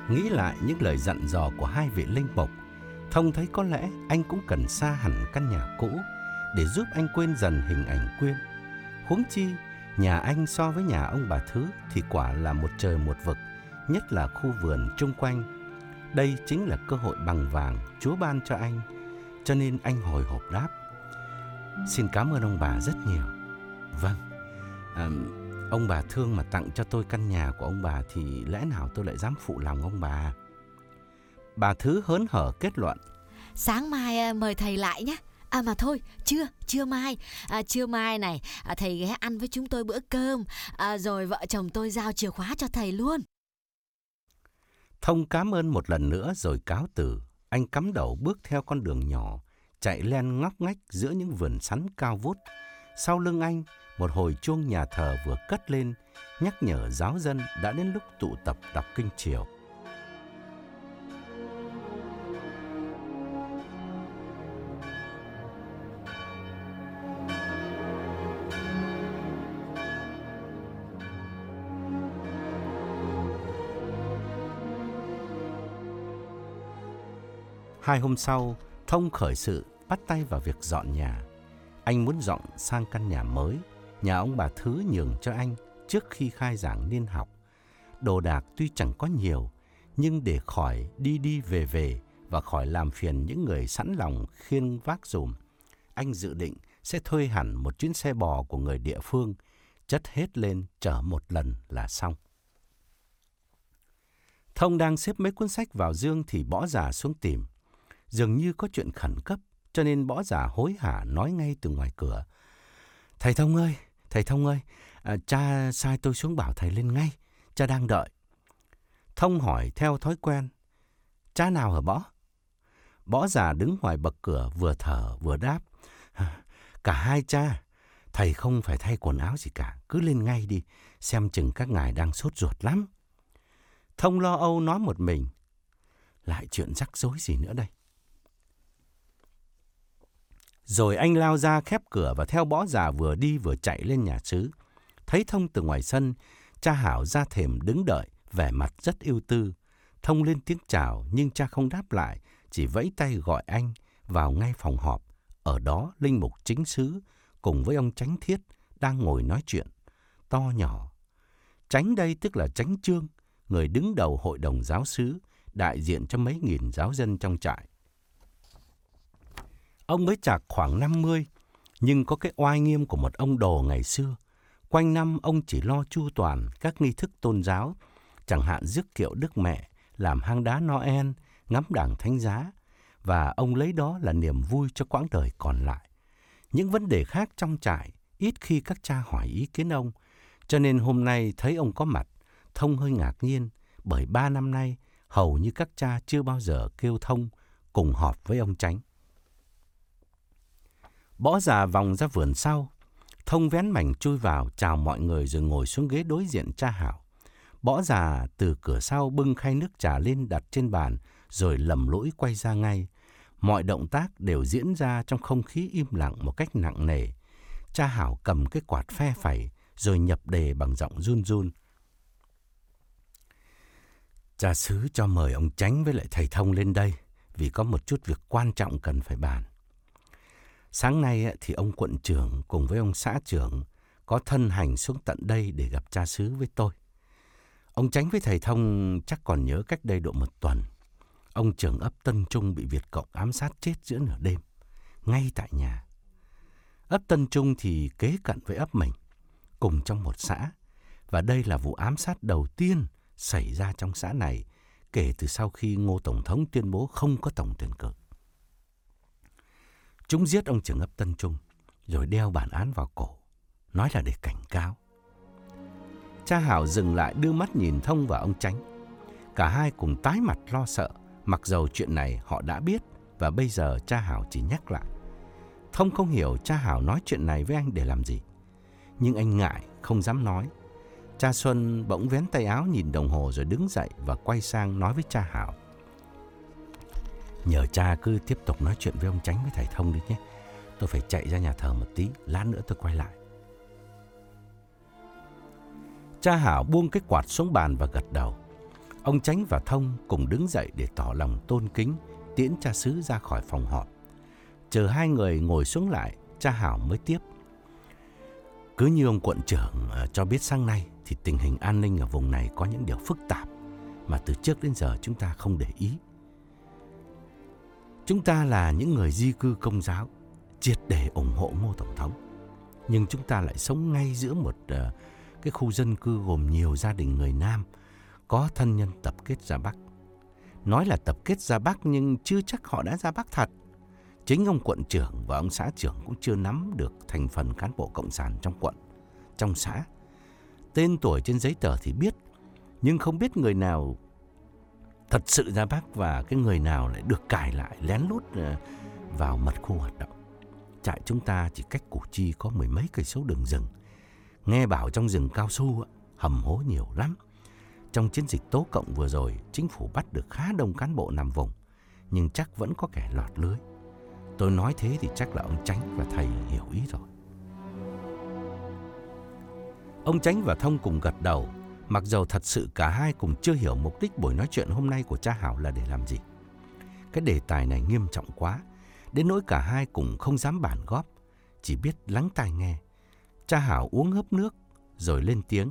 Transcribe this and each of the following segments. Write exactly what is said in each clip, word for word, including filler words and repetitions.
Nghĩ lại những lời dặn dò của hai vị linh mục, Thông thấy có lẽ anh cũng cần xa hẳn căn nhà cũ để giúp anh quên dần hình ảnh Quyên. Huống chi, nhà anh so với nhà ông bà Thứ thì quả là một trời một vực, nhất là khu vườn chung quanh. Đây chính là cơ hội bằng vàng Chúa ban cho anh, cho nên anh hồi hộp đáp: "Xin cảm ơn ông bà rất nhiều." "Vâng, à, ông bà thương mà tặng cho tôi căn nhà của ông bà thì lẽ nào tôi lại dám phụ lòng ông bà?" Bà Thứ hớn hở kết luận: "Sáng mai mời thầy lại nhé. À mà thôi, chưa, chưa mai, à, chưa mai này, à, thầy ghé ăn với chúng tôi bữa cơm, à, rồi vợ chồng tôi giao chìa khóa cho thầy luôn." Thông cảm ơn một lần nữa rồi cáo từ. Anh cắm đầu bước theo con đường nhỏ, chạy len ngóc ngách giữa những vườn sắn cao vút. Sau lưng anh, một hồi chuông nhà thờ vừa cất lên, nhắc nhở giáo dân đã đến lúc tụ tập đọc kinh chiều. Hai hôm sau, Thông khởi sự bắt tay vào việc dọn nhà. Anh muốn dọn sang căn nhà mới, nhà ông bà Thứ nhường cho anh trước khi khai giảng niên học. Đồ đạc tuy chẳng có nhiều, nhưng để khỏi đi đi về về và khỏi làm phiền những người sẵn lòng khiêng vác dùm, anh dự định sẽ thuê hẳn một chuyến xe bò của người địa phương, chất hết lên chở một lần là xong. Thông đang xếp mấy cuốn sách vào dương thì Bỏ Già xuống tìm. Dường như có chuyện khẩn cấp, cho nên Bỏ Già hối hả nói ngay từ ngoài cửa: "Thầy Thông ơi, thầy Thông ơi, à, cha sai tôi xuống bảo thầy lên ngay, cha đang đợi." Thông hỏi theo thói quen: "Cha nào hả Bỏ?" Bỏ Già đứng ngoài bậc cửa vừa thở vừa đáp: "Cả hai cha, thầy không phải thay quần áo gì cả, cứ lên ngay đi, xem chừng các ngài đang sốt ruột lắm." Thông lo âu nói một mình: "Lại chuyện rắc rối gì nữa đây?" Rồi anh lao ra khép cửa và theo Bỏ Già vừa đi vừa chạy lên nhà xứ. Thấy Thông từ ngoài sân, cha Hảo ra thềm đứng đợi, vẻ mặt rất ưu tư. Thông lên tiếng chào nhưng cha không đáp lại, chỉ vẫy tay gọi anh vào ngay phòng họp. Ở đó linh mục chính xứ cùng với ông Chánh Thiết đang ngồi nói chuyện to nhỏ. Chánh đây tức là Chánh Trương, người đứng đầu hội đồng giáo xứ, đại diện cho mấy nghìn giáo dân trong trại. Ông mới chạc khoảng năm mươi, nhưng có cái oai nghiêm của một ông đồ ngày xưa. Quanh năm ông chỉ lo chu toàn các nghi thức tôn giáo, chẳng hạn rước kiệu Đức Mẹ, làm hang đá Noel, ngắm đảng thánh giá, và ông lấy đó là niềm vui cho quãng đời còn lại. Những vấn đề khác trong trại, ít khi các cha hỏi ý kiến ông, cho nên hôm nay thấy ông có mặt, Thông hơi ngạc nhiên, bởi ba năm nay hầu như các cha chưa bao giờ kêu Thông cùng họp với ông Chánh. Bỏ Già vòng ra vườn sau, Thông vén mảnh chui vào chào mọi người rồi ngồi xuống ghế đối diện cha Hảo. Bỏ Già từ cửa sau bưng khay nước trà lên đặt trên bàn rồi lầm lũi quay ra ngay. Mọi động tác đều diễn ra trong không khí im lặng một cách nặng nề. Cha Hảo cầm cái quạt phe phẩy rồi nhập đề bằng giọng run run: "Cha xứ cho mời ông Chánh với lại thầy Thông lên đây vì có một chút việc quan trọng cần phải bàn. Sáng nay thì ông quận trưởng cùng với ông xã trưởng có thân hành xuống tận đây để gặp cha xứ với tôi. Ông Chánh với thầy Thông chắc còn nhớ cách đây độ một tuần, ông trưởng ấp Tân Trung bị Việt Cộng ám sát chết giữa nửa đêm, ngay tại nhà. Ấp Tân Trung thì kế cận với ấp mình, cùng trong một xã, và đây là vụ ám sát đầu tiên xảy ra trong xã này kể từ sau khi Ngô Tổng thống tuyên bố không có tổng tuyển cử. Chúng giết ông trưởng ấp Tân Trung, rồi đeo bản án vào cổ, nói là để cảnh cáo." Cha Hảo dừng lại đưa mắt nhìn Thông và ông Chánh. Cả hai cùng tái mặt lo sợ, mặc dầu chuyện này họ đã biết và bây giờ cha Hảo chỉ nhắc lại. Thông không hiểu cha Hảo nói chuyện này với anh để làm gì, nhưng anh ngại không dám nói. Cha Xuân bỗng vén tay áo nhìn đồng hồ rồi đứng dậy và quay sang nói với cha Hảo: "Nhờ cha cứ tiếp tục nói chuyện với ông Chánh với thầy Thông đi nhé. Tôi phải chạy ra nhà thờ một tí, lát nữa tôi quay lại." Cha Hảo buông cái quạt xuống bàn và gật đầu. Ông Chánh và Thông cùng đứng dậy để tỏ lòng tôn kính, tiễn cha xứ ra khỏi phòng họp. Chờ hai người ngồi xuống lại, cha Hảo mới tiếp. Cứ như ông quận trưởng cho biết sáng nay thì tình hình an ninh ở vùng này có những điều phức tạp mà từ trước đến giờ chúng ta không để ý. Chúng ta là những người di cư Công giáo, triệt để ủng hộ Ngô Tổng thống. Nhưng chúng ta lại sống ngay giữa một uh, cái khu dân cư gồm nhiều gia đình người Nam có thân nhân tập kết ra Bắc. Nói là tập kết ra Bắc nhưng chưa chắc họ đã ra Bắc thật. Chính ông quận trưởng và ông xã trưởng cũng chưa nắm được thành phần cán bộ cộng sản trong quận, trong xã. Tên tuổi trên giấy tờ thì biết, nhưng không biết người nào thật sự ra Bắc và cái người nào lại được cài lại lén lút vào mật khu hoạt động. Trại chúng ta chỉ cách Củ Chi có mười mấy cây số đường rừng. Nghe bảo trong rừng cao su hầm hố nhiều lắm. Trong chiến dịch tố cộng vừa rồi, chính phủ bắt được khá đông cán bộ nằm vùng, nhưng chắc vẫn có kẻ lọt lưới. Tôi nói thế thì chắc là ông Chánh và thầy hiểu ý rồi. Ông Chánh và Thông cùng gật đầu, mặc dầu thật sự cả hai cùng chưa hiểu mục đích buổi nói chuyện hôm nay của cha Hảo là để làm gì. Cái đề tài này nghiêm trọng quá, đến nỗi cả hai cùng không dám bàn góp, chỉ biết lắng tai nghe. Cha Hảo uống hớp nước rồi lên tiếng.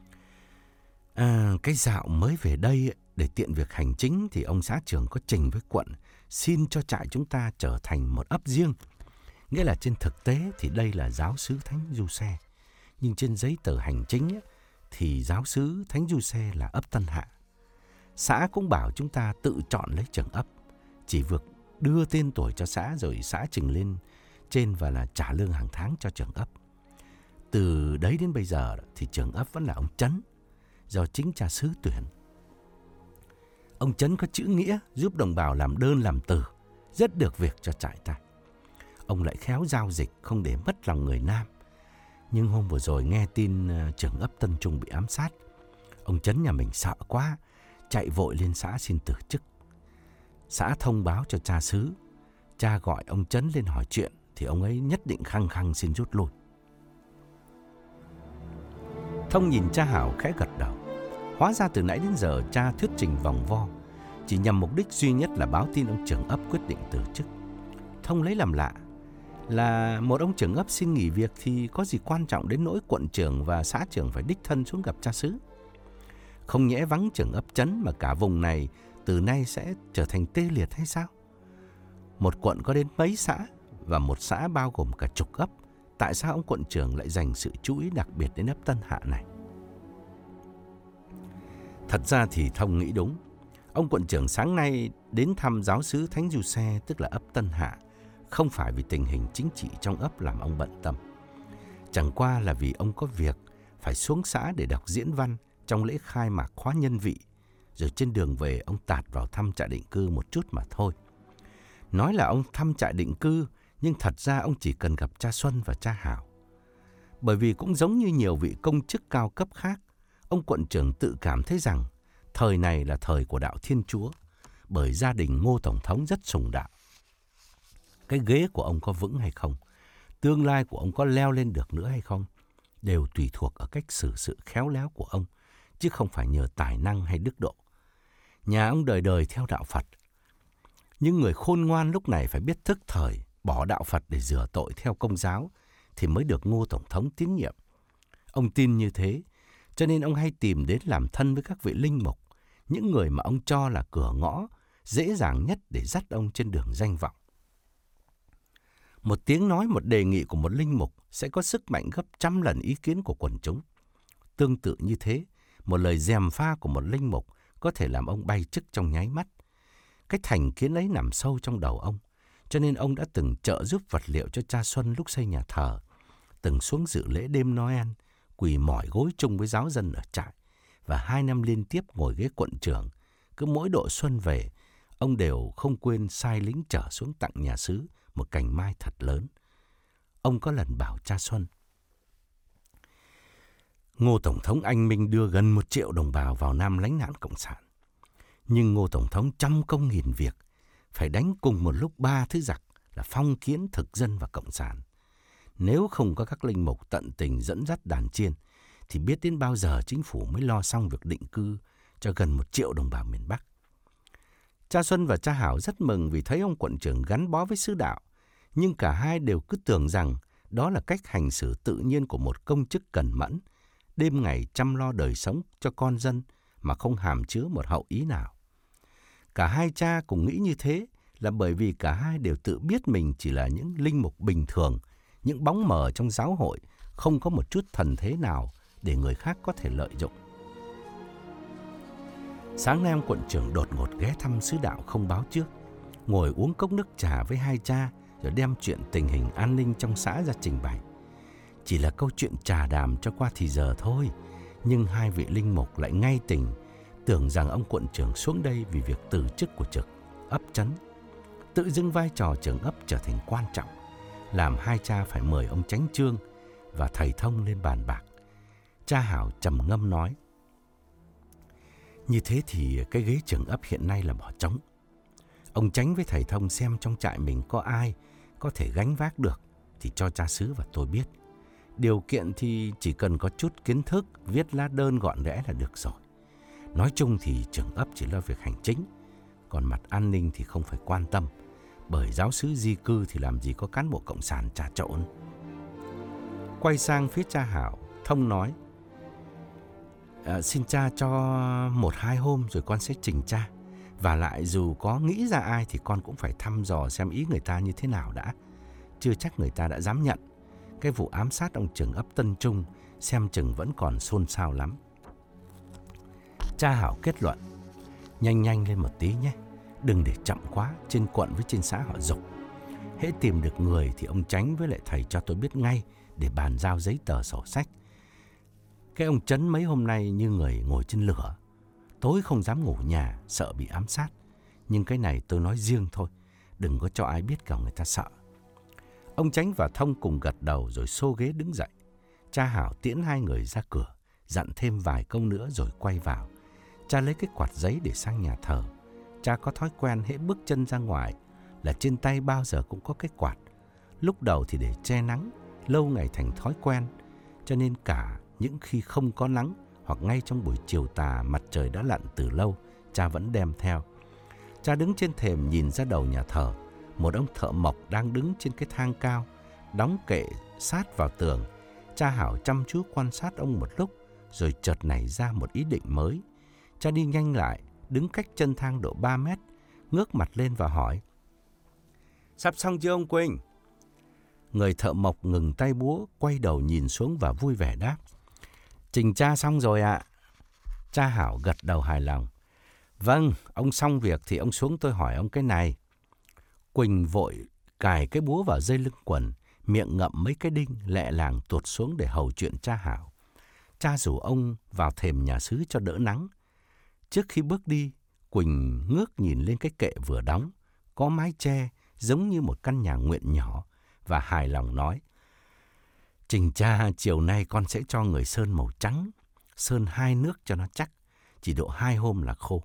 À, cái dạo mới về đây để tiện việc hành chính thì ông xã trưởng có trình với quận xin cho trại chúng ta trở thành một ấp riêng. Nghĩa là trên thực tế thì đây là giáo xứ Thánh Giuse, nhưng trên giấy tờ hành chính thì giáo xứ Thánh Giuse là ấp Tân Hạ. Xã cũng bảo chúng ta tự chọn lấy trưởng ấp, chỉ việc đưa tên tuổi cho xã rồi xã trình lên trên và là trả lương hàng tháng cho trưởng ấp. Từ đấy đến bây giờ thì trưởng ấp vẫn là ông Chấn, do chính cha xứ tuyển. Ông Chấn có chữ nghĩa, giúp đồng bào làm đơn làm từ, rất được việc cho trại ta. Ông lại khéo giao dịch, không để mất lòng người Nam. Nhưng hôm vừa rồi nghe tin uh, trưởng ấp Tân Trung bị ám sát, ông Chấn nhà mình sợ quá, chạy vội lên xã xin từ chức. Xã thông báo cho cha xứ, cha gọi ông Chấn lên hỏi chuyện thì ông ấy nhất định khăng khăng xin rút lui. Thông nhìn cha Hảo khẽ gật đầu. Hóa ra từ nãy đến giờ cha thuyết trình vòng vo, chỉ nhằm mục đích duy nhất là báo tin ông trưởng ấp quyết định từ chức. Thông lấy làm lạ, là một ông trưởng ấp xin nghỉ việc thì có gì quan trọng đến nỗi quận trưởng và xã trưởng phải đích thân xuống gặp cha xứ. Không nhẽ vắng trưởng ấp Chấn mà cả vùng này từ nay sẽ trở thành tê liệt hay sao? Một quận có đến mấy xã và một xã bao gồm cả chục ấp. Tại sao ông quận trưởng lại dành sự chú ý đặc biệt đến ấp Tân Hạ này? Thật ra thì Thông nghĩ đúng. Ông quận trưởng sáng nay đến thăm giáo xứ Thánh Giuse, tức là ấp Tân Hạ, không phải vì tình hình chính trị trong ấp làm ông bận tâm. Chẳng qua là vì ông có việc phải xuống xã để đọc diễn văn trong lễ khai mạc khóa nhân vị, rồi trên đường về ông tạt vào thăm trại định cư một chút mà thôi. Nói là ông thăm trại định cư, nhưng thật ra ông chỉ cần gặp cha Xuân và cha Hảo. Bởi vì cũng giống như nhiều vị công chức cao cấp khác, ông quận trưởng tự cảm thấy rằng thời này là thời của đạo Thiên Chúa, bởi gia đình Ngô Tổng thống rất sùng đạo. Cái ghế của ông có vững hay không, tương lai của ông có leo lên được nữa hay không, đều tùy thuộc ở cách xử sự khéo léo của ông, chứ không phải nhờ tài năng hay đức độ. Nhà ông đời đời theo đạo Phật, nhưng người khôn ngoan lúc này phải biết thức thời, bỏ đạo Phật để rửa tội theo Công giáo, thì mới được Ngô Tổng thống tín nhiệm. Ông tin như thế, cho nên ông hay tìm đến làm thân với các vị linh mục, những người mà ông cho là cửa ngõ, dễ dàng nhất để dắt ông trên đường danh vọng. Một tiếng nói, một đề nghị của một linh mục sẽ có sức mạnh gấp trăm lần ý kiến của quần chúng. Tương tự như thế, một lời gièm pha của một linh mục có thể làm ông bay chức trong nháy mắt. Cái thành kiến ấy nằm sâu trong đầu ông, cho nên ông đã từng trợ giúp vật liệu cho cha Xuân lúc xây nhà thờ, từng xuống dự lễ đêm Noel, quỳ mỏi gối chung với giáo dân ở trại, và hai năm liên tiếp ngồi ghế quận trưởng. Cứ mỗi độ xuân về, ông đều không quên sai lính chở xuống tặng nhà xứ một cành mai thật lớn. Ông có lần bảo cha Xuân: Ngô Tổng thống anh minh đưa gần một triệu đồng bào vào Nam lánh nạn Cộng sản. Nhưng Ngô Tổng thống trăm công nghìn việc, phải đánh cùng một lúc ba thứ giặc là phong kiến, thực dân và Cộng sản. Nếu không có các linh mục tận tình dẫn dắt đàn chiên, thì biết đến bao giờ chính phủ mới lo xong việc định cư cho gần một triệu đồng bào miền Bắc. Cha Xuân và cha Hảo rất mừng vì thấy ông quận trưởng gắn bó với sứ đạo, nhưng cả hai đều cứ tưởng rằng đó là cách hành xử tự nhiên của một công chức cẩn mẫn, đêm ngày chăm lo đời sống cho con dân mà không hàm chứa một hậu ý nào. Cả hai cha cùng nghĩ như thế là bởi vì cả hai đều tự biết mình chỉ là những linh mục bình thường, những bóng mờ trong giáo hội, không có một chút thần thế nào để người khác có thể lợi dụng. Sáng nay ông quận trưởng đột ngột ghé thăm sứ đạo không báo trước, ngồi uống cốc nước trà với hai cha rồi đem chuyện tình hình an ninh trong xã ra trình bày. Chỉ là câu chuyện trà đàm cho qua thì giờ thôi, nhưng hai vị linh mục lại ngay tình, tưởng rằng ông quận trưởng xuống đây vì việc từ chức của trực ấp trấn. Tự dưng vai trò trưởng ấp trở thành quan trọng, làm hai cha phải mời ông chánh chương và thầy Thông lên bàn bạc. Cha Hảo trầm ngâm nói: như thế thì cái ghế trưởng ấp hiện nay là bỏ trống. Ông Chánh với thầy Thông xem trong trại mình có ai có thể gánh vác được thì cho cha xứ và tôi biết. Điều kiện thì chỉ cần có chút kiến thức, viết lá đơn gọn rẽ là được rồi. Nói chung thì trưởng ấp chỉ lo việc hành chính, còn mặt an ninh thì không phải quan tâm, bởi giáo xứ di cư thì làm gì có cán bộ cộng sản trà trộn. Quay sang phía cha Hảo, Thông nói: À, xin cha cho một hai hôm rồi con sẽ trình cha. Và lại dù có nghĩ ra ai thì con cũng phải thăm dò xem ý người ta như thế nào đã. Chưa chắc người ta đã dám nhận. Cái vụ ám sát ông trưởng ấp Tân Trung xem chừng vẫn còn xôn xao lắm. Cha Hảo kết luận: nhanh nhanh lên một tí nhé, đừng để chậm quá, trên quận với trên xã họ giục. Hễ tìm được người thì ông Chánh với lại thầy cho tôi biết ngay để bàn giao giấy tờ sổ sách. Cái ông Trấn mấy hôm nay như người ngồi trên lửa, tối không dám ngủ nhà, sợ bị ám sát. Nhưng cái này tôi nói riêng thôi, đừng có cho ai biết cả người ta sợ. Ông Chánh và Thông cùng gật đầu rồi xô ghế đứng dậy. Cha Hảo tiễn hai người ra cửa, dặn thêm vài câu nữa rồi quay vào. Cha lấy cái quạt giấy để sang nhà thờ. Cha có thói quen hễ bước chân ra ngoài là trên tay bao giờ cũng có cái quạt. Lúc đầu thì để che nắng, lâu ngày thành thói quen, cho nên cả những khi không có nắng hoặc ngay trong buổi chiều tà mặt trời đã lặn từ lâu, cha vẫn đem theo. Cha đứng trên thềm nhìn ra đầu nhà thờ, một ông thợ mộc đang đứng trên cái thang cao, đóng kệ sát vào tường. Cha Hảo chăm chú quan sát ông một lúc, rồi chợt nảy ra một ý định mới. Cha đi nhanh lại, đứng cách chân thang độ ba mét, ngước mặt lên và hỏi: Sắp xong chưa ông Quỳnh? Người thợ mộc ngừng tay búa, quay đầu nhìn xuống và vui vẻ đáp: Trình cha xong rồi ạ. Cha Hảo gật đầu hài lòng. Vâng, ông xong việc thì ông xuống tôi hỏi ông cái này. Quỳnh vội cài cái búa vào dây lưng quần, miệng ngậm mấy cái đinh, lẹ làng tuột xuống để hầu chuyện cha Hảo. Cha rủ ông vào thềm nhà xứ cho đỡ nắng. Trước khi bước đi, Quỳnh ngước nhìn lên cái kệ vừa đóng, có mái che giống như một căn nhà nguyện nhỏ, và hài lòng nói: Trình cha, chiều nay con sẽ cho người sơn màu trắng, sơn hai nước cho nó chắc, chỉ độ hai hôm là khô.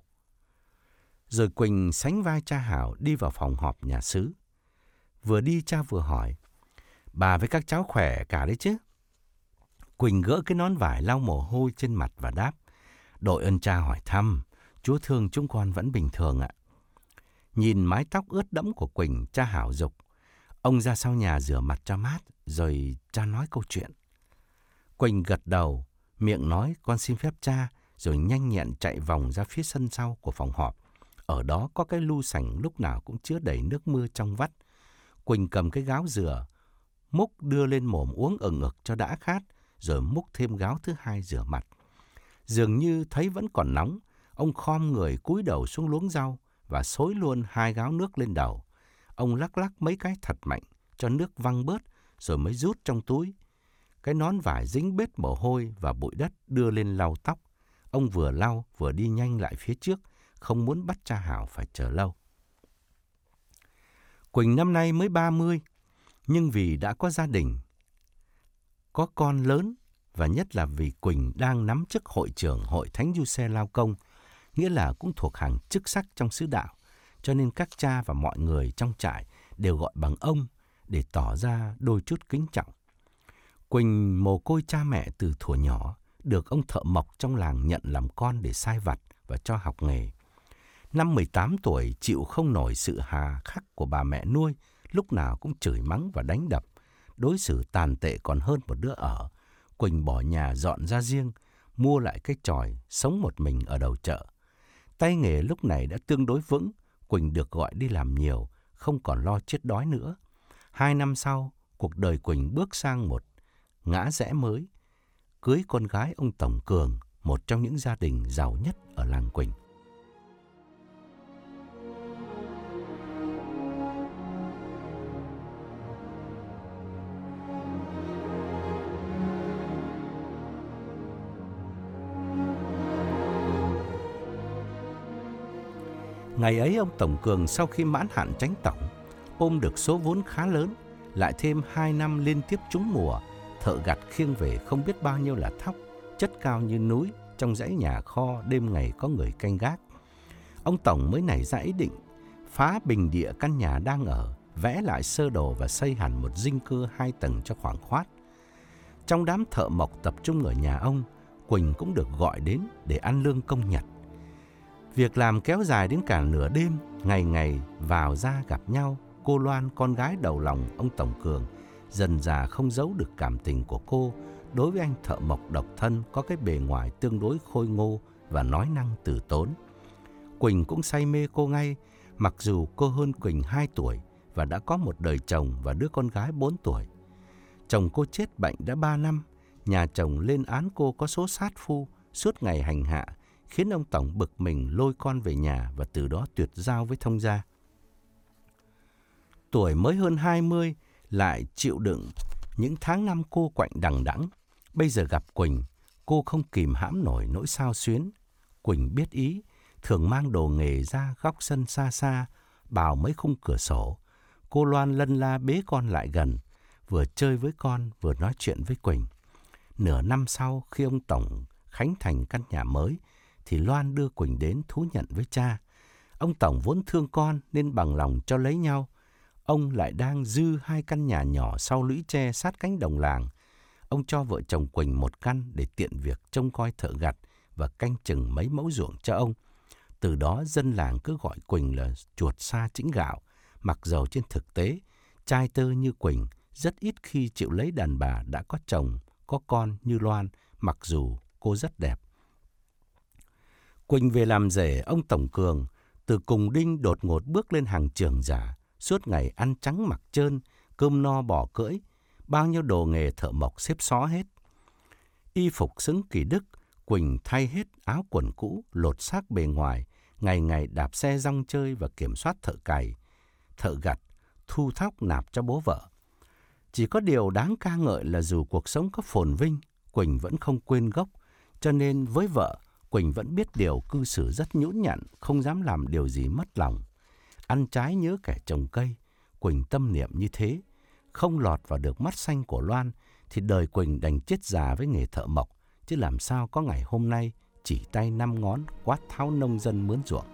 Rồi Quỳnh sánh vai cha Hảo đi vào phòng họp nhà xứ. Vừa đi cha vừa hỏi: Bà với các cháu khỏe cả đấy chứ? Quỳnh gỡ cái nón vải lau mồ hôi trên mặt và đáp: Đội ơn cha hỏi thăm, Chúa thương chúng con vẫn bình thường ạ. Nhìn mái tóc ướt đẫm của Quỳnh, cha Hảo giục: Ông ra sau nhà rửa mặt cho mát, rồi cha nói câu chuyện. Quỳnh gật đầu, miệng nói con xin phép cha, rồi nhanh nhẹn chạy vòng ra phía sân sau của phòng họp. Ở đó có cái lu sành lúc nào cũng chứa đầy nước mưa trong vắt. Quỳnh cầm cái gáo rửa, múc đưa lên mồm uống ừng ực cho đã khát, rồi múc thêm gáo thứ hai rửa mặt. Dường như thấy vẫn còn nóng, ông khom người cúi đầu xuống luống rau và xối luôn hai gáo nước lên đầu. Ông lắc lắc mấy cái thật mạnh cho nước văng bớt, rồi mới rút trong túi. Cái nón vải dính bết mồ hôi và bụi đất đưa lên lau tóc. Ông vừa lau vừa đi nhanh lại phía trước, không muốn bắt cha Hảo phải chờ lâu. Quỳnh năm nay mới ba mươi, nhưng vì đã có gia đình, có con lớn, và nhất là vì Quỳnh đang nắm chức hội trưởng hội Thánh Giuse Lao Công, nghĩa là cũng thuộc hàng chức sắc trong xứ đạo, cho nên các cha và mọi người trong trại đều gọi bằng ông để tỏ ra đôi chút kính trọng. Quỳnh mồ côi cha mẹ từ thuở nhỏ, được ông thợ mộc trong làng nhận làm con để sai vặt, và cho học nghề. Năm mười tám tuổi, chịu không nổi sự hà khắc của bà mẹ nuôi, lúc nào cũng chửi mắng và đánh đập, đối xử tàn tệ còn hơn một đứa ở. Quỳnh bỏ nhà dọn ra riêng, mua lại cái chòi, sống một mình ở đầu chợ. Tay nghề lúc này đã tương đối vững, Quỳnh được gọi đi làm nhiều, không còn lo chết đói nữa. Hai năm sau, cuộc đời Quỳnh bước sang một ngã rẽ mới, cưới con gái ông Tổng Cường, một trong những gia đình giàu nhất ở làng Quỳnh. Ngày ấy ông Tổng Cường sau khi mãn hạn chánh tổng, ôm được số vốn khá lớn, lại thêm hai năm liên tiếp trúng mùa, thợ gặt khiêng về không biết bao nhiêu là thóc, chất cao như núi, trong dãy nhà kho đêm ngày có người canh gác. Ông Tổng mới nảy ra ý định phá bình địa căn nhà đang ở, vẽ lại sơ đồ và xây hẳn một dinh cư hai tầng cho khoảng khoát. Trong đám thợ mộc tập trung ở nhà ông, Quỳnh cũng được gọi đến để ăn lương công nhật. Việc làm kéo dài đến cả nửa đêm, ngày ngày vào ra gặp nhau. Cô Loan, con gái đầu lòng ông Tổng Cường, dần dà không giấu được cảm tình của cô đối với anh thợ mộc độc thân có cái bề ngoài tương đối khôi ngô và nói năng từ tốn. Quỳnh cũng say mê cô ngay, mặc dù cô hơn Quỳnh hai tuổi và đã có một đời chồng và đứa con gái bốn tuổi. Chồng cô chết bệnh đã ba năm, nhà chồng lên án cô có số sát phu, suốt ngày hành hạ, khiến ông Tổng bực mình lôi con về nhà và từ đó tuyệt giao với thông gia. Tuổi mới hơn hai mươi, lại chịu đựng những tháng năm cô quạnh đằng đẵng. Bây giờ gặp Quỳnh, cô không kìm hãm nổi nỗi xao xuyến. Quỳnh biết ý, thường mang đồ nghề ra góc sân xa xa, bào mấy khung cửa sổ. Cô Loan lân la bế con lại gần, vừa chơi với con vừa nói chuyện với Quỳnh. Nửa năm sau, khi ông Tổng khánh thành căn nhà mới, thì Loan đưa Quỳnh đến thú nhận với cha. Ông Tổng vốn thương con nên bằng lòng cho lấy nhau. Ông lại đang dư hai căn nhà nhỏ sau lũy tre sát cánh đồng làng. Ông cho vợ chồng Quỳnh một căn để tiện việc trông coi thợ gặt và canh chừng mấy mẫu ruộng cho ông. Từ đó dân làng cứ gọi Quỳnh là chuột sa chĩnh gạo, mặc dầu trên thực tế, trai tơ như Quỳnh rất ít khi chịu lấy đàn bà đã có chồng, có con như Loan, mặc dù cô rất đẹp. Quỳnh về làm rể ông Tổng Cường, từ cùng đinh đột ngột bước lên hàng trưởng giả, suốt ngày ăn trắng mặc trơn, cơm no bò cưỡi, bao nhiêu đồ nghề thợ mộc xếp xó hết. Y phục xứng kỳ đức, Quỳnh thay hết áo quần cũ, lột xác bề ngoài, ngày ngày đạp xe rong chơi và kiểm soát thợ cày, thợ gặt, thu thóc nạp cho bố vợ. Chỉ có điều đáng ca ngợi là dù cuộc sống có phồn vinh, Quỳnh vẫn không quên gốc, cho nên với vợ, Quỳnh vẫn biết điều cư xử rất nhũn nhặn, không dám làm điều gì mất lòng. Ăn trái nhớ kẻ trồng cây, Quỳnh tâm niệm như thế, không lọt vào được mắt xanh của Loan, thì đời Quỳnh đành chết già với nghề thợ mộc, chứ làm sao có ngày hôm nay chỉ tay năm ngón quát tháo nông dân mướn ruộng.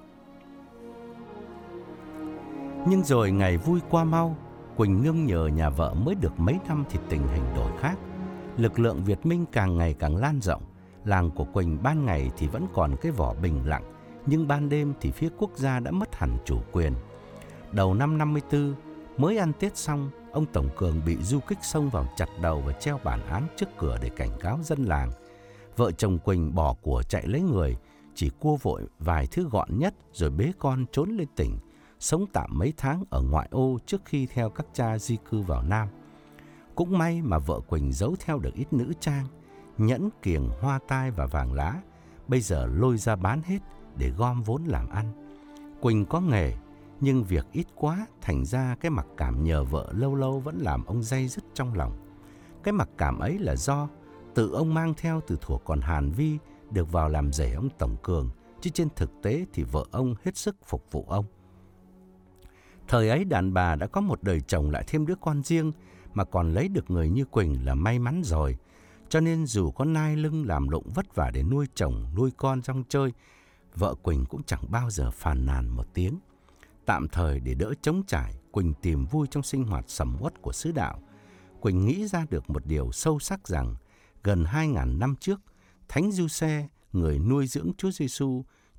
Nhưng rồi ngày vui qua mau, Quỳnh nương nhờ nhà vợ mới được mấy năm thì tình hình đổi khác. Lực lượng Việt Minh càng ngày càng lan rộng. Làng của Quỳnh ban ngày thì vẫn còn cái vỏ bình lặng, nhưng ban đêm thì phía quốc gia đã mất hẳn chủ quyền. Đầu năm năm mươi tư, mới ăn Tết xong, ông Tổng Cường bị du kích xông vào chặt đầu và treo bản án trước cửa để cảnh cáo dân làng. Vợ chồng Quỳnh bỏ của chạy lấy người, chỉ cua vội vài thứ gọn nhất rồi bế con trốn lên tỉnh, sống tạm mấy tháng ở ngoại ô trước khi theo các cha di cư vào Nam. Cũng may mà vợ Quỳnh giấu theo được ít nữ trang, nhẫn, kiềng, hoa tai và vàng lá, bây giờ lôi ra bán hết để gom vốn làm ăn. Quỳnh có nghề, nhưng việc ít quá, thành ra cái mặc cảm nhờ vợ lâu lâu vẫn làm ông day dứt trong lòng. Cái mặc cảm ấy là do tự ông mang theo từ thuở còn Hàn Vi được vào làm rể ông Tổng Cường, chứ trên thực tế thì vợ ông hết sức phục vụ ông. Thời ấy đàn bà đã có một đời chồng lại thêm đứa con riêng, mà còn lấy được người như Quỳnh là may mắn rồi. Cho nên dù có nai lưng làm lụng vất vả để nuôi chồng, nuôi con rong chơi, vợ Quỳnh cũng chẳng bao giờ phàn nàn một tiếng. Tạm thời để đỡ trống trải, Quỳnh tìm vui trong sinh hoạt sầm uất của xứ đạo. Quỳnh nghĩ ra được một điều sâu sắc rằng, gần hai ngàn năm trước, Thánh Giuse, người nuôi dưỡng Chúa Giêsu,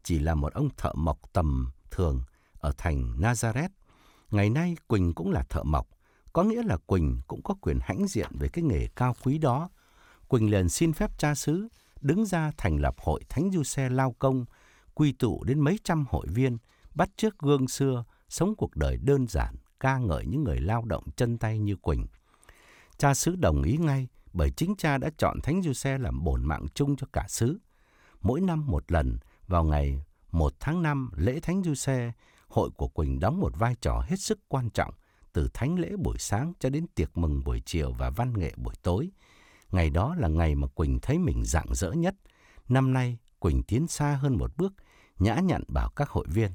chỉ là một ông thợ mộc tầm thường ở thành Nazareth. Ngày nay Quỳnh cũng là thợ mộc, có nghĩa là Quỳnh cũng có quyền hãnh diện về cái nghề cao quý đó. Quỳnh liền xin phép cha xứ đứng ra thành lập hội Thánh Giuse Lao Công, quy tụ đến mấy trăm hội viên, bắt chước gương xưa, sống cuộc đời đơn giản, ca ngợi những người lao động chân tay như Quỳnh. Cha xứ đồng ý ngay, bởi chính cha đã chọn Thánh Giuse làm bổn mạng chung cho cả xứ. Mỗi năm một lần, vào ngày một tháng năm, lễ Thánh Giuse, hội của Quỳnh đóng một vai trò hết sức quan trọng, từ thánh lễ buổi sáng cho đến tiệc mừng buổi chiều và văn nghệ buổi tối. Ngày đó là ngày mà Quỳnh thấy mình rạng rỡ nhất. Năm nay, Quỳnh tiến xa hơn một bước, nhã nhặn bảo các hội viên: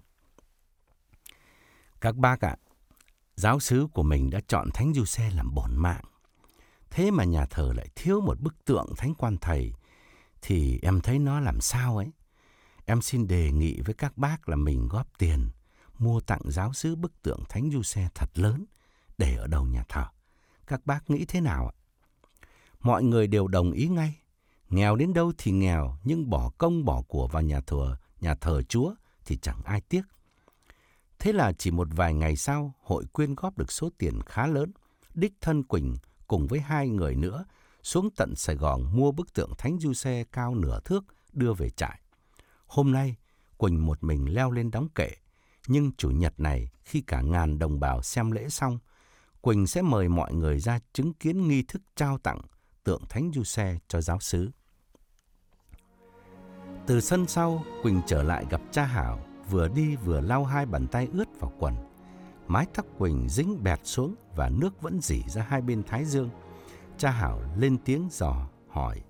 "Các bác ạ, giáo xứ của mình đã chọn Thánh Giuse làm bổn mạng. Thế mà nhà thờ lại thiếu một bức tượng Thánh Quan Thầy, thì em thấy nó làm sao ấy. Em xin đề nghị với các bác là mình góp tiền, mua tặng giáo xứ bức tượng Thánh Giuse thật lớn, để ở đầu nhà thờ. Các bác nghĩ thế nào ạ?" Mọi người đều đồng ý ngay. Nghèo đến đâu thì nghèo, nhưng bỏ công bỏ của vào nhà thờ, nhà thờ Chúa thì chẳng ai tiếc. Thế là chỉ một vài ngày sau, hội quyên góp được số tiền khá lớn. Đích thân Quỳnh cùng với hai người nữa xuống tận Sài Gòn mua bức tượng Thánh Giuse cao nửa thước đưa về trại. Hôm nay, Quỳnh một mình leo lên đóng kệ, nhưng chủ nhật này, khi cả ngàn đồng bào xem lễ xong, Quỳnh sẽ mời mọi người ra chứng kiến nghi thức trao tặng tượng Thánh Giuse cho giáo xứ. Từ sân sau, Quỳnh trở lại gặp cha Hảo, vừa đi vừa lau hai bàn tay ướt vào quần. Mái tóc Quỳnh dính bẹt xuống và nước vẫn rỉ ra hai bên thái dương. Cha Hảo lên tiếng dò hỏi: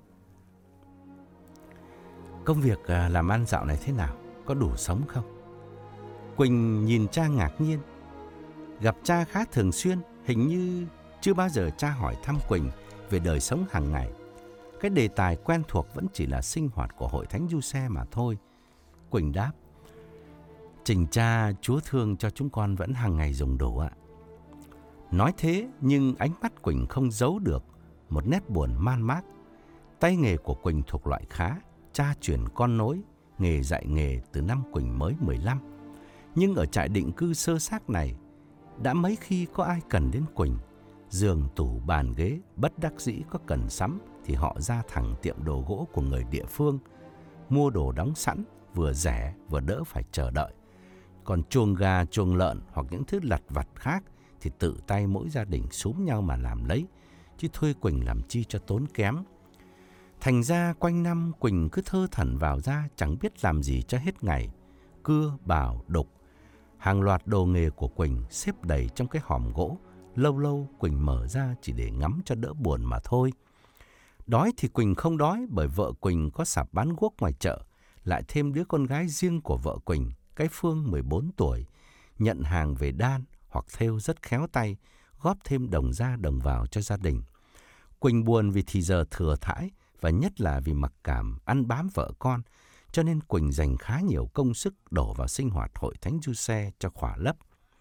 "Công việc làm ăn dạo này thế nào? Có đủ sống không?" Quỳnh nhìn cha ngạc nhiên. Gặp cha khá thường xuyên, hình như chưa bao giờ cha hỏi thăm Quỳnh về đời sống hàng ngày. Cái đề tài quen thuộc vẫn chỉ là sinh hoạt của hội Thánh Giuse mà thôi. Quỳnh đáp: "Trình cha, Chúa thương cho chúng con vẫn hàng ngày dùng đủ ạ." Nói thế nhưng ánh mắt Quỳnh không giấu được một nét buồn man mác. Tay nghề của Quỳnh thuộc loại khá, cha truyền con nối, nghề dạy nghề từ năm Quỳnh mới mười lăm. Nhưng ở trại định cư sơ xác này, đã mấy khi có ai cần đến Quỳnh. Giường, tủ, bàn, ghế, bất đắc dĩ có cần sắm thì họ ra thẳng tiệm đồ gỗ của người địa phương, mua đồ đóng sẵn, vừa rẻ vừa đỡ phải chờ đợi. Còn chuồng gà, chuồng lợn hoặc những thứ lặt vặt khác thì tự tay mỗi gia đình xúm nhau mà làm lấy, chứ thuê Quỳnh làm chi cho tốn kém. Thành ra quanh năm Quỳnh cứ thơ thẩn vào ra, chẳng biết làm gì cho hết ngày. Cưa, bào, đục, hàng loạt đồ nghề của Quỳnh xếp đầy trong cái hòm gỗ. Lâu lâu Quỳnh mở ra chỉ để ngắm cho đỡ buồn mà thôi. Đói thì Quỳnh không đói, bởi vợ Quỳnh có sạp bán guốc ngoài chợ, lại thêm đứa con gái riêng của vợ Quỳnh, cái Phương mười bốn tuổi, nhận hàng về đan hoặc thêu rất khéo tay, góp thêm đồng ra đồng vào cho gia đình. Quỳnh buồn vì thì giờ thừa thãi, và nhất là vì mặc cảm ăn bám vợ con, cho nên Quỳnh dành khá nhiều công sức đổ vào sinh hoạt hội Thánh Giuse cho khỏa lấp.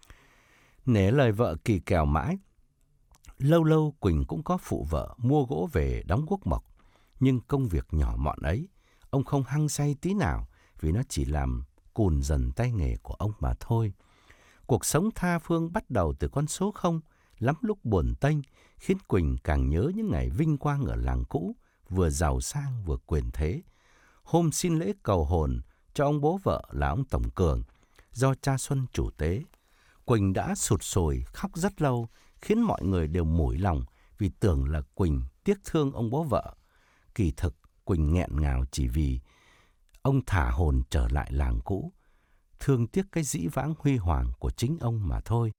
Nể lời vợ kỳ kèo mãi, lâu lâu Quỳnh cũng có phụ vợ mua gỗ về đóng guốc mộc. Nhưng công việc nhỏ mọn ấy, ông không hăng say tí nào, vì nó chỉ làm cùn dần tay nghề của ông mà thôi. Cuộc sống tha phương bắt đầu từ con số không, lắm lúc buồn tênh, khiến Quỳnh càng nhớ những ngày vinh quang ở làng cũ, vừa giàu sang vừa quyền thế. Hôm xin lễ cầu hồn cho ông bố vợ là ông Tổng Cường, do cha Xuân chủ tế, Quỳnh đã sụt sùi khóc rất lâu, khiến mọi người đều mủi lòng vì tưởng là Quỳnh tiếc thương ông bố vợ. Kỳ thực Quỳnh nghẹn ngào chỉ vì ông thả hồn trở lại làng cũ, thương tiếc cái dĩ vãng huy hoàng của chính ông mà thôi.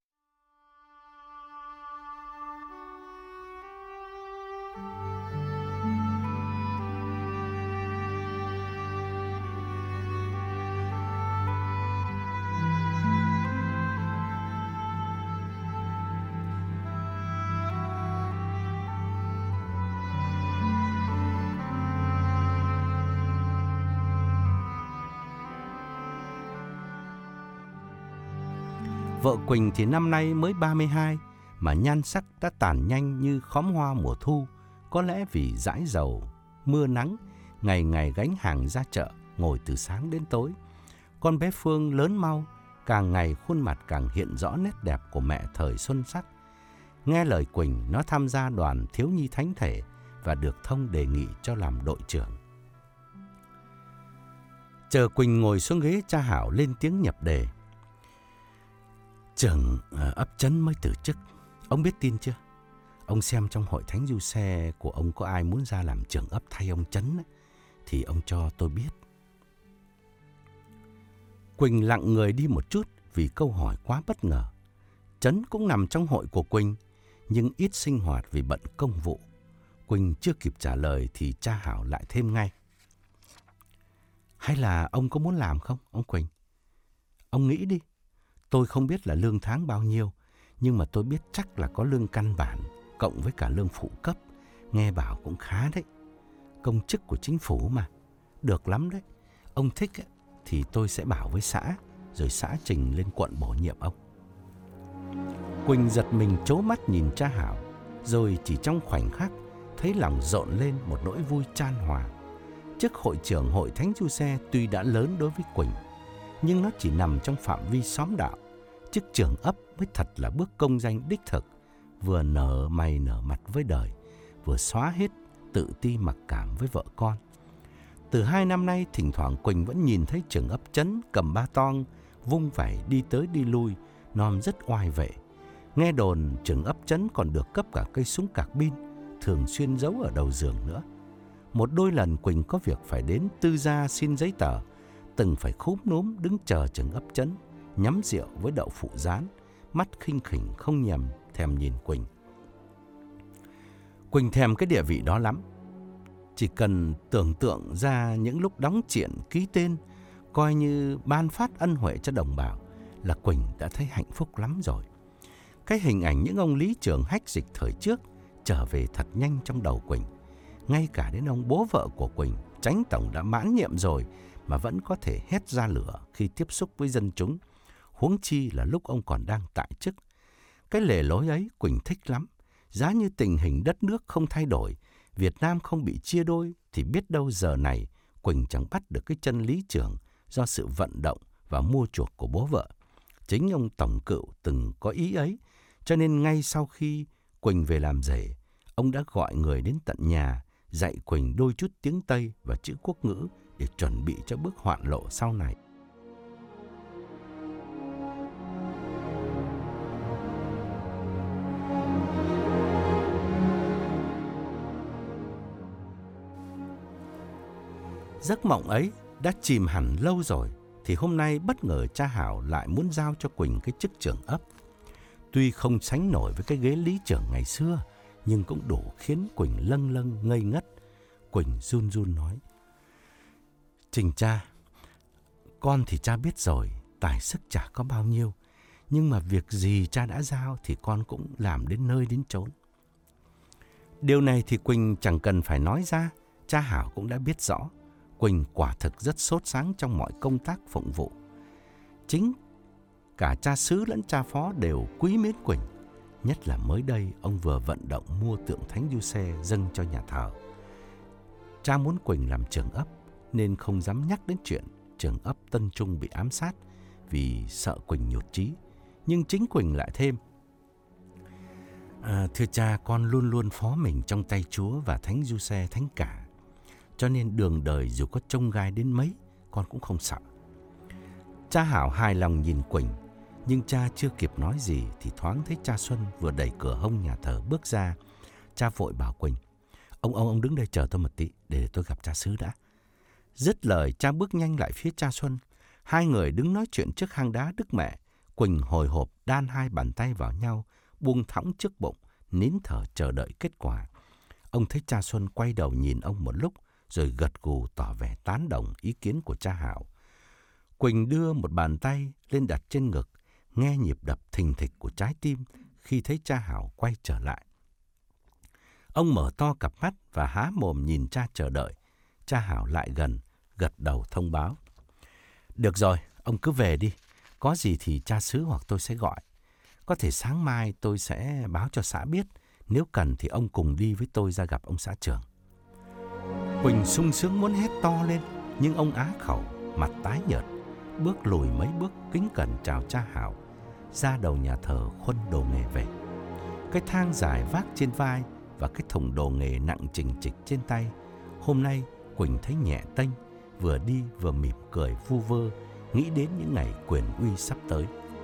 Vợ Quỳnh thì năm nay mới ba mươi hai, mà nhan sắc đã tàn nhanh như khóm hoa mùa thu. Có lẽ vì dãi dầu, mưa nắng, ngày ngày gánh hàng ra chợ, ngồi từ sáng đến tối. Con bé Phương lớn mau, càng ngày khuôn mặt càng hiện rõ nét đẹp của mẹ thời xuân sắc. Nghe lời Quỳnh, nó tham gia đoàn thiếu nhi thánh thể và được Thông đề nghị cho làm đội trưởng. Chờ Quỳnh ngồi xuống ghế, cha Hảo lên tiếng nhập đề. Trưởng ấp Trấn mới từ chức, ông biết tin chưa? Ông xem trong hội thánh du xe của ông có ai muốn ra làm trưởng ấp thay ông Trấn ấy, thì ông cho tôi biết. Quỳnh lặng người đi một chút vì câu hỏi quá bất ngờ. Trấn cũng nằm trong hội của Quỳnh, nhưng ít sinh hoạt vì bận công vụ. Quỳnh chưa kịp trả lời thì cha Hảo lại thêm ngay. Hay là ông có muốn làm không, ông Quỳnh? Ông nghĩ đi. Tôi không biết là lương tháng bao nhiêu, nhưng mà tôi biết chắc là có lương căn bản, cộng với cả lương phụ cấp. Nghe bảo cũng khá đấy. Công chức của chính phủ mà. Được lắm đấy. Ông thích ấy, thì tôi sẽ bảo với xã, rồi xã trình lên quận bổ nhiệm ông. Quỳnh giật mình trố mắt nhìn cha Hảo, rồi chỉ trong khoảnh khắc thấy lòng rộn lên một nỗi vui chan hòa. Chức hội trưởng hội thánh du xe tuy đã lớn đối với Quỳnh, nhưng nó chỉ nằm trong phạm vi xóm đạo. Chức trưởng ấp mới thật là bước công danh đích thực, vừa nở mày nở mặt với đời, vừa xóa hết tự ti mặc cảm với vợ con. Từ hai năm nay, thỉnh thoảng Quỳnh vẫn nhìn thấy trưởng ấp Trấn cầm ba tong, vung vẩy đi tới đi lui, nom rất oai vệ. Nghe đồn trưởng ấp Trấn còn được cấp cả cây súng cạc bin, thường xuyên giấu ở đầu giường nữa. Một đôi lần Quỳnh có việc phải đến tư gia xin giấy tờ, từng phải khúm núm đứng chờ trưởng ấp Trấn, nhắm rượu với đậu phụ rán, mắt khinh khỉnh không nhầm thèm nhìn Quỳnh. Quỳnh thèm cái địa vị đó lắm. Chỉ cần tưởng tượng ra những lúc đóng triện ký tên, coi như ban phát ân huệ cho đồng bào, là Quỳnh đã thấy hạnh phúc lắm rồi. Cái hình ảnh những ông lý trưởng hách dịch thời trước trở về thật nhanh trong đầu Quỳnh. Ngay cả đến ông bố vợ của Quỳnh, Chánh tổng đã mãn nhiệm rồi mà vẫn có thể hét ra lửa khi tiếp xúc với dân chúng, huống chi là lúc ông còn đang tại chức. Cái lề lối ấy Quỳnh thích lắm. Giá như tình hình đất nước không thay đổi, Việt Nam không bị chia đôi, thì biết đâu giờ này Quỳnh chẳng bắt được cái chân lý trưởng do sự vận động và mua chuộc của bố vợ. Chính ông tổng cựu từng có ý ấy, cho nên ngay sau khi Quỳnh về làm rể, ông đã gọi người đến tận nhà, dạy Quỳnh đôi chút tiếng Tây và chữ quốc ngữ để chuẩn bị cho bước hoạn lộ sau này. Giấc mộng ấy đã chìm hẳn lâu rồi, thì hôm nay bất ngờ cha Hảo lại muốn giao cho Quỳnh cái chức trưởng ấp. Tuy không sánh nổi với cái ghế lý trưởng ngày xưa, nhưng cũng đủ khiến Quỳnh lâng lâng ngây ngất. Quỳnh run run nói: Trình cha, con thì cha biết rồi, tài sức chả có bao nhiêu, nhưng mà việc gì cha đã giao thì con cũng làm đến nơi đến chốn. Điều này thì Quỳnh chẳng cần phải nói ra, cha Hảo cũng đã biết rõ. Quỳnh quả thực rất sốt sáng trong mọi công tác phụng vụ. Chính cả cha xứ lẫn cha phó đều quý mến Quỳnh. Nhất là mới đây ông vừa vận động mua tượng Thánh Du Xe dâng cho nhà thờ. Cha muốn Quỳnh làm trưởng ấp nên không dám nhắc đến chuyện trưởng ấp Tân Trung bị ám sát vì sợ Quỳnh nhụt chí. Nhưng chính Quỳnh lại thêm: à, Thưa cha, con luôn luôn phó mình trong tay Chúa và Thánh Du Xe Thánh Cả, cho nên đường đời dù có chông gai đến mấy, con cũng không sợ. Cha Hảo hài lòng nhìn Quỳnh, nhưng cha chưa kịp nói gì thì thoáng thấy cha Xuân vừa đẩy cửa hông nhà thờ bước ra. Cha vội bảo Quỳnh: Ông ông ông đứng đây chờ tôi một tí, để tôi gặp cha xứ đã. Dứt lời, cha bước nhanh lại phía cha Xuân. Hai người đứng nói chuyện trước hang đá Đức Mẹ. Quỳnh hồi hộp đan hai bàn tay vào nhau, buông thõng trước bụng, nín thở chờ đợi kết quả. Ông thấy cha Xuân quay đầu nhìn ông một lúc, rồi gật gù tỏ vẻ tán đồng ý kiến của cha Hảo. Quỳnh đưa một bàn tay lên đặt trên ngực, nghe nhịp đập thình thịch của trái tim khi thấy cha Hảo quay trở lại. Ông mở to cặp mắt và há mồm nhìn cha chờ đợi. Cha Hảo lại gần, gật đầu thông báo: Được rồi, ông cứ về đi. Có gì thì cha xứ hoặc tôi sẽ gọi. Có thể sáng mai tôi sẽ báo cho xã biết. Nếu cần thì ông cùng đi với tôi ra gặp ông xã trưởng. Quỳnh sung sướng muốn hét to lên, nhưng ông á khẩu, mặt tái nhợt. bước lùi mấy bước kính cẩn chào cha Hảo, ra đầu nhà thờ khuân đồ nghề về. Cái thang dài vác trên vai và cái thùng đồ nghề nặng chình chịch trên tay, hôm nay Quỳnh thấy nhẹ tênh, vừa đi vừa mỉm cười vu vơ, nghĩ đến những ngày quyền uy sắp tới.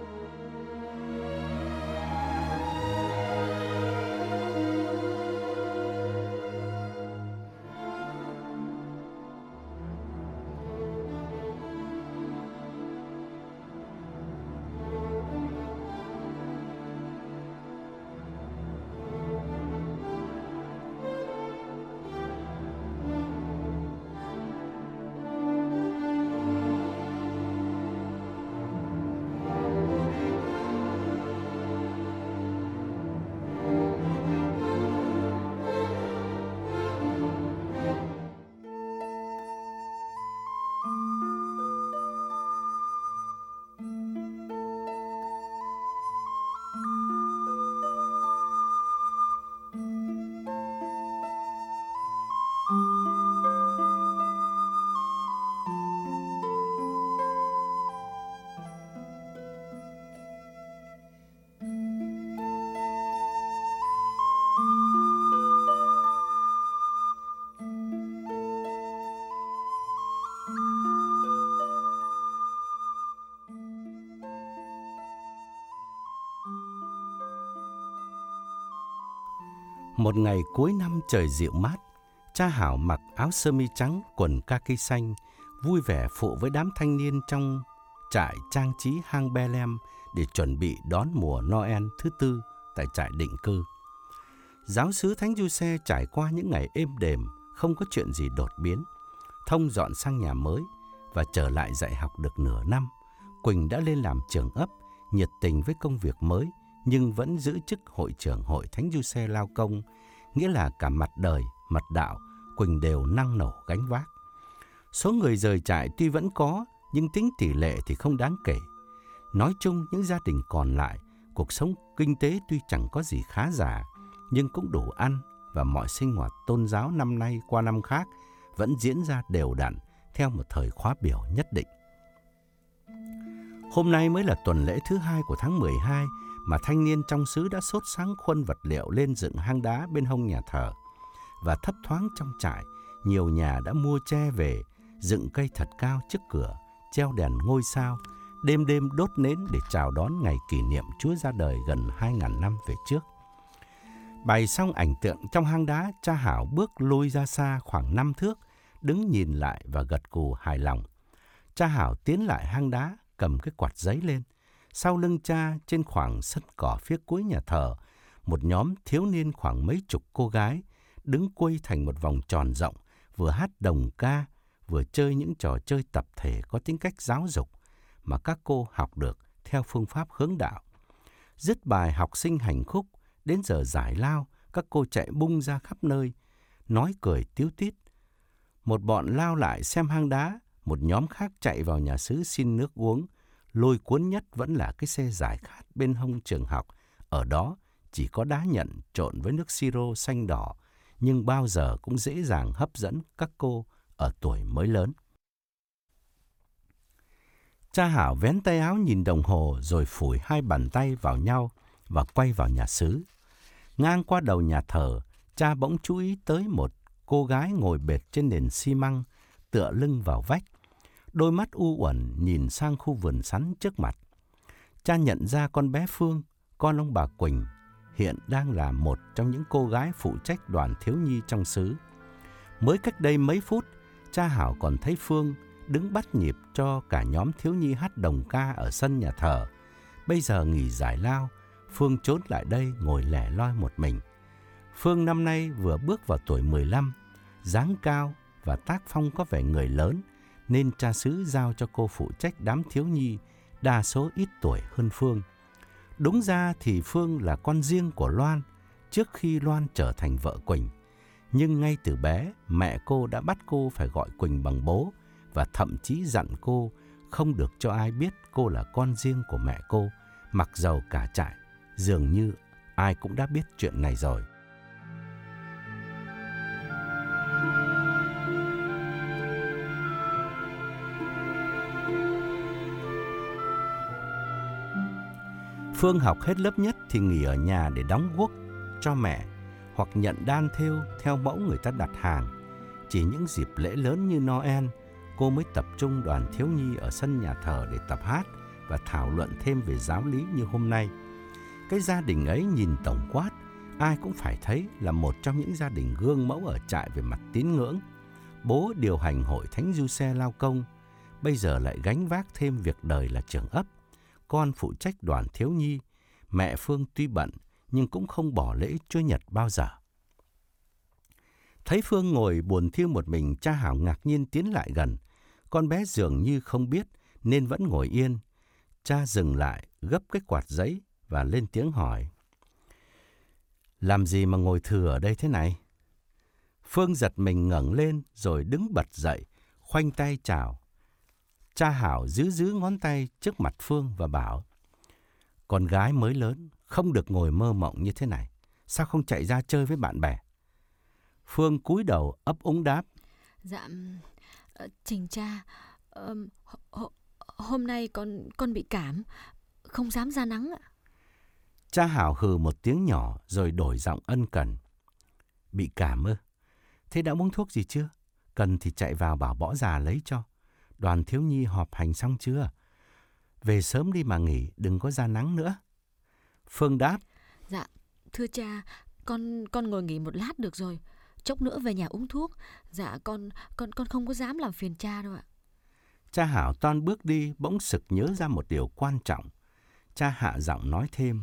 Một ngày cuối năm trời dịu mát, cha Hảo mặc áo sơ mi trắng, quần kaki xanh, vui vẻ phụ với đám thanh niên trong trại trang trí hang Belem để chuẩn bị đón mùa Noel thứ tư tại trại định cư. Giáo xứ Thánh Giuse trải qua những ngày êm đềm, không có chuyện gì đột biến. Thông dọn sang nhà mới và trở lại dạy học được nửa năm, Quỳnh đã lên làm trưởng ấp, nhiệt tình với công việc mới, nhưng vẫn giữ chức hội trưởng hội Thánh Giuse Lao Công, nghĩa là cả mặt đời, mặt đạo, Quỳnh đều năng nổ gánh vác. Số người rời trại tuy vẫn có, nhưng tính tỷ lệ thì không đáng kể. Nói chung, những gia đình còn lại, cuộc sống kinh tế tuy chẳng có gì khá giả, nhưng cũng đủ ăn, và mọi sinh hoạt tôn giáo năm nay qua năm khác vẫn diễn ra đều đặn theo một thời khóa biểu nhất định. Hôm nay mới là tuần lễ thứ hai của tháng mười hai mà thanh niên trong xứ đã sốt sáng khuân vật liệu lên dựng hang đá bên hông nhà thờ. Và thấp thoáng trong trại, nhiều nhà đã mua tre về, dựng cây thật cao trước cửa, treo đèn ngôi sao, đêm đêm đốt nến để chào đón ngày kỷ niệm Chúa ra đời gần hai ngàn năm về trước. Bày xong ảnh tượng trong hang đá, cha Hảo bước lui ra xa khoảng năm thước, đứng nhìn lại và gật gù hài lòng. Cha Hảo tiến lại hang đá, cầm cái quạt giấy lên. Sau lưng cha, trên khoảng sân cỏ phía cuối nhà thờ, một nhóm thiếu niên khoảng mấy chục cô gái đứng quây thành một vòng tròn rộng, vừa hát đồng ca, vừa chơi những trò chơi tập thể có tính cách giáo dục mà các cô học được theo phương pháp hướng đạo. Dứt bài học sinh hành khúc, đến giờ giải lao, các cô chạy bung ra khắp nơi, nói cười tíu tít. Một bọn lao lại xem hang đá, một nhóm khác chạy vào nhà xứ xin nước uống. Lôi cuốn nhất vẫn là cái xe giải khát bên hông trường học. Ở đó chỉ có đá nhận trộn với nước siro xanh đỏ, nhưng bao giờ cũng dễ dàng hấp dẫn các cô ở tuổi mới lớn. Cha Hảo vén tay áo nhìn đồng hồ rồi phủi hai bàn tay vào nhau và quay vào nhà xứ. Ngang qua đầu nhà thờ, cha bỗng chú ý tới một cô gái ngồi bệt trên nền xi măng, tựa lưng vào vách. Đôi mắt u uẩn nhìn sang khu vườn sắn trước mặt. Cha nhận ra con bé Phương, con ông bà Quỳnh, hiện đang là một trong những cô gái phụ trách đoàn thiếu nhi trong xứ. Mới cách đây mấy phút, cha Hảo còn thấy Phương đứng bắt nhịp cho cả nhóm thiếu nhi hát đồng ca ở sân nhà thờ. Bây giờ nghỉ giải lao, Phương trốn lại đây ngồi lẻ loi một mình. Phương năm nay vừa bước vào tuổi mười lăm, dáng cao và tác phong có vẻ người lớn, nên cha xứ giao cho cô phụ trách đám thiếu nhi, đa số ít tuổi hơn Phương. Đúng ra thì Phương là con riêng của Loan, trước khi Loan trở thành vợ Quỳnh. Nhưng ngay từ bé, mẹ cô đã bắt cô phải gọi Quỳnh bằng bố, và thậm chí dặn cô không được cho ai biết cô là con riêng của mẹ cô, mặc dầu cả trại dường như ai cũng đã biết chuyện này rồi. Phương học hết lớp nhất thì nghỉ ở nhà để đóng guốc cho mẹ hoặc nhận đan thêu theo mẫu người ta đặt hàng. Chỉ những dịp lễ lớn như Noel, cô mới tập trung đoàn thiếu nhi ở sân nhà thờ để tập hát và thảo luận thêm về giáo lý như hôm nay. Cái gia đình ấy nhìn tổng quát, ai cũng phải thấy là một trong những gia đình gương mẫu ở trại về mặt tín ngưỡng. Bố điều hành hội Thánh Giuse Lao Công, bây giờ lại gánh vác thêm việc đời là trưởng ấp. Con phụ trách đoàn thiếu nhi. Mẹ Phương tuy bận nhưng cũng không bỏ lễ Chúa Nhật bao giờ. Thấy Phương ngồi buồn thiêu một mình, cha Hảo ngạc nhiên tiến lại gần. Con bé dường như không biết nên vẫn ngồi yên. Cha dừng lại, gấp cái quạt giấy và lên tiếng hỏi: "Làm gì mà ngồi thừ ở đây thế này?" Phương giật mình ngẩng lên rồi đứng bật dậy, khoanh tay chào. Cha Hảo giữ giữ ngón tay trước mặt Phương và bảo: "Con gái mới lớn, không được ngồi mơ mộng như thế này. Sao không chạy ra chơi với bạn bè?" Phương cúi đầu ấp úng đáp: Dạ, trình cha, um, h- hôm nay con con bị cảm, không dám ra nắng ạ. Cha Hảo hừ một tiếng nhỏ rồi đổi giọng ân cần: "Bị cảm ư? Thế đã uống thuốc gì chưa? Cần thì chạy vào bảo bỏ già lấy cho. Đoàn thiếu nhi họp hành xong chưa? Về sớm đi mà nghỉ, đừng có ra nắng nữa." Phương đáp: Dạ, thưa cha, con con ngồi nghỉ một lát được rồi. Chốc nữa về nhà uống thuốc. Dạ, con con con không có dám làm phiền cha đâu ạ. Cha Hảo toan bước đi, bỗng sực nhớ ra một điều quan trọng. Cha hạ giọng nói thêm: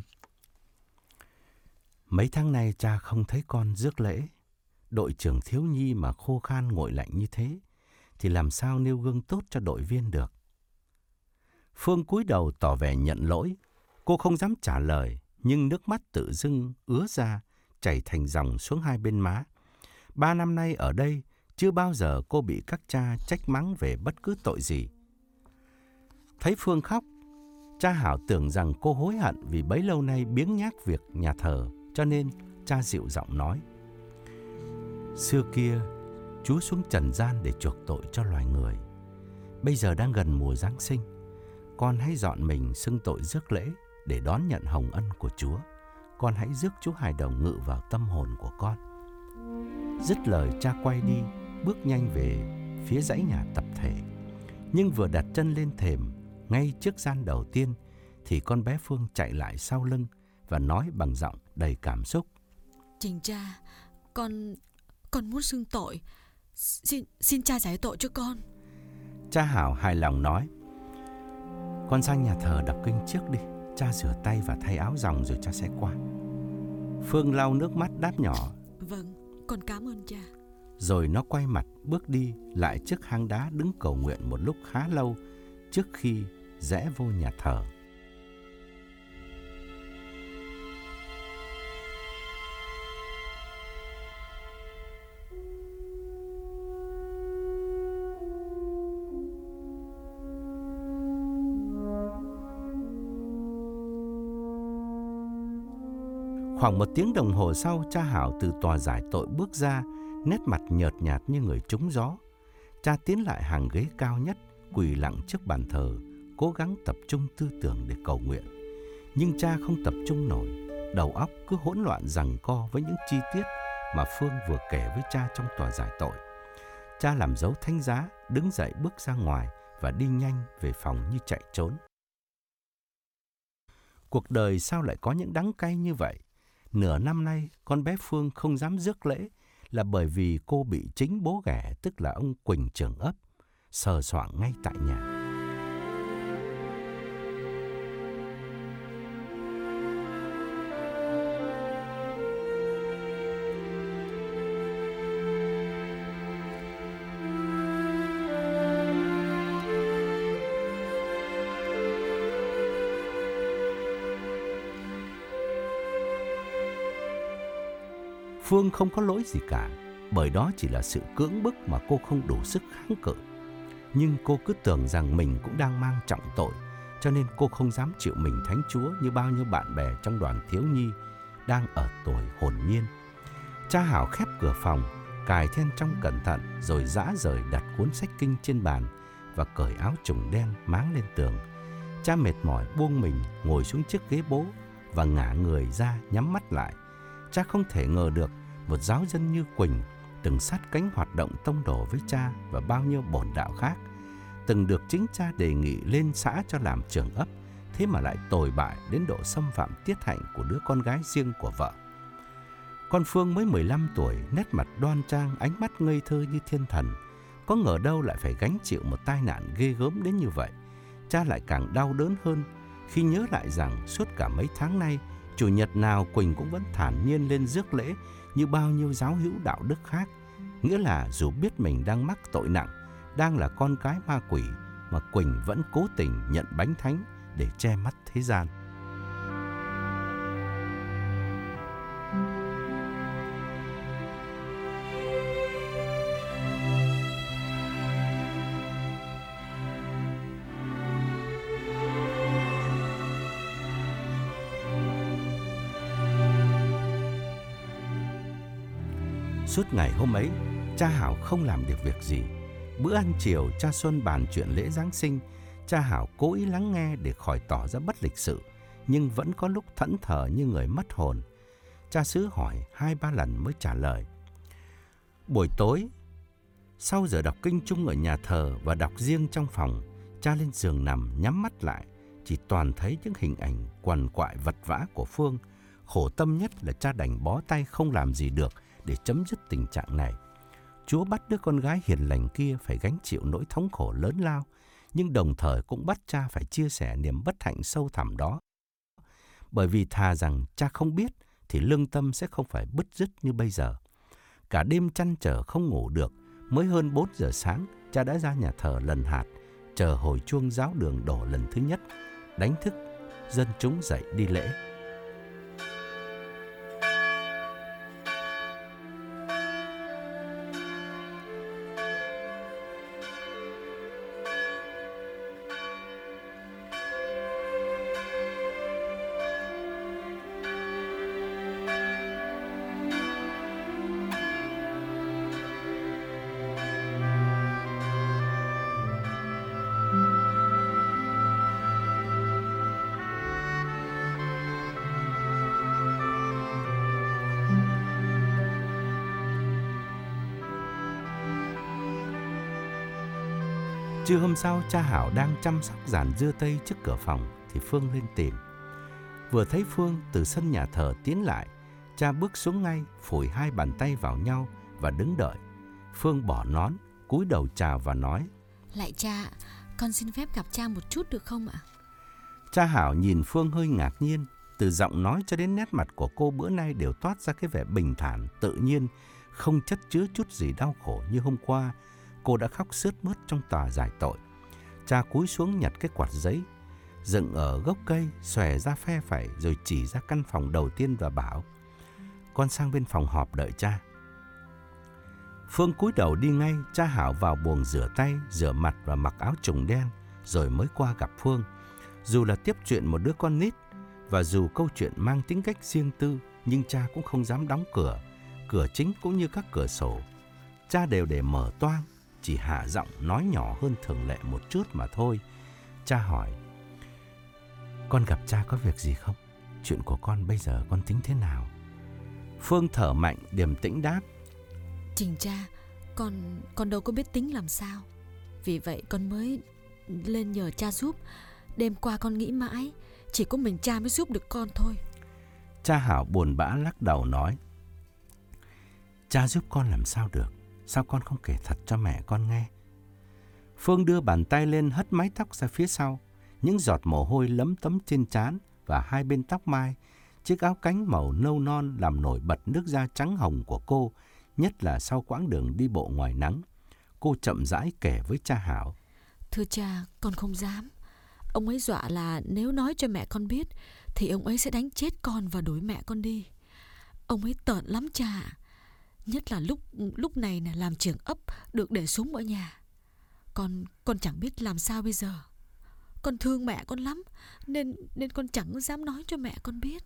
"Mấy tháng nay cha không thấy con rước lễ. Đội trưởng thiếu nhi mà khô khan nguội lạnh như thế thì làm sao nêu gương tốt cho đội viên được?" Phương cúi đầu tỏ vẻ nhận lỗi. Cô không dám trả lời, nhưng nước mắt tự dưng ứa ra, chảy thành dòng xuống hai bên má. Ba năm nay ở đây, chưa bao giờ cô bị các cha trách mắng về bất cứ tội gì. Thấy Phương khóc, cha Hảo tưởng rằng cô hối hận vì bấy lâu nay biếng nhác việc nhà thờ, cho nên cha dịu giọng nói: "Xưa kia, Chúa xuống trần gian để chuộc tội cho loài người. Bây giờ đang gần mùa Giáng sinh, con hãy dọn mình xưng tội rước lễ để đón nhận hồng ân của Chúa. Con hãy rước Chúa Hài Đồng ngự vào tâm hồn của con." Dứt lời, cha quay đi, bước nhanh về phía dãy nhà tập thể. Nhưng vừa đặt chân lên thềm, ngay trước gian đầu tiên, thì con bé Phương chạy lại sau lưng và nói bằng giọng đầy cảm xúc: Trình cha, con con muốn xưng tội. Xin xin cha giải tội cho con. Cha Hảo hài lòng nói: "Con sang nhà thờ đọc kinh trước đi. Cha rửa tay và thay áo dòng rồi cha sẽ qua." Phương lau nước mắt đáp nhỏ: "Vâng, con cảm ơn cha." Rồi nó quay mặt bước đi lại trước hang đá, đứng cầu nguyện một lúc khá lâu trước khi rẽ vô nhà thờ. Khoảng một tiếng đồng hồ sau, cha Hảo từ tòa giải tội bước ra, nét mặt nhợt nhạt như người trúng gió. Cha tiến lại hàng ghế cao nhất, quỳ lặng trước bàn thờ, cố gắng tập trung tư tưởng để cầu nguyện. Nhưng cha không tập trung nổi, đầu óc cứ hỗn loạn giằng co với những chi tiết mà Phương vừa kể với cha trong tòa giải tội. Cha làm dấu thánh giá, đứng dậy bước ra ngoài và đi nhanh về phòng như chạy trốn. Cuộc đời sao lại có những đắng cay như vậy? Nửa năm nay, con bé Phương không dám rước lễ là bởi vì cô bị chính bố ghẻ, tức là ông Quỳnh trưởng ấp, sờ soạng ngay tại nhà. Phương không có lỗi gì cả, bởi đó chỉ là sự cưỡng bức mà cô không đủ sức kháng cự. Nhưng cô cứ tưởng rằng mình cũng đang mang trọng tội, cho nên cô không dám chịu mình thánh Chúa như bao nhiêu bạn bè trong đoàn thiếu nhi đang ở tuổi hồn nhiên. Cha Hảo khép cửa phòng, cài then trong cẩn thận, rồi dã rời đặt cuốn sách kinh trên bàn và cởi áo trùng đen máng lên tường. Cha mệt mỏi buông mình ngồi xuống chiếc ghế bố và ngả người ra nhắm mắt lại. Cha không thể ngờ được một giáo dân như Quỳnh, từng sát cánh hoạt động tông đồ với cha và bao nhiêu bổn đạo khác, từng được chính cha đề nghị lên xã cho làm trưởng ấp, thế mà lại tồi bại đến độ xâm phạm tiết hạnh của đứa con gái riêng của vợ. Con Phương mới mười lăm tuổi, nét mặt đoan trang, ánh mắt ngây thơ như thiên thần, có ngờ đâu lại phải gánh chịu một tai nạn ghê gớm đến như vậy. Cha lại càng đau đớn hơn khi nhớ lại rằng suốt cả mấy tháng nay, chủ nhật nào Quỳnh cũng vẫn thản nhiên lên rước lễ như bao nhiêu giáo hữu đạo đức khác. Nghĩa là dù biết mình đang mắc tội nặng, đang là con cái ma quỷ, mà Quỳnh vẫn cố tình nhận bánh thánh để che mắt thế gian. Suốt ngày hôm ấy, cha Hảo không làm được việc gì. Bữa ăn chiều, cha Xuân bàn chuyện lễ Giáng sinh. Cha Hảo cố ý lắng nghe để khỏi tỏ ra bất lịch sự, nhưng vẫn có lúc thẫn thờ như người mất hồn. Cha xứ hỏi hai ba lần mới trả lời. Buổi tối, sau giờ đọc kinh chung ở nhà thờ và đọc riêng trong phòng, cha lên giường nằm nhắm mắt lại, chỉ toàn thấy những hình ảnh quằn quại vật vã của Phương. Khổ tâm nhất là cha đành bó tay không làm gì được để chấm dứt tình trạng này. Chúa bắt đứa con gái hiền lành kia phải gánh chịu nỗi thống khổ lớn lao, nhưng đồng thời cũng bắt cha phải chia sẻ niềm bất hạnh sâu thẳm đó. Bởi vì thà rằng cha không biết thì lương tâm sẽ không phải bứt rứt như bây giờ. Cả đêm trăn trở không ngủ được, mới hơn bốn giờ sáng, cha đã ra nhà thờ lần hạt, chờ hồi chuông giáo đường đổ lần thứ nhất, đánh thức dân chúng dậy đi lễ. Trưa hôm sau, cha Hảo đang chăm sóc dàn dưa tây trước cửa phòng thì Phương lên tìm. Vừa thấy Phương từ sân nhà thờ tiến lại, cha bước xuống ngay, phủi hai bàn tay vào nhau và đứng đợi. Phương bỏ nón, cúi đầu chào và nói: Lạy cha, con xin phép gặp cha một chút được không ạ? Cha Hảo nhìn Phương hơi ngạc nhiên. Từ giọng nói cho đến nét mặt của cô bữa nay đều toát ra cái vẻ bình thản, tự nhiên, không chất chứa chút gì đau khổ như hôm qua cô đã khóc sướt mướt trong tòa giải tội. Cha cúi xuống nhặt cái quạt giấy dựng ở gốc cây, xòe ra phe phẩy rồi chỉ ra căn phòng đầu tiên và bảo: Con sang bên phòng họp đợi cha. Phương cúi đầu đi ngay. Cha Hảo vào buồng rửa tay, rửa mặt và mặc áo trùng đen rồi mới qua gặp Phương. Dù là tiếp chuyện một đứa con nít và dù câu chuyện mang tính cách riêng tư, nhưng cha cũng không dám đóng cửa. Cửa chính cũng như các cửa sổ, cha đều để mở toang, chỉ hạ giọng nói nhỏ hơn thường lệ một chút mà thôi. Cha hỏi: Con gặp cha có việc gì không? Chuyện của con bây giờ con tính thế nào? Phương thở mạnh, điềm tĩnh đáp: Trình cha, con con đâu có biết tính làm sao. Vì vậy con mới lên nhờ cha giúp. Đêm qua con nghĩ mãi, chỉ có mình cha mới giúp được con thôi. Cha Hảo buồn bã lắc đầu nói: Cha giúp con làm sao được? Sao con không kể thật cho mẹ con nghe? Phương đưa bàn tay lên hất mái tóc ra phía sau. Những giọt mồ hôi lấm tấm trên trán và hai bên tóc mai. Chiếc áo cánh màu nâu non làm nổi bật nước da trắng hồng của cô, nhất là sau quãng đường đi bộ ngoài nắng. Cô chậm rãi kể với cha Hảo: Thưa cha, con không dám. Ông ấy dọa là nếu nói cho mẹ con biết thì ông ấy sẽ đánh chết con và đuổi mẹ con đi. Ông ấy tợn lắm cha. Nhất là lúc lúc này là làm trưởng ấp được để súng ở nhà. Con con chẳng biết làm sao bây giờ. Con thương mẹ con lắm nên nên con chẳng dám nói cho mẹ con biết.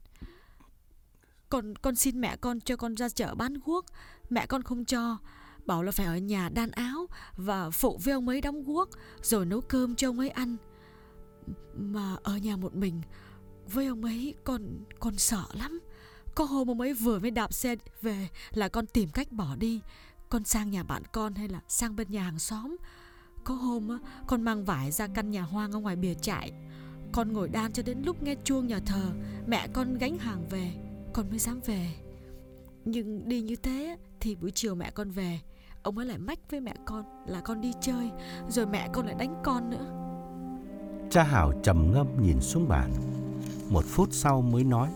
Con con xin mẹ con cho con ra chợ bán guốc. Mẹ con không cho, bảo là phải ở nhà đan áo và phụ với ông ấy đóng guốc rồi nấu cơm cho ông ấy ăn. Mà ở nhà một mình với ông ấy con con sợ lắm. Có hôm ông ấy vừa mới đạp xe về là con tìm cách bỏ đi. Con sang nhà bạn con hay là sang bên nhà hàng xóm. Có hôm á, con mang vải ra căn nhà hoang ở ngoài bìa trại. Con ngồi đan cho đến lúc nghe chuông nhà thờ, mẹ con gánh hàng về, con mới dám về. Nhưng đi như thế thì buổi chiều mẹ con về, ông ấy lại mách với mẹ con là con đi chơi, rồi mẹ con lại đánh con nữa. Cha Hảo trầm ngâm nhìn xuống bàn, một phút sau mới nói: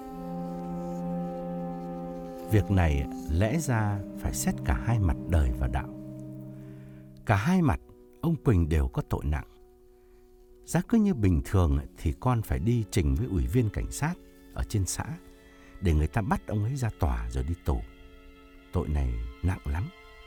việc này lẽ ra phải xét cả hai mặt đời và đạo. Cả hai mặt ông Quỳnh đều có tội nặng. Giá cứ như bình thường thì con phải đi trình với ủy viên cảnh sát ở trên xã để người ta bắt ông ấy ra tòa rồi đi tù. Tội này nặng lắm.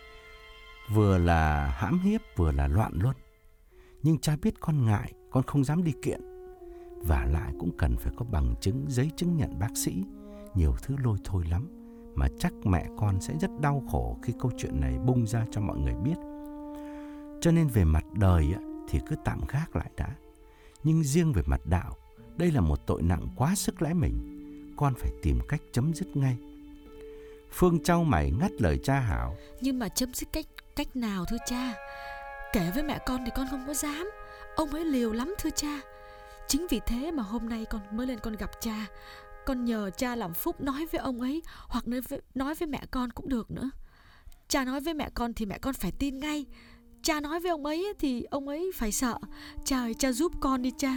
Vừa là hãm hiếp vừa là loạn luân. Nhưng cha biết con ngại, con không dám đi kiện. Vả lại cũng cần phải có bằng chứng, giấy chứng nhận bác sĩ, nhiều thứ lôi thôi lắm. Mà chắc mẹ con sẽ rất đau khổ khi câu chuyện này bung ra cho mọi người biết. Cho nên về mặt đời thì cứ tạm gác lại đã. Nhưng riêng về mặt đạo, đây là một tội nặng quá sức lẽ mình. Con phải tìm cách chấm dứt ngay. Phương chau mày ngắt lời cha Hảo: nhưng mà chấm dứt cách cách nào thưa cha? Kể với mẹ con thì con không có dám. Ông ấy liều lắm thưa cha. Chính vì thế mà hôm nay con mới lên con gặp cha. Con nhờ cha làm phúc nói với ông ấy, hoặc nói với, nói với mẹ con cũng được nữa. Cha nói với mẹ con thì mẹ con phải tin ngay. Cha nói với ông ấy thì ông ấy phải sợ. Cha ơi, cha giúp con đi cha.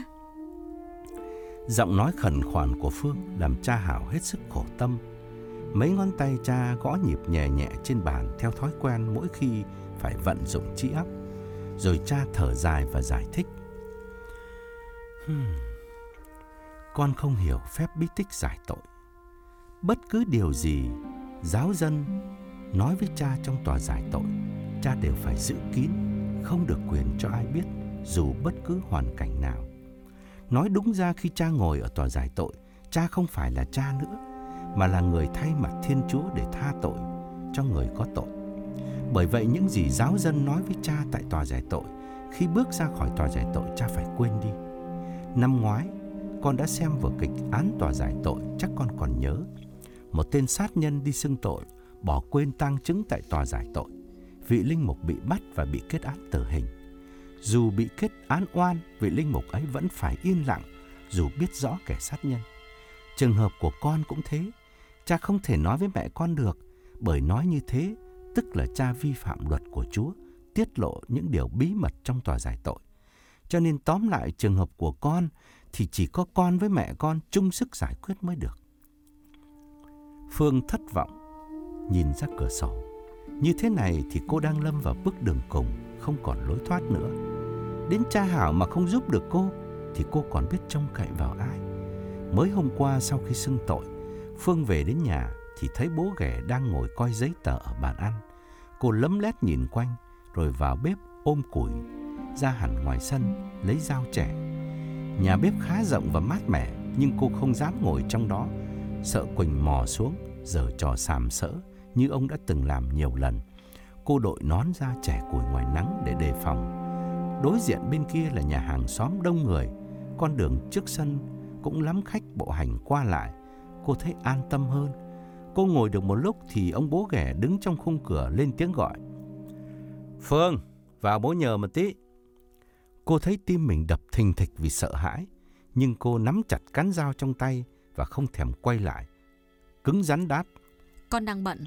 Giọng nói khẩn khoản của Phương làm cha Hảo hết sức khổ tâm. Mấy ngón tay cha gõ nhịp nhẹ nhẹ trên bàn theo thói quen mỗi khi phải vận dụng trí óc. Rồi cha thở dài và giải thích: hmm, con không hiểu phép bí tích giải tội. Bất cứ điều gì giáo dân nói với cha trong tòa giải tội, cha đều phải giữ kín, không được quyền cho ai biết, dù bất cứ hoàn cảnh nào. Nói đúng ra khi cha ngồi ở tòa giải tội, cha không phải là cha nữa, mà là người thay mặt Thiên Chúa để tha tội cho người có tội. Bởi vậy những gì giáo dân nói với cha tại tòa giải tội, khi bước ra khỏi tòa giải tội cha phải quên đi. Năm ngoái, con đã xem vở kịch Án tòa giải tội, chắc con còn nhớ. Một tên sát nhân đi xưng tội, bỏ quên tang chứng tại tòa giải tội. Vị linh mục bị bắt và bị kết án tử hình. Dù bị kết án oan, vị linh mục ấy vẫn phải yên lặng, dù biết rõ kẻ sát nhân. Trường hợp của con cũng thế. Cha không thể nói với mẹ con được, bởi nói như thế tức là cha vi phạm luật của Chúa, tiết lộ những điều bí mật trong tòa giải tội. Cho nên tóm lại trường hợp của con thì chỉ có con với mẹ con chung sức giải quyết mới được. Phương thất vọng nhìn ra cửa sổ. Như thế này thì cô đang lâm vào bước đường cùng, không còn lối thoát nữa. Đến cha Hảo mà không giúp được cô thì cô còn biết trông cậy vào ai? Mới hôm qua sau khi xưng tội, Phương về đến nhà thì thấy bố ghẻ đang ngồi coi giấy tờ ở bàn ăn. Cô lấm lét nhìn quanh rồi vào bếp ôm củi ra hẳn ngoài sân lấy dao chẻ. Nhà bếp khá rộng và mát mẻ, nhưng cô không dám ngồi trong đó, sợ Quỳnh mò xuống giở trò sàm sỡ như ông đã từng làm nhiều lần. Cô đội nón ra chẻ củi ngoài nắng để đề phòng. Đối diện bên kia là nhà hàng xóm đông người, con đường trước sân cũng lắm khách bộ hành qua lại. Cô thấy an tâm hơn. Cô ngồi được một lúc thì ông bố ghẻ đứng trong khung cửa lên tiếng gọi: Phương, vào bố nhờ một tí. Cô thấy tim mình đập thình thịch vì sợ hãi, nhưng cô nắm chặt cán dao trong tay và không thèm quay lại, cứng rắn đáp: Con đang bận.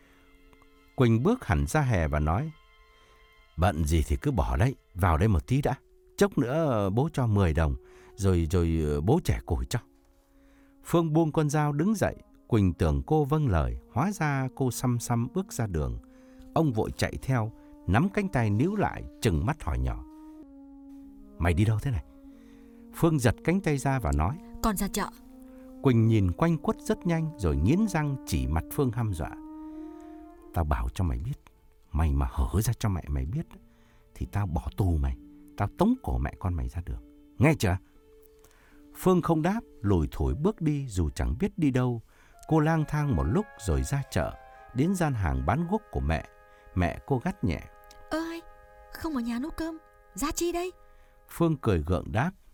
Quỳnh bước hẳn ra hè và nói: Bận gì thì cứ bỏ đấy, vào đây một tí đã. Chốc nữa bố cho mười đồng, rồi rồi bố chẻ củi cho. Phương buông con dao đứng dậy. Quỳnh tưởng cô vâng lời, hóa ra cô xăm xăm bước ra đường. Ông vội chạy theo, nắm cánh tay níu lại, trừng mắt hỏi nhỏ: Mày đi đâu thế này? Phương giật cánh tay ra và nói: Con ra chợ. Quỳnh nhìn quanh quất rất nhanh rồi nghiến răng chỉ mặt Phương hăm dọa: Tao bảo cho mày biết, mày mà hở ra cho mẹ mày biết thì tao bỏ tù mày, tao tống cổ mẹ con mày ra đường, nghe chưa? Phương không đáp, lủi thủi bước đi dù chẳng biết đi đâu. Cô lang thang một lúc rồi ra chợ, đến gian hàng bán guốc của mẹ. Mẹ cô gắt nhẹ: Ơi, không ở nhà nấu cơm, ra chi đây? Phương cười gượng đáp: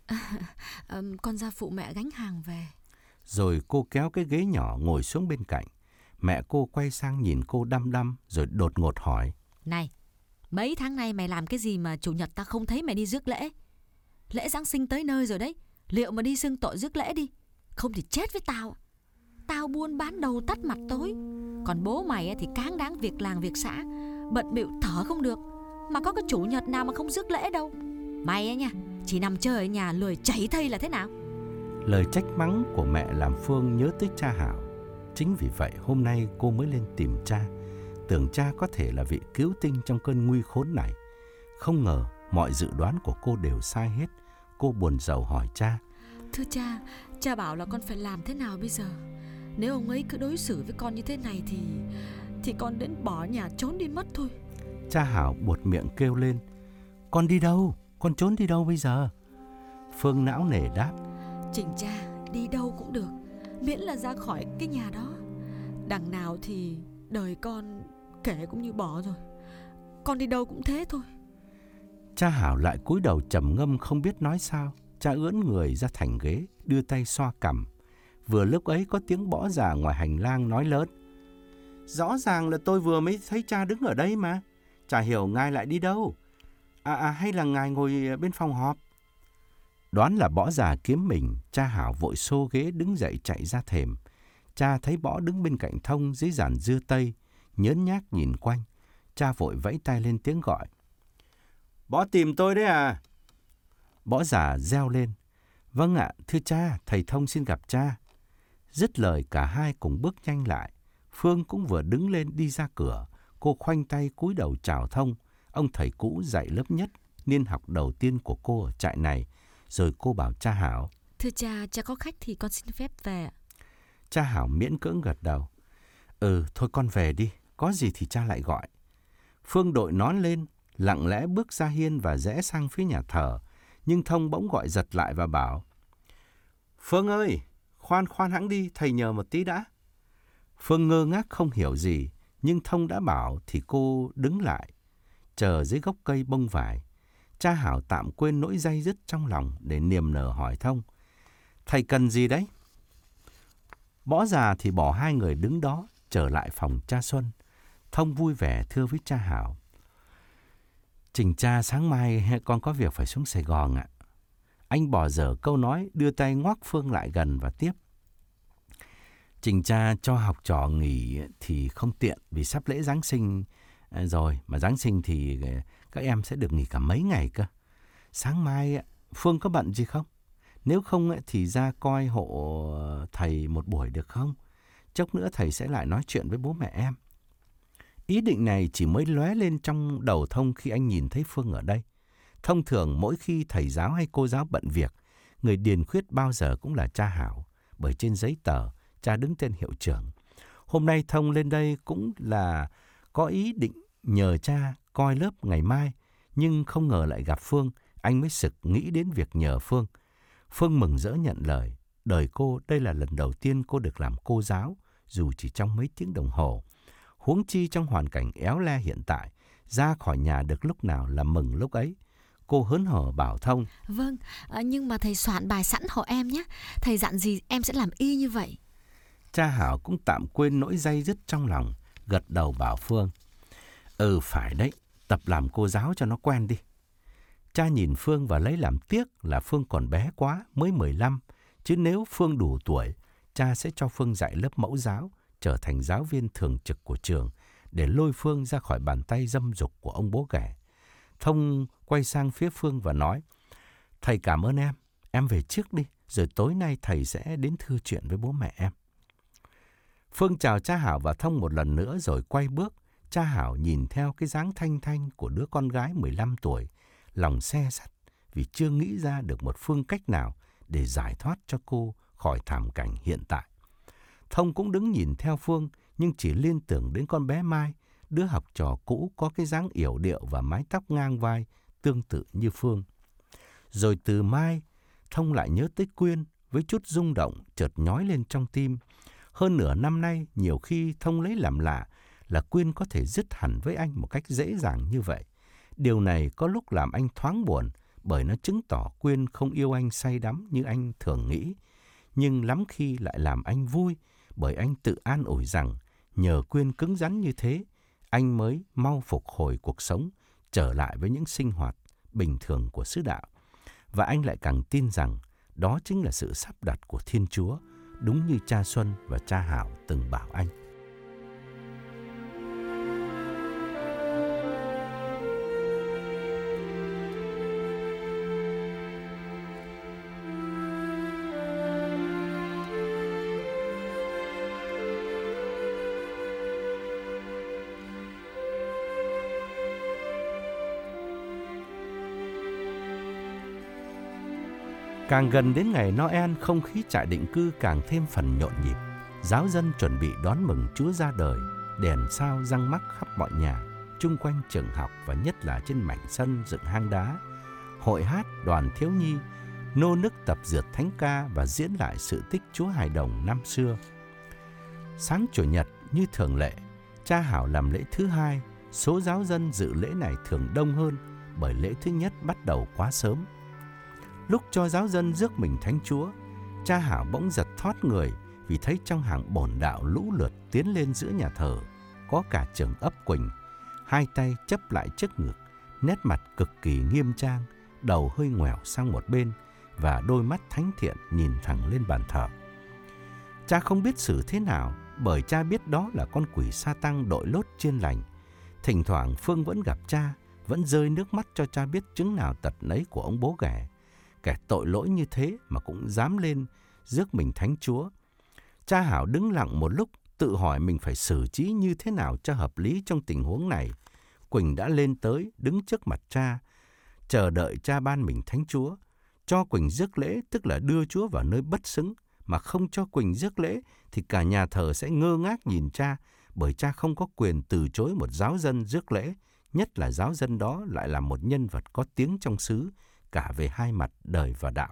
À, con ra phụ mẹ gánh hàng về. Rồi cô kéo cái ghế nhỏ ngồi xuống bên cạnh. Mẹ cô quay sang nhìn cô đăm đăm rồi đột ngột hỏi. Này, mấy tháng nay mày làm cái gì mà chủ nhật ta không thấy mày đi rước lễ? Lễ Giáng sinh tới nơi rồi đấy, liệu mà đi xưng tội rước lễ đi, không thì chết với tao. Tao buôn bán đầu tắt mặt tối, còn bố mày thì cáng đáng việc làng việc xã, bận bịu thở không được, mà có cái chủ nhật nào mà không rước lễ đâu. Mày ấy nha, chỉ nằm chơi ở nhà lười chảy thây là thế nào? Lời trách mắng của mẹ làm Phương nhớ tới cha Hảo. Chính vì vậy hôm nay cô mới lên tìm cha, tưởng cha có thể là vị cứu tinh trong cơn nguy khốn này. Không ngờ mọi dự đoán của cô đều sai hết. Cô buồn rầu hỏi cha. Thưa cha, cha bảo là con phải làm thế nào bây giờ? Nếu ông ấy cứ đối xử với con như thế này thì Thì con đến bỏ nhà trốn đi mất thôi. Cha Hảo buột miệng kêu lên. Con đi đâu? Con trốn đi đâu bây giờ? Phương não nề đáp. Trình cha, đi đâu cũng được, miễn là ra khỏi cái nhà đó. Đằng nào thì đời con kể cũng như bỏ rồi, con đi đâu cũng thế thôi. Cha Hảo lại cúi đầu trầm ngâm không biết nói sao. Cha ưỡn người ra thành ghế, đưa tay xoa cằm. Vừa lúc ấy có tiếng bõ già ngoài hành lang nói lớn. Rõ ràng là tôi vừa mới thấy cha đứng ở đây mà. Chả hiểu ngài lại đi đâu. À, à hay là ngài ngồi bên phòng họp? Đoán là bõ già kiếm mình, cha Hảo vội xô ghế đứng dậy chạy ra thềm. Cha thấy bõ đứng bên cạnh Thông dưới giàn dưa tây, nhớn nhác nhìn quanh. Cha vội vẫy tay lên tiếng gọi. Bõ tìm tôi đấy à? Bõ già reo lên. Vâng ạ, thưa cha, thầy Thông xin gặp cha. Dứt lời cả hai cùng bước nhanh lại. Phương cũng vừa đứng lên đi ra cửa. Cô khoanh tay cúi đầu chào Thông, ông thầy cũ dạy lớp nhất, niên học đầu tiên của cô ở trại này. Rồi cô bảo cha Hảo. Thưa cha, cha có khách thì con xin phép về. Cha Hảo miễn cưỡng gật đầu. Ừ, thôi con về đi, có gì thì cha lại gọi. Phương đội nón lên, lặng lẽ bước ra hiên và rẽ sang phía nhà thờ. Nhưng Thông bỗng gọi giật lại và bảo. Phương ơi, khoan khoan hẵng đi, thầy nhờ một tí đã. Phương ngơ ngác không hiểu gì, nhưng Thông đã bảo thì cô đứng lại, chờ dưới gốc cây bông vải. Cha Hảo tạm quên nỗi day dứt trong lòng để niềm nở hỏi Thông. Thầy cần gì đấy? Bõ già thì bỏ hai người đứng đó, trở lại phòng cha Xuân. Thông vui vẻ thưa với cha Hảo. Trình cha, sáng mai con có việc phải xuống Sài Gòn ạ. Anh bỏ dở câu nói, đưa tay ngoắc Phương lại gần và tiếp. Trình cha cho học trò nghỉ thì không tiện vì sắp lễ Giáng sinh rồi. Mà Giáng sinh thì các em sẽ được nghỉ cả mấy ngày cơ. Sáng mai Phương có bận gì không? Nếu không thì ra coi hộ thầy một buổi được không? Chốc nữa thầy sẽ lại nói chuyện với bố mẹ em. Ý định này chỉ mới lóe lên trong đầu Thông khi anh nhìn thấy Phương ở đây. Thông thường mỗi khi thầy giáo hay cô giáo bận việc, người điền khuyết bao giờ cũng là cha Hảo. Bởi trên giấy tờ, cha đứng tên hiệu trưởng. Hôm nay Thông lên đây cũng là có ý định nhờ cha coi lớp ngày mai. Nhưng không ngờ lại gặp Phương, anh mới sực nghĩ đến việc nhờ Phương. Phương mừng rỡ nhận lời. Đời cô đây là lần đầu tiên cô được làm cô giáo, dù chỉ trong mấy tiếng đồng hồ. Huống chi trong hoàn cảnh éo le hiện tại, ra khỏi nhà được lúc nào là mừng lúc ấy. Cô hớn hở bảo Thông. Vâng, nhưng mà thầy soạn bài sẵn hộ em nhé. Thầy dặn gì em sẽ làm y như vậy. Cha Hảo cũng tạm quên nỗi day dứt trong lòng, gật đầu bảo Phương. Ừ phải đấy, tập làm cô giáo cho nó quen đi. Cha nhìn Phương và lấy làm tiếc là Phương còn bé quá, mới mười lăm. Chứ nếu Phương đủ tuổi, cha sẽ cho Phương dạy lớp mẫu giáo, trở thành giáo viên thường trực của trường, để lôi Phương ra khỏi bàn tay dâm dục của ông bố ghẻ. Thông quay sang phía Phương và nói. Thầy cảm ơn em, em về trước đi, rồi tối nay thầy sẽ đến thư chuyện với bố mẹ em. Phương chào cha Hảo và Thông một lần nữa rồi quay bước. Cha Hảo nhìn theo cái dáng thanh thanh của đứa con gái mười lăm tuổi, lòng se sắt vì chưa nghĩ ra được một phương cách nào để giải thoát cho cô khỏi thảm cảnh hiện tại. Thông cũng đứng nhìn theo Phương, nhưng chỉ liên tưởng đến con bé Mai, đứa học trò cũ có cái dáng yểu điệu và mái tóc ngang vai tương tự như Phương. Rồi từ Mai, Thông lại nhớ tới Quyên với chút rung động chợt nhói lên trong tim. Hơn nửa năm nay, nhiều khi Thông lấy làm lạ là Quyên có thể dứt hẳn với anh một cách dễ dàng như vậy. Điều này có lúc làm anh thoáng buồn, bởi nó chứng tỏ Quyên không yêu anh say đắm như anh thường nghĩ, nhưng lắm khi lại làm anh vui, bởi anh tự an ủi rằng nhờ Quyên cứng rắn như thế, anh mới mau phục hồi cuộc sống, trở lại với những sinh hoạt bình thường của xứ đạo. Và anh lại càng tin rằng đó chính là sự sắp đặt của Thiên Chúa, đúng như cha Xuân và cha Hảo từng bảo anh. Càng gần đến ngày Noel, không khí trại định cư càng thêm phần nhộn nhịp. Giáo dân chuẩn bị đón mừng Chúa ra đời, đèn sao răng mắc khắp mọi nhà, chung quanh trường học và nhất là trên mảnh sân dựng hang đá. Hội hát, đoàn thiếu nhi, nô nức tập dượt thánh ca và diễn lại sự tích Chúa Hài Đồng năm xưa. Sáng Chủ nhật, như thường lệ, cha Hảo làm lễ thứ hai. Số giáo dân dự lễ này thường đông hơn, bởi lễ thứ nhất bắt đầu quá sớm. Lúc cho giáo dân rước mình Thánh Chúa, cha Hảo bỗng giật thót người vì thấy trong hàng bổn đạo lũ lượt tiến lên giữa nhà thờ, có cả trưởng ấp Quỳnh, hai tay chấp lại trước ngực, nét mặt cực kỳ nghiêm trang, đầu hơi ngoẻo sang một bên và đôi mắt thánh thiện nhìn thẳng lên bàn thờ. Cha không biết xử thế nào, bởi cha biết đó là con quỷ sa tăng đội lốt chiên lành. Thỉnh thoảng Phương vẫn gặp cha, vẫn rơi nước mắt cho cha biết chứng nào tật nấy của ông bố ghẻ. Kẻ tội lỗi như thế mà cũng dám lên rước mình Thánh Chúa. Cha Hảo đứng lặng một lúc, tự hỏi mình phải xử trí như thế nào cho hợp lý trong tình huống này. Quỳnh đã lên tới, đứng trước mặt cha, chờ đợi cha ban mình Thánh Chúa. Cho Quỳnh rước lễ tức là đưa Chúa vào nơi bất xứng, mà không cho Quỳnh rước lễ thì cả nhà thờ sẽ ngơ ngác nhìn cha, bởi cha không có quyền từ chối một giáo dân rước lễ, nhất là giáo dân đó lại là một nhân vật có tiếng trong xứ, cả về hai mặt đời và đạo.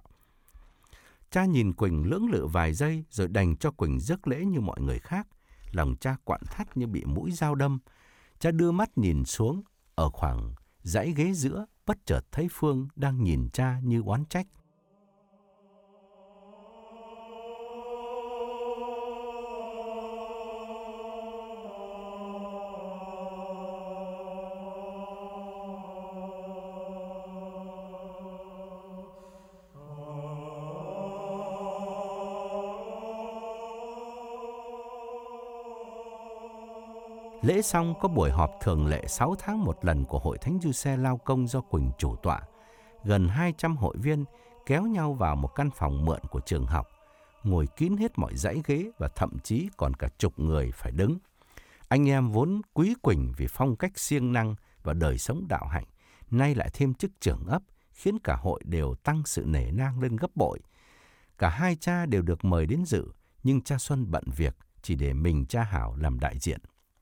Cha nhìn Quỳnh lưỡng lự vài giây rồi đành cho Quỳnh rước lễ như mọi người khác. Lòng cha quặn thắt như bị mũi dao đâm. Cha đưa mắt nhìn xuống, ở khoảng dãy ghế giữa, bất chợt thấy Phương đang nhìn cha như oán trách. Lễ xong có buổi họp thường lệ sáu tháng một lần của Hội Thánh Giuse Lao Công do Quỳnh chủ tọa. Gần hai trăm hội viên kéo nhau vào một căn phòng mượn của trường học, ngồi kín hết mọi dãy ghế và thậm chí còn cả chục người phải đứng. Anh em vốn quý Quỳnh vì phong cách siêng năng và đời sống đạo hạnh, nay lại thêm chức trưởng ấp, khiến cả hội đều tăng sự nể nang lên gấp bội. Cả hai cha đều được mời đến dự, nhưng cha Xuân bận việc, chỉ để mình cha Hảo làm đại diện.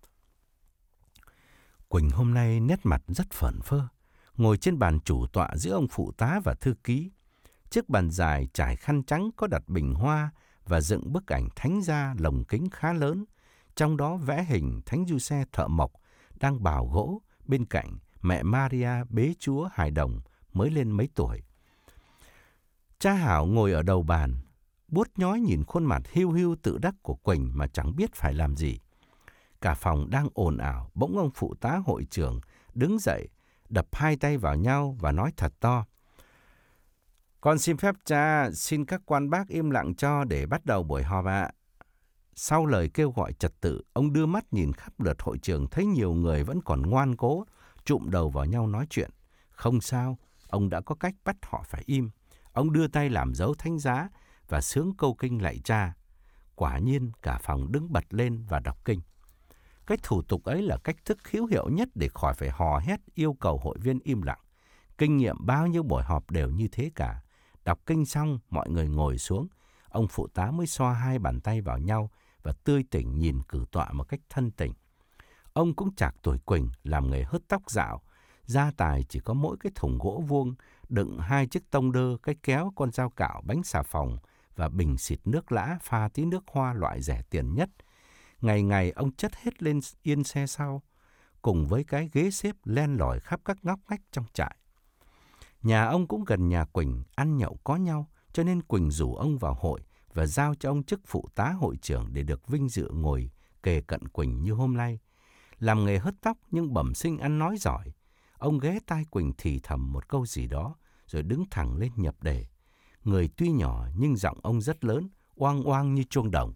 Quỳnh hôm nay nét mặt rất phởn phơ, ngồi trên bàn chủ tọa giữa ông phụ tá và thư ký. Chiếc bàn dài trải khăn trắng có đặt bình hoa và dựng bức ảnh thánh gia lồng kính khá lớn, trong đó vẽ hình Thánh Giuse thợ mộc đang bào gỗ bên cạnh mẹ Maria bế Chúa Hài Đồng mới lên mấy tuổi. Cha Hảo ngồi ở đầu bàn, buốt nhói nhìn khuôn mặt hiu hiu tự đắc của Quỳnh mà chẳng biết phải làm gì. Cả phòng đang ồn ào, bỗng ông phụ tá hội trưởng đứng dậy, đập hai tay vào nhau và nói thật to. Con xin phép cha, xin các quan bác im lặng cho để bắt đầu buổi họp ạ. Sau lời kêu gọi trật tự, ông đưa mắt nhìn khắp lượt hội trường, thấy nhiều người vẫn còn ngoan cố, chụm đầu vào nhau nói chuyện. Không sao, ông đã có cách bắt họ phải im. Ông đưa tay làm dấu thánh giá và sướng câu kinh lạy cha. Quả nhiên cả phòng đứng bật lên và đọc kinh. Cái thủ tục ấy là cách thức hữu hiệu nhất để khỏi phải hò hét yêu cầu hội viên im lặng. Kinh nghiệm bao nhiêu buổi họp đều như thế cả. Đọc kinh xong, mọi người ngồi xuống. Ông phụ tá mới xoa hai bàn tay vào nhau và tươi tỉnh nhìn cử tọa một cách thân tình. Ông cũng chạc tuổi Quỳnh, làm nghề hớt tóc dạo. Gia tài chỉ có mỗi cái thùng gỗ vuông, đựng hai chiếc tông đơ, cái kéo, con dao cạo, bánh xà phòng và bình xịt nước lã pha tí nước hoa loại rẻ tiền nhất. Ngày ngày ông chất hết lên yên xe sau, cùng với cái ghế xếp len lỏi khắp các ngóc ngách trong trại. Nhà ông cũng gần nhà Quỳnh, ăn nhậu có nhau, cho nên Quỳnh rủ ông vào hội và giao cho ông chức phụ tá hội trưởng để được vinh dự ngồi kề cận Quỳnh như hôm nay. Làm nghề hớt tóc nhưng bẩm sinh ăn nói giỏi. Ông ghé tai Quỳnh thì thầm một câu gì đó, rồi đứng thẳng lên nhập đề. Người tuy nhỏ nhưng giọng ông rất lớn, oang oang như chuông đồng.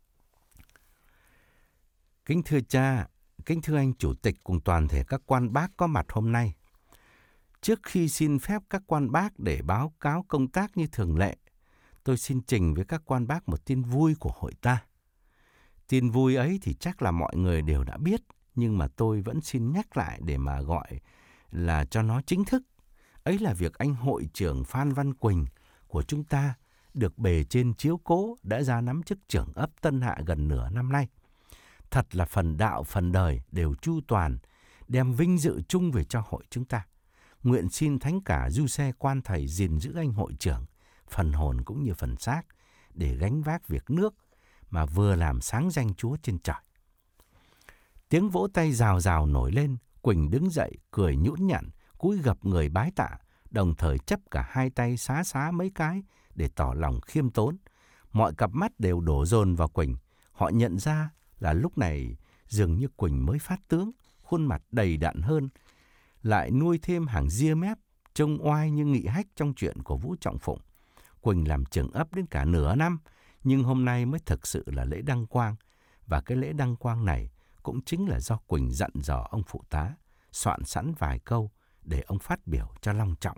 Kính thưa cha, kính thưa anh chủ tịch cùng toàn thể các quan bác có mặt hôm nay. Trước khi xin phép các quan bác để báo cáo công tác như thường lệ, tôi xin trình với các quan bác một tin vui của hội ta. Tin vui ấy thì chắc là mọi người đều đã biết, nhưng mà tôi vẫn xin nhắc lại để mà gọi là cho nó chính thức. Ấy là việc anh hội trưởng Phan Văn Quỳnh của chúng ta được bề trên chiếu cố đã ra nắm chức trưởng ấp Tân Hạ gần nửa năm nay. Thật là phần đạo phần đời đều chu toàn, đem vinh dự chung về cho hội chúng ta. Nguyện xin thánh cả du xe quan thầy gìn giữ anh hội trưởng, phần hồn cũng như phần xác, để gánh vác việc nước mà vừa làm sáng danh Chúa trên trời. Tiếng vỗ tay rào rào nổi lên, Quỳnh đứng dậy, cười nhũn nhặn, cúi gập người bái tạ, đồng thời chấp cả hai tay xá xá mấy cái để tỏ lòng khiêm tốn. Mọi cặp mắt đều đổ dồn vào Quỳnh. Họ nhận ra là lúc này dường như Quỳnh mới phát tướng, khuôn mặt đầy đặn hơn, lại nuôi thêm hàng ria mép, trông oai như Nghị Hách trong chuyện của Vũ Trọng Phụng. Quỳnh làm trưởng ấp đến cả nửa năm, nhưng hôm nay mới thực sự là lễ đăng quang. Và cái lễ đăng quang này cũng chính là do Quỳnh dặn dò ông phụ tá, soạn sẵn vài câu để ông phát biểu cho long trọng.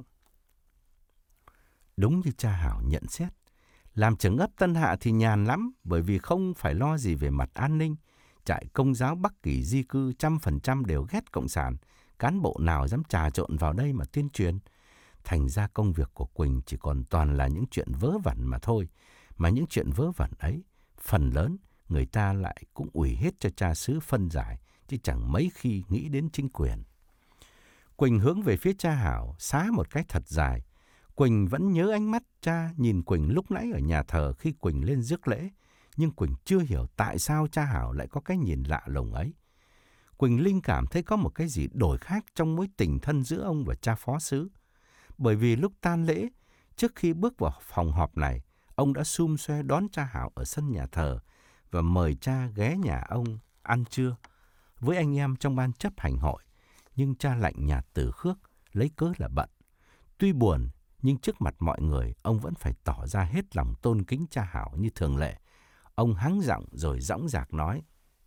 Đúng như cha Hảo nhận xét, làm trưởng ấp Tân Hạ thì nhàn lắm, bởi vì không phải lo gì về mặt an ninh. Trại Công giáo Bắc Kỳ di cư trăm phần trăm đều ghét Cộng sản, cán bộ nào dám trà trộn vào đây mà tuyên truyền. Thành ra công việc của Quỳnh chỉ còn toàn là những chuyện vớ vẩn mà thôi. Mà những chuyện vớ vẩn ấy, phần lớn người ta lại cũng ủy hết cho cha xứ phân giải, chứ chẳng mấy khi nghĩ đến chính quyền. Quỳnh hướng về phía cha Hảo, xá một cái thật dài. Quỳnh vẫn nhớ ánh mắt cha nhìn Quỳnh lúc nãy ở nhà thờ khi Quỳnh lên rước lễ, nhưng Quỳnh chưa hiểu tại sao cha Hảo lại có cái nhìn lạ lùng ấy. Quỳnh linh cảm thấy có một cái gì đổi khác trong mối tình thân giữa ông và cha phó xứ. Bởi vì lúc tan lễ, trước khi bước vào phòng họp này, ông đã sum xoe đón cha Hảo ở sân nhà thờ và mời cha ghé nhà ông ăn trưa với anh em trong ban chấp hành hội. Nhưng cha lạnh nhạt từ khước, lấy cớ là bận. Tuy buồn, nhưng trước mặt mọi người, ông vẫn phải tỏ ra hết lòng tôn kính cha Hảo như thường lệ. Ông hắng giọng rồi dõng dạc nói: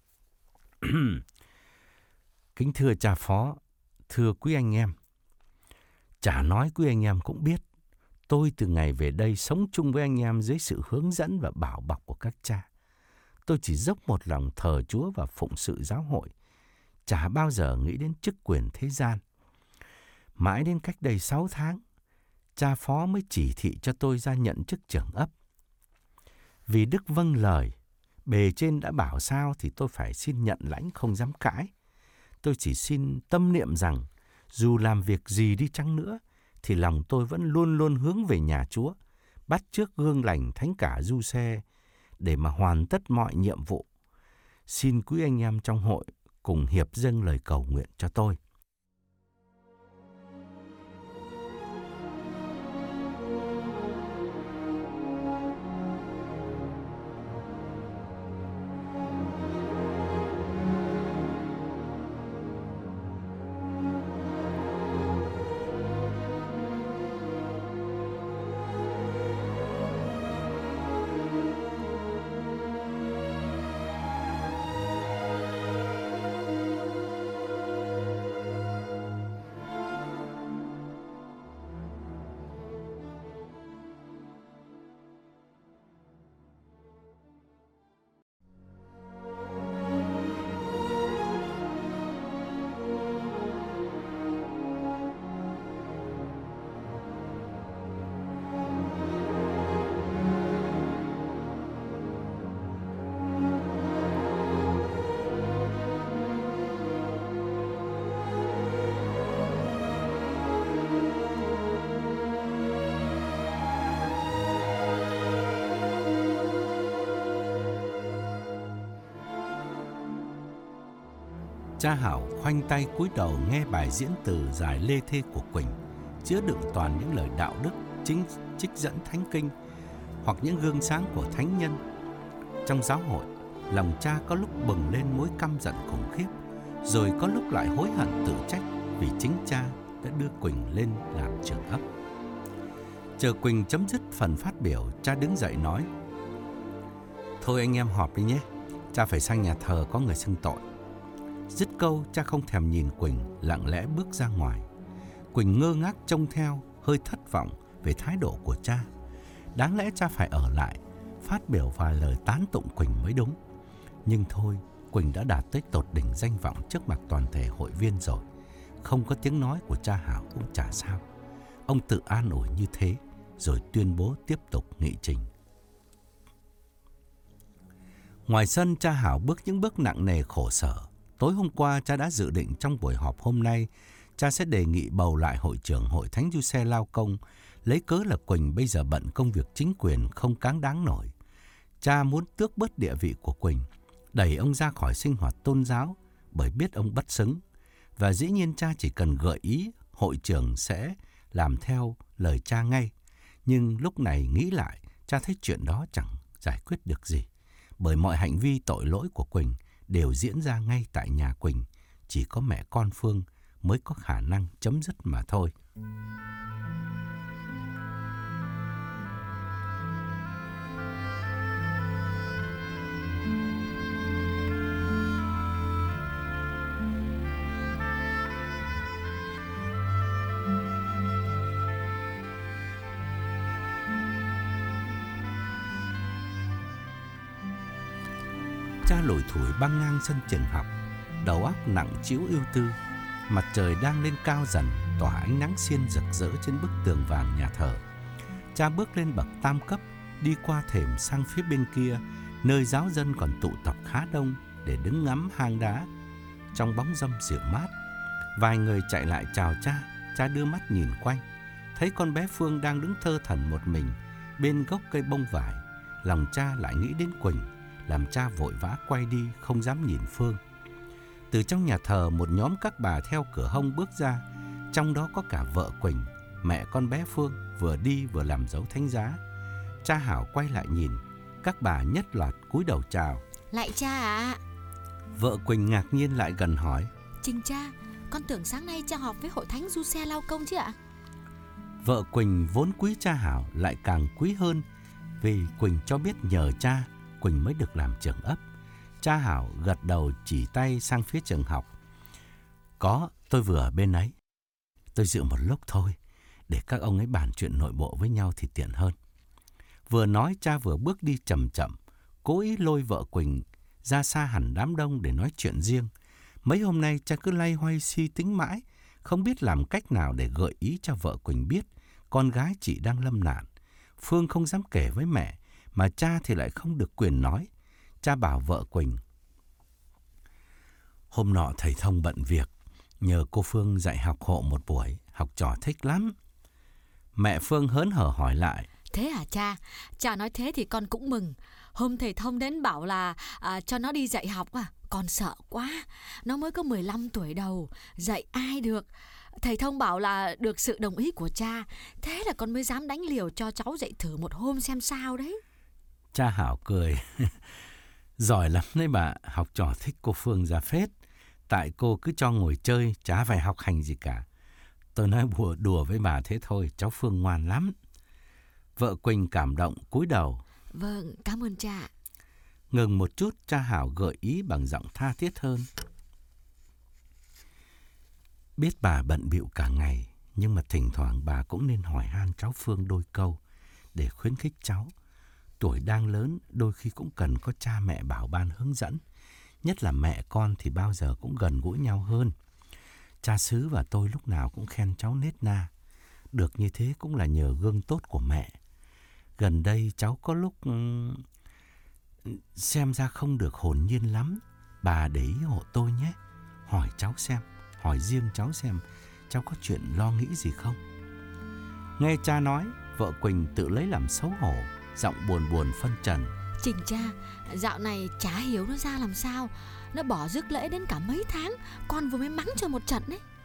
Kính thưa cha phó, thưa quý anh em. Chả nói quý anh em cũng biết, tôi từ ngày về đây sống chung với anh em dưới sự hướng dẫn và bảo bọc của các cha. Tôi chỉ dốc một lòng thờ Chúa và phụng sự giáo hội, chả bao giờ nghĩ đến chức quyền thế gian. Mãi đến cách đây sáu tháng, cha phó mới chỉ thị cho tôi ra nhận chức trưởng ấp. Vì Đức vâng lời, bề trên đã bảo sao thì tôi phải xin nhận lãnh, không dám cãi. Tôi chỉ xin tâm niệm rằng dù làm việc gì đi chăng nữa thì lòng tôi vẫn luôn luôn hướng về nhà Chúa, bắt chước gương lành thánh cả du xe để mà hoàn tất mọi nhiệm vụ. Xin quý anh em trong hội cùng hiệp dâng lời cầu nguyện cho tôi. Cha Hảo khoanh tay cúi đầu nghe bài diễn từ dài lê thê của Quỳnh. chứa đựng toàn những lời đạo đức, chính trích dẫn thánh kinh hoặc những gương sáng của thánh nhân. Trong giáo hội, lòng cha có lúc bừng lên mối căm giận khủng khiếp, rồi có lúc lại hối hận tự trách vì chính cha đã đưa Quỳnh lên làm trưởng ấp. Chờ Quỳnh chấm dứt phần phát biểu, cha đứng dậy nói: "Thôi anh em họp đi nhé, cha phải sang nhà thờ có người xưng tội." Dứt câu, cha không thèm nhìn Quỳnh, lặng lẽ bước ra ngoài. Quỳnh ngơ ngác trông theo, hơi thất vọng về thái độ của cha. Đáng lẽ cha phải ở lại, phát biểu vài lời tán tụng Quỳnh mới đúng. Nhưng thôi, Quỳnh đã đạt tới tột đỉnh danh vọng trước mặt toàn thể hội viên rồi. Không có tiếng nói của cha Hảo cũng chả sao. Ông tự an ủi như thế, rồi tuyên bố tiếp tục nghị trình. Ngoài sân, cha Hảo bước những bước nặng nề khổ sở. Tối hôm qua, cha đã dự định trong buổi họp hôm nay, cha sẽ đề nghị bầu lại hội trưởng hội Thánh Giuse Lao Công, lấy cớ là Quỳnh bây giờ bận công việc chính quyền không cáng đáng nổi. Cha muốn tước bớt địa vị của Quỳnh, đẩy ông ra khỏi sinh hoạt tôn giáo bởi biết ông bất xứng. Và dĩ nhiên cha chỉ cần gợi ý, hội trưởng sẽ làm theo lời cha ngay. Nhưng lúc này nghĩ lại, cha thấy chuyện đó chẳng giải quyết được gì. Bởi mọi hành vi tội lỗi của Quỳnh đều diễn ra ngay tại nhà Quỳnh. Chỉ có mẹ con Phương mới có khả năng chấm dứt mà thôi. Cha lủi thủi băng ngang sân trường học, đầu óc nặng trĩu ưu tư. Mặt trời đang lên cao dần, tỏa ánh nắng xiên rực rỡ trên bức tường vàng nhà thờ. Cha bước lên bậc tam cấp, đi qua thềm sang phía bên kia, nơi giáo dân còn tụ tập khá đông để đứng ngắm hang đá trong bóng râm dịu mát. Vài người chạy lại chào cha. Cha đưa mắt nhìn quanh, thấy con bé Phương đang đứng thơ thẩn một mình bên gốc cây bông vải. Lòng cha lại nghĩ đến Quỳnh, làm cha vội vã quay đi, không dám nhìn Phương. Từ trong nhà thờ, một nhóm các bà theo cửa hông bước ra, trong đó có cả vợ Quỳnh, mẹ con bé Phương, vừa đi vừa làm dấu thánh giá. Cha Hảo quay lại nhìn, các bà nhất loạt cúi đầu chào. Lại cha ạ. Vợ Quỳnh ngạc nhiên lại gần hỏi: Trình cha, con tưởng sáng nay cha họp với hội Thánh Giuse Lao Công chứ ạ? Vợ Quỳnh vốn quý cha Hảo lại càng quý hơn, vì Quỳnh cho biết nhờ cha Quỳnh mới được làm trưởng ấp. Cha Hảo gật đầu chỉ tay sang phía trường học. Có, tôi vừa ở bên ấy. Tôi dự một lúc thôi, để các ông ấy bàn chuyện nội bộ với nhau thì tiện hơn. Vừa nói, cha vừa bước đi chậm chậm, cố ý lôi vợ Quỳnh ra xa hẳn đám đông để nói chuyện riêng. Mấy hôm nay cha cứ loay hoay suy tính mãi, không biết làm cách nào để gợi ý cho vợ Quỳnh biết con gái chị đang lâm nạn. Phương không dám kể với mẹ, mà cha thì lại không được quyền nói. Cha bảo vợ Quỳnh: Hôm nọ thầy Thông bận việc, nhờ cô Phương dạy học hộ một buổi, học trò thích lắm. Mẹ Phương hớn hở hỏi lại: Thế hả cha? Cha nói thế thì con cũng mừng. Hôm thầy Thông đến bảo là à, cho nó đi dạy học à? Con sợ quá, nó mới có mười lăm tuổi đầu, dạy ai được. Thầy Thông bảo là được sự đồng ý của cha, thế là con mới dám đánh liều cho cháu dạy thử một hôm xem sao đấy. Cha Hảo cười. Giỏi lắm đấy bà, học trò thích cô Phương ra phết. Tại cô cứ cho ngồi chơi, chả phải học hành gì cả. Tôi nói đùa, đùa với bà thế thôi, cháu Phương ngoan lắm. Vợ Quỳnh cảm động cúi đầu. Vâng, cảm ơn cha. Ngừng một chút, cha Hảo gợi ý bằng giọng tha thiết hơn. Biết bà bận bịu cả ngày, nhưng mà thỉnh thoảng bà cũng nên hỏi han cháu Phương đôi câu để khuyến khích cháu. Tuổi đang lớn, đôi khi cũng cần có cha mẹ bảo ban hướng dẫn. Nhất là mẹ con thì bao giờ cũng gần gũi nhau hơn. Cha xứ và tôi lúc nào cũng khen cháu nết na. Được như thế cũng là nhờ gương tốt của mẹ. Gần đây cháu có lúc xem ra không được hồn nhiên lắm. Bà để ý hộ tôi nhé. Hỏi cháu xem, hỏi riêng cháu xem, cháu có chuyện lo nghĩ gì không? Nghe cha nói, vợ Quỳnh tự lấy làm xấu hổ, giọng buồn buồn phân trần. Trình cha, dạo này chả hiểu nó ra làm sao. Nó bỏ rước lễ đến cả mấy tháng, con vừa mới mắng cho một trận đấy.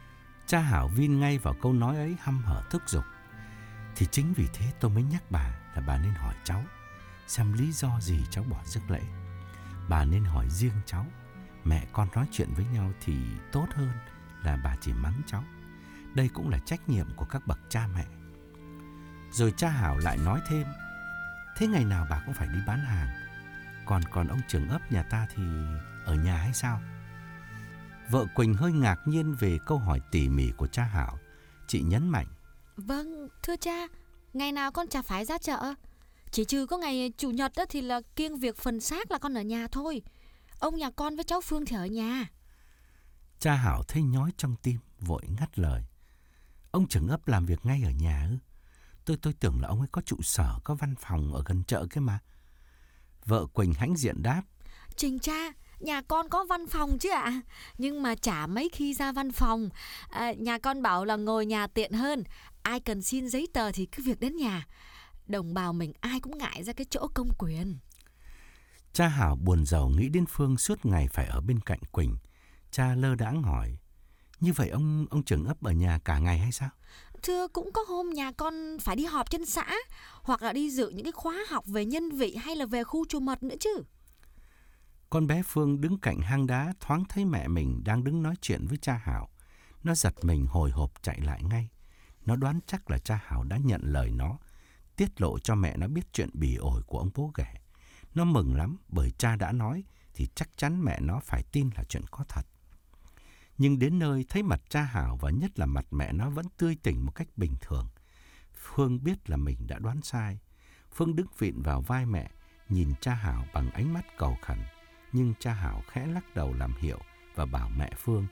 Cha Hảo vin ngay vào câu nói ấy, hăm hở thúc giục. Thì chính vì thế tôi mới nhắc bà là bà nên hỏi cháu xem lý do gì cháu bỏ rước lễ. Bà nên hỏi riêng cháu. Mẹ con nói chuyện với nhau thì tốt hơn là bà chỉ mắng cháu. Đây cũng là trách nhiệm của các bậc cha mẹ. Rồi cha Hảo lại nói thêm. Thế ngày nào bà cũng phải đi bán hàng. Còn còn ông trưởng ấp nhà ta thì ở nhà hay sao? Vợ Quỳnh hơi ngạc nhiên về câu hỏi tỉ mỉ của cha Hảo. Chị nhấn mạnh. Vâng, thưa cha, ngày nào con chả phải ra chợ. Chỉ trừ có ngày chủ nhật đó thì là kiêng việc phần xác là con ở nhà thôi. Ông nhà con với cháu Phương thì ở nhà. Cha Hảo thấy nhói trong tim, vội ngắt lời. Ông trưởng ấp làm việc ngay ở nhà ư? Tôi tôi tưởng là ông ấy có trụ sở, có văn phòng ở gần chợ kia mà. Vợ Quỳnh hãnh diện đáp. Trình cha, nhà con có văn phòng chứ ạ. Nhưng mà chả mấy khi ra văn phòng. à, Nhà con bảo là ngồi nhà tiện hơn. Ai cần xin giấy tờ thì cứ việc đến nhà. Đồng bào mình ai cũng ngại ra cái chỗ công quyền. Cha Hảo buồn rầu nghĩ đến Phương suốt ngày phải ở bên cạnh Quỳnh. Cha lơ đãng hỏi. Như vậy ông ông trưởng ấp ở nhà cả ngày hay sao? Thưa, cũng có hôm nhà con phải đi họp trên xã, hoặc là đi dự những cái khóa học về nhân vị hay là về khu chùa mật nữa chứ. Con bé Phương đứng cạnh hang đá thoáng thấy mẹ mình đang đứng nói chuyện với cha Hảo. Nó giật mình hồi hộp chạy lại ngay. Nó đoán chắc là cha Hảo đã nhận lời nó, tiết lộ cho mẹ nó biết chuyện bỉ ổi của ông bố ghẻ. Nó mừng lắm bởi cha đã nói thì chắc chắn mẹ nó phải tin là chuyện có thật. Nhưng đến nơi thấy mặt cha Hảo và nhất là mặt mẹ nó vẫn tươi tỉnh một cách bình thường. Phương biết là mình đã đoán sai. Phương đứng vịn vào vai mẹ, nhìn cha Hảo bằng ánh mắt cầu khẩn. Nhưng cha Hảo khẽ lắc đầu làm hiệu và bảo mẹ Phương.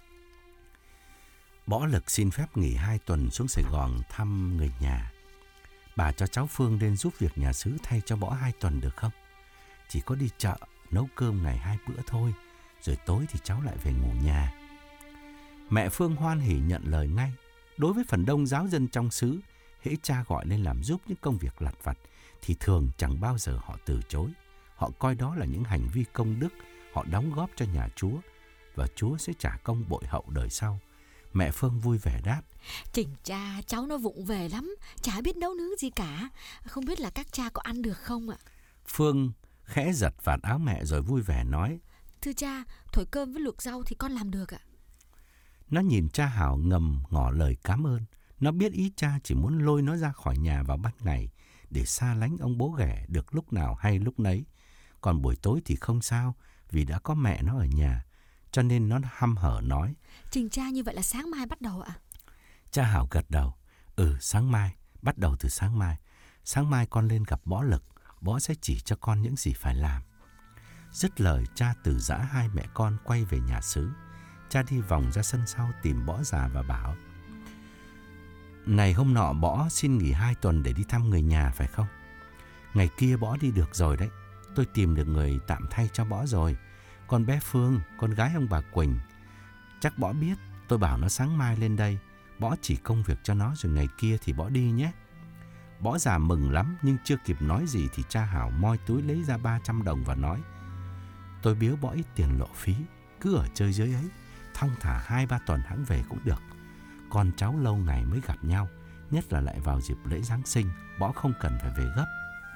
Bỏ Lực xin phép nghỉ hai tuần xuống Sài Gòn thăm người nhà. Bà cho cháu Phương đến giúp việc nhà xứ thay cho Bỏ hai tuần được không? Chỉ có đi chợ, nấu cơm ngày hai bữa thôi, rồi tối thì cháu lại về ngủ nhà. Mẹ Phương hoan hỉ nhận lời ngay. Đối với phần đông giáo dân trong xứ, hễ cha gọi lên làm giúp những công việc lặt vặt thì thường chẳng bao giờ họ từ chối. Họ coi đó là những hành vi công đức, họ đóng góp cho nhà Chúa và Chúa sẽ trả công bội hậu đời sau. Mẹ Phương vui vẻ đáp. Trình cha, cháu nó vụng về lắm, chả biết nấu nướng gì cả. Không biết là các cha có ăn được không ạ? Phương khẽ giật vạt áo mẹ rồi vui vẻ nói. Thưa cha, thổi cơm với luộc rau thì con làm được ạ. Nó nhìn cha Hảo ngầm ngỏ lời cảm ơn. Nó biết ý cha chỉ muốn lôi nó ra khỏi nhà vào ban ngày để xa lánh ông bố ghẻ được lúc nào hay lúc nấy. Còn buổi tối thì không sao, vì đã có mẹ nó ở nhà. Cho nên nó hăm hở nói. Trình cha, như vậy là sáng mai bắt đầu ạ? Cha Hảo gật đầu. Ừ, sáng mai, bắt đầu từ sáng mai. Sáng mai con lên gặp Bó Lực, Bó sẽ chỉ cho con những gì phải làm. Dứt lời, cha từ giã hai mẹ con quay về nhà xứ. Cha đi vòng ra sân sau tìm Bõ già và bảo. Này hôm nọ Bõ xin nghỉ hai tuần để đi thăm người nhà phải không? Ngày kia Bõ đi được rồi đấy. Tôi tìm được người tạm thay cho Bõ rồi. Con bé Phương, con gái ông bà Quỳnh. Chắc Bõ biết, tôi bảo nó sáng mai lên đây. Bõ chỉ công việc cho nó rồi ngày kia thì Bõ đi nhé. Bõ già mừng lắm nhưng chưa kịp nói gì thì cha Hảo moi túi lấy ra ba trăm đồng và nói. Tôi biếu Bõ ít tiền lộ phí, cứ ở chơi dưới ấy. Thong thả hai ba tuần hẵng về cũng được. Con cháu lâu ngày mới gặp nhau, nhất là lại vào dịp lễ Giáng sinh, Bõ không cần phải về gấp.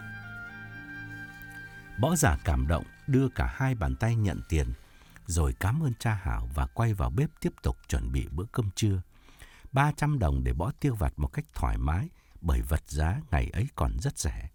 Bõ già cảm động đưa cả hai bàn tay nhận tiền, rồi cảm ơn cha Hảo và quay vào bếp tiếp tục chuẩn bị bữa cơm trưa. ba trăm đồng để Bõ tiêu vặt một cách thoải mái, bởi vật giá ngày ấy còn rất rẻ.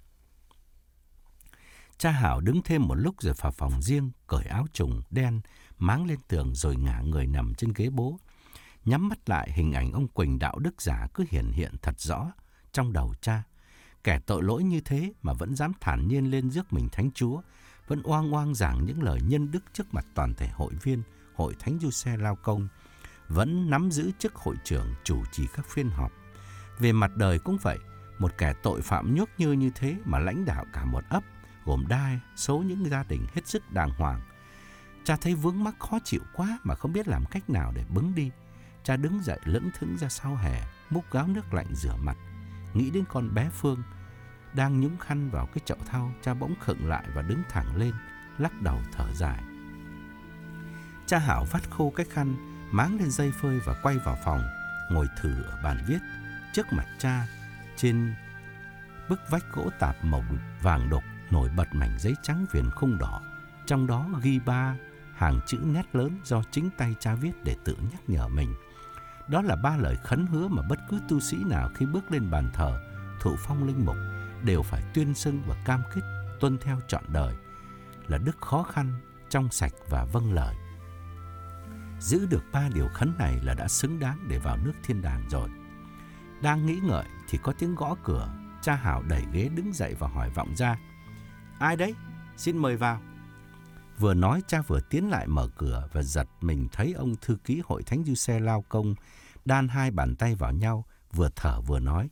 Cha Hảo đứng thêm một lúc rồi vào phòng riêng, cởi áo trùng đen, máng lên tường rồi ngả người nằm trên ghế bố. Nhắm mắt lại, hình ảnh ông Quỳnh đạo đức giả cứ hiển hiện thật rõ trong đầu cha. Kẻ tội lỗi như thế mà vẫn dám thản nhiên lên rước mình Thánh Chúa, vẫn oang oang giảng những lời nhân đức trước mặt toàn thể hội viên Hội Thánh Giuse Lao Công, vẫn nắm giữ chức hội trưởng chủ trì các phiên họp. Về mặt đời cũng vậy, một kẻ tội phạm nhốc nhơ như thế mà lãnh đạo cả một ấp, gồm đa số những gia đình hết sức đàng hoàng. Cha thấy vướng mắc khó chịu quá mà không biết làm cách nào để bứng đi. Cha đứng dậy lững thững ra sau hè, múc gáo nước lạnh rửa mặt. Nghĩ đến con bé Phương đang nhúng khăn vào cái chậu thau, cha bỗng khựng lại và đứng thẳng lên, lắc đầu thở dài. Cha Hảo vắt khô cái khăn, máng lên dây phơi và quay vào phòng, ngồi thử ở bàn viết. Trước mặt cha, trên bức vách gỗ tạp màu vàng đục, nổi bật mảnh giấy trắng viền khung đỏ. Trong đó ghi ba hàng chữ nét lớn do chính tay cha viết để tự nhắc nhở mình. Đó là ba lời khấn hứa mà bất cứ tu sĩ nào khi bước lên bàn thờ, thụ phong linh mục đều phải tuyên xưng và cam kết tuân theo trọn đời, là đức khó khăn, trong sạch và vâng lời. Giữ được ba điều khấn này là đã xứng đáng để vào nước thiên đàng rồi. Đang nghĩ ngợi thì có tiếng gõ cửa. Cha Hảo đẩy ghế đứng dậy và hỏi vọng ra: "Ai đấy? Xin mời vào." Vừa nói, cha vừa tiến lại mở cửa và giật mình thấy ông thư ký hội thánh Giuse Lao Công đan hai bàn tay vào nhau, vừa thở vừa nói: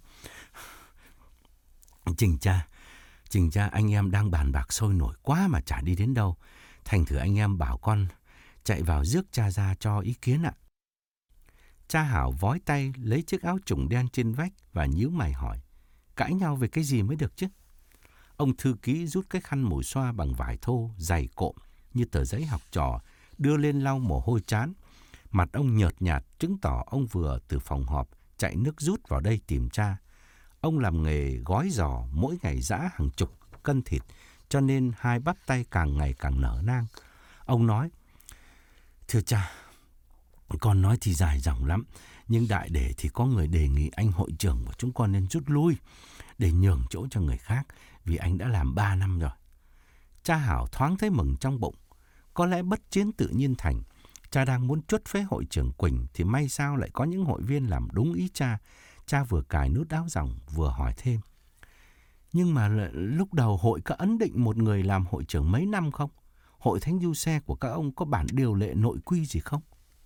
Trình cha, Trình cha, anh em đang bàn bạc sôi nổi quá mà chả đi đến đâu. Thành thử anh em bảo con chạy vào rước cha ra cho ý kiến ạ. Cha Hảo vói tay lấy chiếc áo trùng đen trên vách và nhíu mày hỏi: "Cãi nhau về cái gì mới được chứ?" Ông thư ký rút cái khăn mùi xoa bằng vải thô, dày cộm như tờ giấy học trò, đưa lên lau mồ hôi trán. Mặt ông nhợt nhạt, chứng tỏ ông vừa từ phòng họp chạy nước rút vào đây tìm cha. Ông làm nghề gói giò, mỗi ngày giã hàng chục cân thịt, cho nên hai bắp tay càng ngày càng nở nang. Ông nói: "Thưa cha, con nói thì dài dòng lắm, nhưng đại để thì có người đề nghị anh hội trưởng của chúng con nên rút lui để nhường chỗ cho người khác, vì anh đã làm ba năm rồi." Cha Hảo thoáng thấy mừng trong bụng. Có lẽ bất chiến tự nhiên thành. Cha đang muốn chuất phế hội trưởng Quỳnh thì may sao lại có những hội viên làm đúng ý cha. Cha vừa cài nút áo dòng vừa hỏi thêm: "Nhưng mà lúc đầu hội có ấn định một người làm hội trưởng mấy năm không? Hội thánh Giuse của các ông có bản điều lệ nội quy gì không?"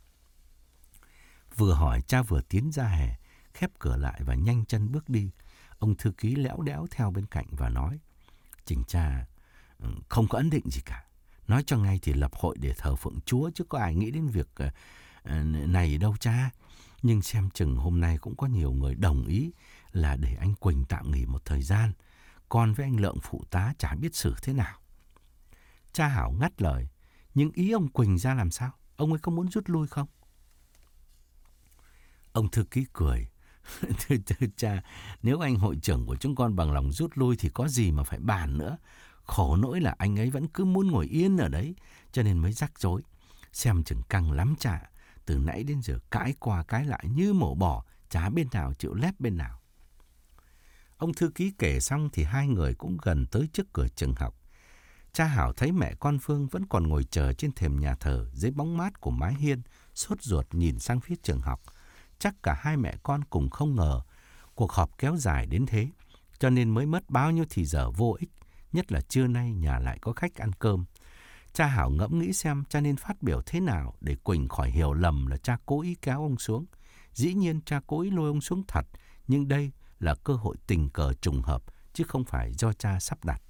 Vừa hỏi, cha vừa tiến ra hè, khép cửa lại và nhanh chân bước đi. Ông thư ký léo đéo theo bên cạnh và nói: "Trình cha, không có ấn định gì cả. Nói cho ngay thì lập hội để thờ phượng Chúa, chứ có ai nghĩ đến việc này đâu cha. Nhưng xem chừng hôm nay cũng có nhiều người đồng ý là để anh Quỳnh tạm nghỉ một thời gian. Con với anh Lượng phụ tá chả biết xử thế nào." Cha Hảo ngắt lời: "Nhưng ý ông Quỳnh ra làm sao? Ông ấy có muốn rút lui không?" Ông thư ký cười: thưa, thưa cha, nếu anh hội trưởng của chúng con bằng lòng rút lui thì có gì mà phải bàn nữa. Khổ nỗi là anh ấy vẫn cứ muốn ngồi yên ở đấy, cho nên mới rắc rối. Xem chừng căng lắm cha. Từ nãy đến giờ cãi qua cãi lại như mổ bò, chả bên nào chịu lép bên nào." Ông thư ký kể xong thì hai người cũng gần tới trước cửa trường học. Cha Hảo thấy mẹ con Phương vẫn còn ngồi chờ trên thềm nhà thờ dưới bóng mát của mái hiên, sốt ruột nhìn sang phía trường học. Chắc cả hai mẹ con cùng không ngờ cuộc họp kéo dài đến thế, cho nên mới mất bao nhiêu thì giờ vô ích, nhất là trưa nay nhà lại có khách ăn cơm. Cha Hảo ngẫm nghĩ xem cha nên phát biểu thế nào để Quỳnh khỏi hiểu lầm là cha cố ý kéo ông xuống. Dĩ nhiên cha cố ý lôi ông xuống thật, nhưng đây là cơ hội tình cờ trùng hợp, chứ không phải do cha sắp đặt.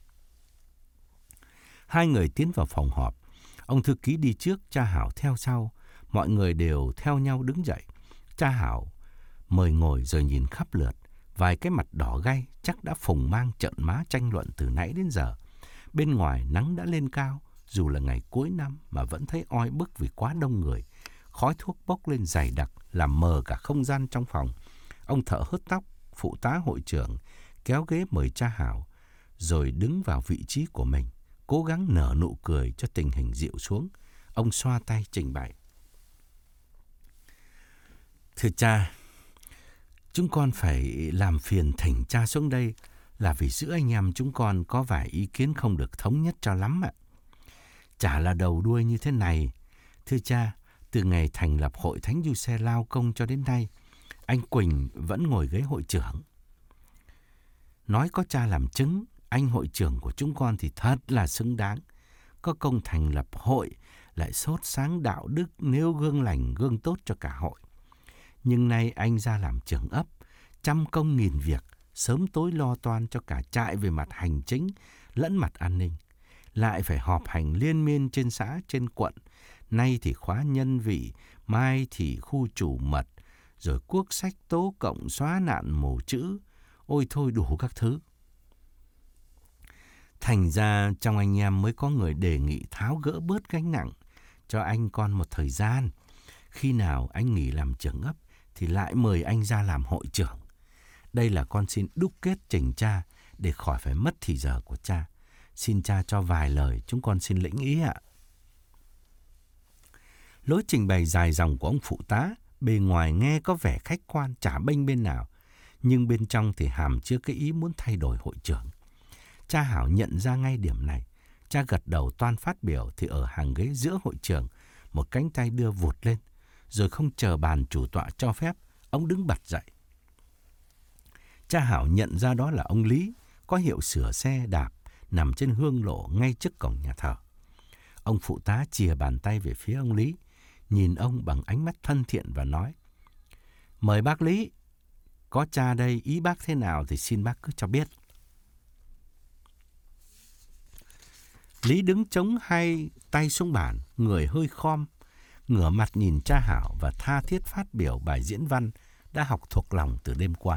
Hai người tiến vào phòng họp. Ông thư ký đi trước, cha Hảo theo sau. Mọi người đều theo nhau đứng dậy. Cha Hảo mời ngồi rồi nhìn khắp lượt. Vài cái mặt đỏ gay chắc đã phùng mang trợn má tranh luận từ nãy đến giờ. Bên ngoài nắng đã lên cao, dù là ngày cuối năm mà vẫn thấy oi bức vì quá đông người. Khói thuốc bốc lên dày đặc làm mờ cả không gian trong phòng. Ông thợ hớt tóc, phụ tá hội trưởng, kéo ghế mời cha Hảo, rồi đứng vào vị trí của mình, cố gắng nở nụ cười cho tình hình dịu xuống. Ông xoa tay trình bày: "Thưa cha, chúng con phải làm phiền thỉnh cha xuống đây là vì giữa anh em chúng con có vài ý kiến không được thống nhất cho lắm ạ. Chả là đầu đuôi như thế này. Thưa cha, từ ngày thành lập hội thánh Giuse Lao Công cho đến nay, anh Quỳnh vẫn ngồi ghế hội trưởng. Nói có cha làm chứng, anh hội trưởng của chúng con thì thật là xứng đáng. Có công thành lập hội, lại sốt sáng đạo đức, nêu gương lành gương tốt cho cả hội. Nhưng nay anh ra làm trưởng ấp, trăm công nghìn việc, sớm tối lo toan cho cả trại về mặt hành chính lẫn mặt an ninh. Lại phải họp hành liên miên trên xã, trên quận. Nay thì khóa nhân vị, mai thì khu chủ mật, rồi quốc sách tố cộng xóa nạn mù chữ. Ôi thôi đủ các thứ. Thành ra trong anh em mới có người đề nghị tháo gỡ bớt gánh nặng cho anh con một thời gian. Khi nào anh nghỉ làm trưởng ấp thì lại mời anh ra làm hội trưởng. Đây là con xin đúc kết trình cha để khỏi phải mất thì giờ của cha. Xin cha cho vài lời, chúng con xin lĩnh ý ạ. Lối trình bày dài dòng của ông phụ tá bề ngoài nghe có vẻ khách quan, chả bênh bên nào, nhưng bên trong thì hàm chứa cái ý muốn thay đổi hội trưởng. Cha Hảo nhận ra ngay điểm này. Cha gật đầu toan phát biểu thì ở hàng ghế giữa hội trường, một cánh tay đưa vụt lên, rồi không chờ bàn chủ tọa cho phép, ông đứng bật dậy. Cha Hảo nhận ra đó là ông Lý, có hiệu sửa xe đạp, nằm trên hương lộ ngay trước cổng nhà thờ. Ông phụ tá chìa bàn tay về phía ông Lý, nhìn ông bằng ánh mắt thân thiện và nói: "Mời bác Lý, có cha đây, ý bác thế nào thì xin bác cứ cho biết." Lý đứng chống hai tay xuống bàn, người hơi khom, ngửa mặt nhìn cha Hảo và tha thiết phát biểu bài diễn văn đã học thuộc lòng từ đêm qua.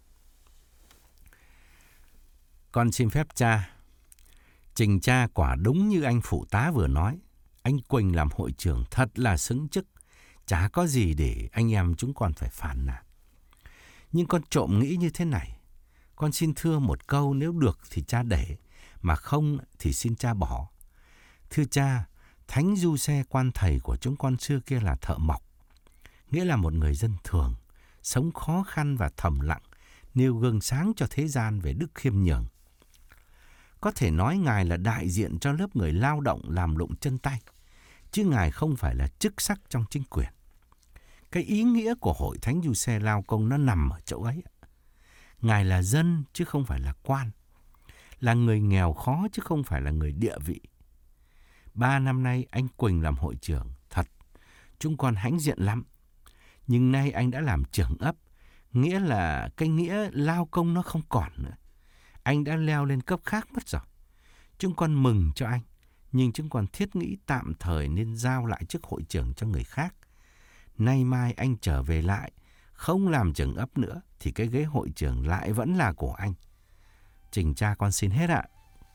"Con xin phép cha, trình cha quả đúng như anh phụ tá vừa nói. Anh Quỳnh làm hội trưởng thật là xứng chức, chả có gì để anh em chúng con phải phản nàn. Nhưng con trộm nghĩ như thế này, con xin thưa một câu, nếu được thì cha để, mà không thì xin cha bỏ. Thưa cha, Thánh Du Xe quan thầy của chúng con xưa kia là thợ mộc, nghĩa là một người dân thường, sống khó khăn và thầm lặng, nêu gương sáng cho thế gian về đức khiêm nhường. Có thể nói Ngài là đại diện cho lớp người lao động làm lụng chân tay, chứ Ngài không phải là chức sắc trong chính quyền. Cái ý nghĩa của Hội Thánh Du Xe Lao Công nó nằm ở chỗ ấy. Ngài là dân chứ không phải là quan, là người nghèo khó chứ không phải là người địa vị. Ba năm nay anh Quỳnh làm hội trưởng, thật, chúng con hãnh diện lắm. Nhưng nay anh đã làm trưởng ấp, nghĩa là cái nghĩa lao công nó không còn nữa. Anh đã leo lên cấp khác mất rồi. Chúng con mừng cho anh, nhưng chúng con thiết nghĩ tạm thời nên giao lại chức hội trưởng cho người khác. Nay mai anh trở về lại, không làm trưởng ấp nữa, thì cái ghế hội trưởng lại vẫn là của anh. Trình cha con xin hết ạ."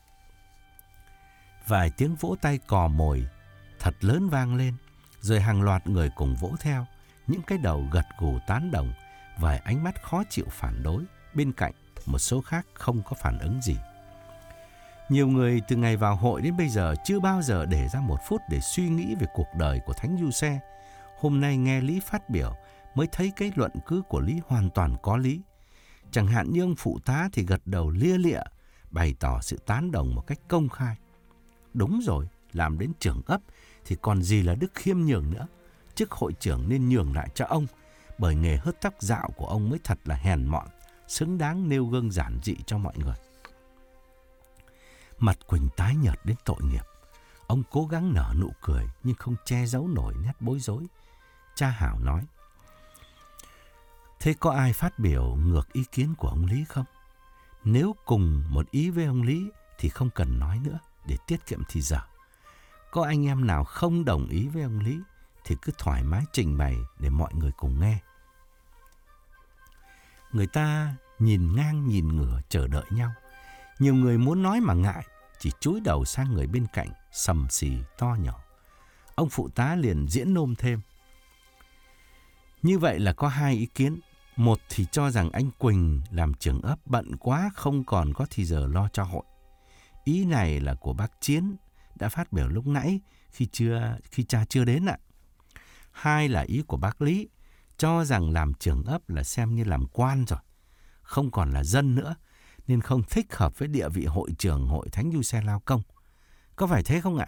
Vài tiếng vỗ tay cò mồi thật lớn vang lên, rồi hàng loạt người cùng vỗ theo, những cái đầu gật gù tán đồng, vài ánh mắt khó chịu phản đối. Bên cạnh, một số khác không có phản ứng gì. Nhiều người từ ngày vào hội đến bây giờ chưa bao giờ để ra một phút để suy nghĩ về cuộc đời của Thánh Du Xe. Hôm nay nghe Lý phát biểu mới thấy cái luận cứ của Lý hoàn toàn có lý. Chẳng hạn như ông phụ tá thì gật đầu lia lịa, bày tỏ sự tán đồng một cách công khai. Đúng rồi, làm đến trưởng ấp thì còn gì là đức khiêm nhường nữa. Chức hội trưởng nên nhường lại cho ông, bởi nghề hớt tóc dạo của ông mới thật là hèn mọn, xứng đáng nêu gương giản dị cho mọi người. Mặt Quỳnh tái nhợt đến tội nghiệp. Ông cố gắng nở nụ cười nhưng không che giấu nổi nét bối rối. Cha Hảo nói: "Thế có ai phát biểu ngược ý kiến của ông Lý không? Nếu cùng một ý với ông Lý thì không cần nói nữa để tiết kiệm thì giờ. Có anh em nào không đồng ý với ông Lý thì cứ thoải mái trình bày để mọi người cùng nghe." Người ta nhìn ngang nhìn ngửa chờ đợi nhau. Nhiều người muốn nói mà ngại, chỉ chúi đầu sang người bên cạnh, sầm xì to nhỏ. Ông phụ tá liền diễn nôm thêm: "Như vậy là có hai ý kiến. Một thì cho rằng anh Quỳnh làm trưởng ấp bận quá, không còn có thì giờ lo cho hội. Ý này là của bác Chiến đã phát biểu lúc nãy khi chưa khi cha chưa đến ạ. Hai là ý của bác Lý, cho rằng làm trưởng ấp là xem như làm quan rồi, không còn là dân nữa, nên không thích hợp với địa vị hội trưởng Hội Thánh Du Xe Lao Công. Có phải thế không ạ?"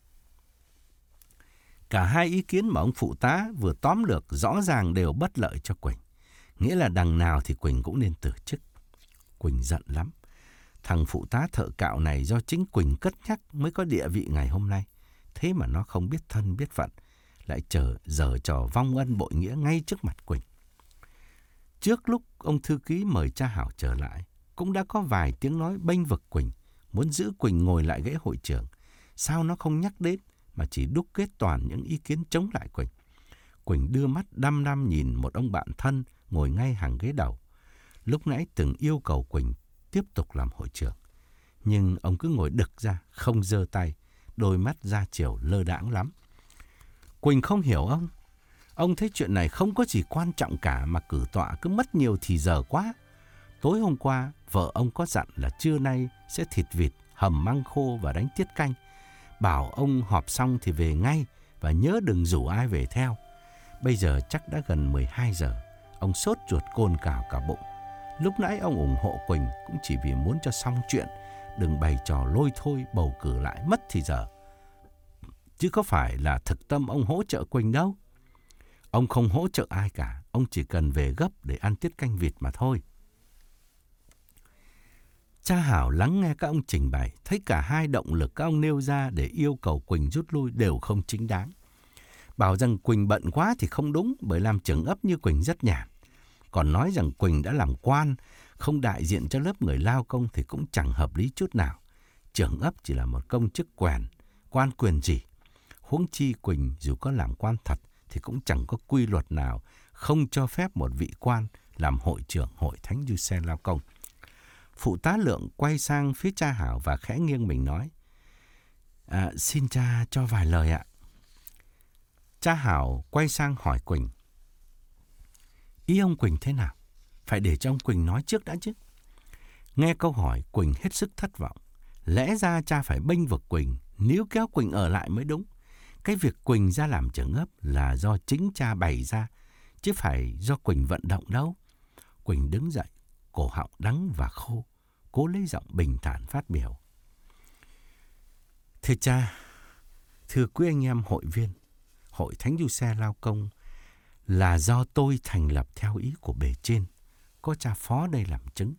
Cả hai ý kiến mà ông phụ tá vừa tóm lược rõ ràng đều bất lợi cho Quỳnh. Nghĩa là đằng nào thì Quỳnh cũng nên từ chức. Quỳnh giận lắm. Thằng phụ tá thợ cạo này do chính Quỳnh cất nhắc mới có địa vị ngày hôm nay. Thế mà nó không biết thân biết phận, lại chờ giở trò vong ân bội nghĩa ngay trước mặt Quỳnh. Trước lúc ông thư ký mời cha Hảo trở lại, cũng đã có vài tiếng nói bênh vực Quỳnh, muốn giữ Quỳnh ngồi lại ghế hội trưởng. Sao nó không nhắc đến mà chỉ đúc kết toàn những ý kiến chống lại Quỳnh. Quỳnh đưa mắt đăm đăm nhìn một ông bạn thân ngồi ngay hàng ghế đầu. Lúc nãy từng yêu cầu Quỳnh tiếp tục làm hội trưởng, nhưng ông cứ ngồi đực ra, không giơ tay, đôi mắt ra chiều lơ đãng lắm. Quỳnh không hiểu ông. Ông thấy chuyện này không có gì quan trọng cả mà cử tọa cứ mất nhiều thì giờ quá. Tối hôm qua, vợ ông có dặn là trưa nay sẽ thịt vịt, hầm măng khô và đánh tiết canh. Bảo ông họp xong thì về ngay và nhớ đừng rủ ai về theo. Bây giờ chắc đã gần mười hai giờ, ông sốt ruột cồn cào cả bụng. Lúc nãy ông ủng hộ Quỳnh cũng chỉ vì muốn cho xong chuyện, đừng bày trò lôi thôi bầu cử lại mất thì giờ. Chứ có phải là thực tâm ông hỗ trợ Quỳnh đâu. Ông không hỗ trợ ai cả, ông chỉ cần về gấp để ăn tiết canh vịt mà thôi. Cha Hảo lắng nghe các ông trình bày, thấy cả hai động lực các ông nêu ra để yêu cầu Quỳnh rút lui đều không chính đáng. Bảo rằng Quỳnh bận quá thì không đúng, bởi làm trưởng ấp như Quỳnh rất nhàn. Còn nói rằng Quỳnh đã làm quan, không đại diện cho lớp người lao công thì cũng chẳng hợp lý chút nào. Trưởng ấp chỉ là một công chức quèn, quan quyền gì. Huống chi Quỳnh dù có làm quan thật thì cũng chẳng có quy luật nào không cho phép một vị quan làm hội trưởng hội thánh du xe lao công. Phụ tá Lượng quay sang phía cha Hảo và khẽ nghiêng mình nói: à, xin cha cho vài lời ạ. Cha Hảo quay sang hỏi Quỳnh: ý ông Quỳnh thế nào? Phải để cho ông Quỳnh nói trước đã chứ. Nghe câu hỏi, Quỳnh hết sức thất vọng. Lẽ ra cha phải bênh vực Quỳnh, níu kéo Quỳnh ở lại mới đúng. Cái việc Quỳnh ra làm trưởng ấp là do chính cha bày ra, chứ phải do Quỳnh vận động đâu. Quỳnh đứng dậy, cổ họng đắng và khô, cố lấy giọng bình thản phát biểu: thưa cha, thưa quý anh em hội viên, hội thánh du xe lao công là do tôi thành lập theo ý của bề trên, có cha phó đây làm chứng.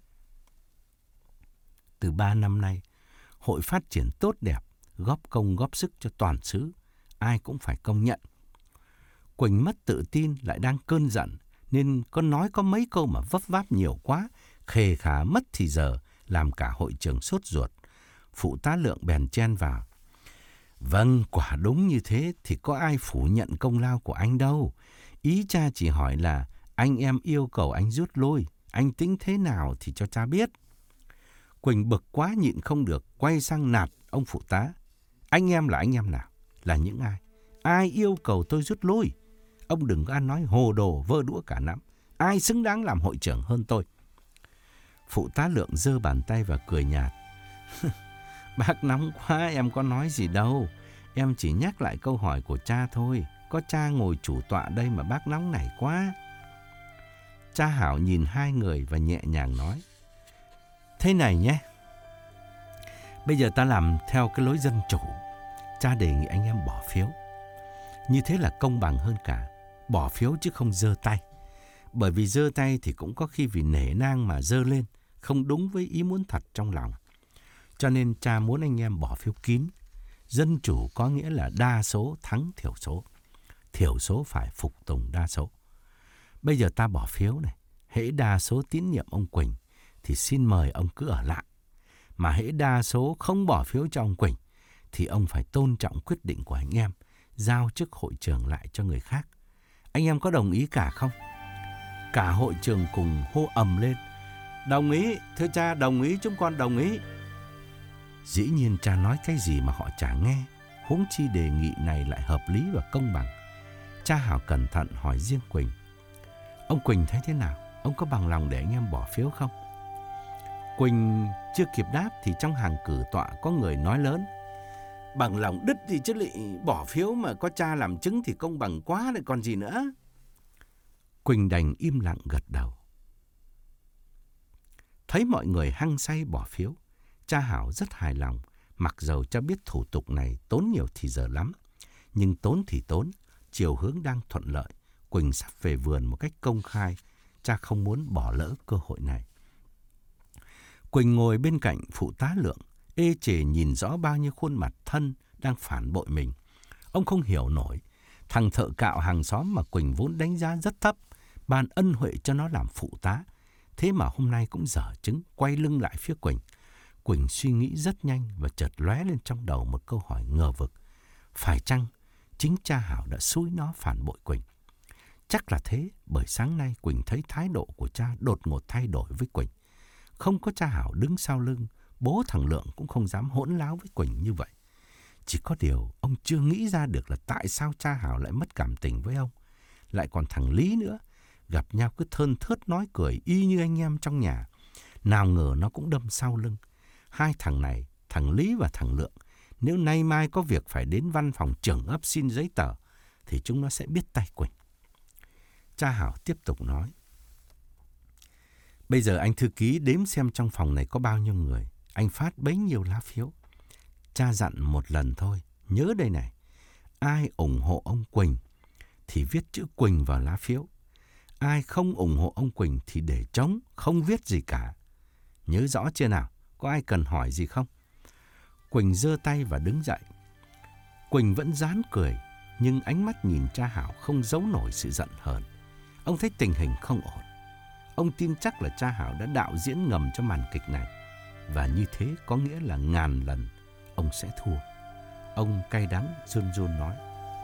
Từ ba năm nay, hội phát triển tốt đẹp, góp công góp sức cho toàn xứ, ai cũng phải công nhận. Quỳnh mất tự tin lại đang cơn giận, nên có nói có mấy câu mà vấp váp nhiều quá, khề khà mất thì giờ, làm cả hội trường sốt ruột. Phụ tá Lượng bèn chen vào: vâng, quả đúng như thế thì có ai phủ nhận công lao của anh đâu. Ý cha chỉ hỏi là anh em yêu cầu anh rút lui, anh tính thế nào thì cho cha biết. Quỳnh bực quá nhịn không được, quay sang nạt ông phụ tá: anh em là anh em nào? Là những ai? Ai yêu cầu tôi rút lui? Ông đừng có ăn nói hồ đồ vơ đũa cả nắm. Ai xứng đáng làm hội trưởng hơn tôi? Phụ tá Lượng giơ bàn tay và cười nhạt: bác nóng quá, em có nói gì đâu. Em chỉ nhắc lại câu hỏi của cha thôi. Có cha ngồi chủ tọa đây mà bác nóng nảy quá. Cha Hảo nhìn hai người và nhẹ nhàng nói: thế này nhé, bây giờ ta làm theo cái lối dân chủ. Cha đề nghị anh em bỏ phiếu. Như thế là công bằng hơn cả. Bỏ phiếu chứ không giơ tay. Bởi vì giơ tay thì cũng có khi vì nể nang mà giơ lên, không đúng với ý muốn thật trong lòng. Cho nên cha muốn anh em bỏ phiếu kín. Dân chủ có nghĩa là đa số thắng thiểu số. Thiểu số phải phục tùng đa số. Bây giờ ta bỏ phiếu này. Hễ đa số tín nhiệm ông Quỳnh thì xin mời ông cứ ở lại. Mà hễ đa số không bỏ phiếu cho ông Quỳnh thì ông phải tôn trọng quyết định của anh em, giao chức hội trưởng lại cho người khác. Anh em có đồng ý cả không? Cả hội trường cùng hô ầm lên: đồng ý, thưa cha, đồng ý, chúng con đồng ý. Dĩ nhiên cha nói cái gì mà họ chả nghe, huống chi đề nghị này lại hợp lý và công bằng. Cha Hảo cẩn thận hỏi riêng Quỳnh: ông Quỳnh thấy thế nào? Ông có bằng lòng để anh em bỏ phiếu không? Quỳnh chưa kịp đáp thì trong hàng cử tọa có người nói lớn: bằng lòng đứt thì chứ lị, bỏ phiếu mà có cha làm chứng thì công bằng quá lại còn gì nữa. Quỳnh đành im lặng gật đầu. Thấy mọi người hăng say bỏ phiếu, cha Hảo rất hài lòng, mặc dầu cha biết thủ tục này tốn nhiều thì giờ lắm. Nhưng tốn thì tốn, chiều hướng đang thuận lợi, Quỳnh sắp về vườn một cách công khai, cha không muốn bỏ lỡ cơ hội này. Quỳnh ngồi bên cạnh phụ tá Lượng, ê chề nhìn rõ bao nhiêu khuôn mặt thân đang phản bội mình. Ông không hiểu nổi, thằng thợ cạo hàng xóm mà Quỳnh vốn đánh giá rất thấp, ban ân huệ cho nó làm phụ tá, thế mà hôm nay cũng dở chứng quay lưng lại phía Quỳnh. Quỳnh suy nghĩ rất nhanh và chợt lóe lên trong đầu một câu hỏi ngờ vực: phải chăng chính cha Hảo đã xúi nó phản bội Quỳnh? Chắc là thế, bởi sáng nay Quỳnh thấy thái độ của cha đột ngột thay đổi với Quỳnh. Không có cha Hảo đứng sau lưng, bố thằng Lượng cũng không dám hỗn láo với Quỳnh như vậy. Chỉ có điều ông chưa nghĩ ra được là tại sao cha Hảo lại mất cảm tình với ông. lại còn thằng Lý nữa. Gặp nhau cứ thơn thớt nói cười y như anh em trong nhà. Nào ngờ nó cũng đâm sau lưng. Hai thằng này, thằng Lý và thằng Lượng, nếu nay mai có việc phải đến văn phòng trưởng ấp xin giấy tờ, thì chúng nó sẽ biết tay Quỳnh. Cha Hảo tiếp tục nói. Bây giờ anh thư ký đếm xem trong phòng này có bao nhiêu người. Anh phát bấy nhiêu lá phiếu. Cha dặn một lần thôi, nhớ đây này. Ai ủng hộ ông Quỳnh thì viết chữ Quỳnh vào lá phiếu. Ai không ủng hộ ông Quỳnh thì để trống, không viết gì cả. Nhớ rõ chưa nào? Có ai cần hỏi gì không? Quỳnh giơ tay và đứng dậy. Quỳnh vẫn rán cười, nhưng ánh mắt nhìn cha Hảo không giấu nổi sự giận hờn. Ông thấy tình hình không ổn. Ông tin chắc là cha Hảo đã đạo diễn ngầm cho màn kịch này. Và như thế có nghĩa là ngàn lần ông sẽ thua. Ông cay đắng run run nói.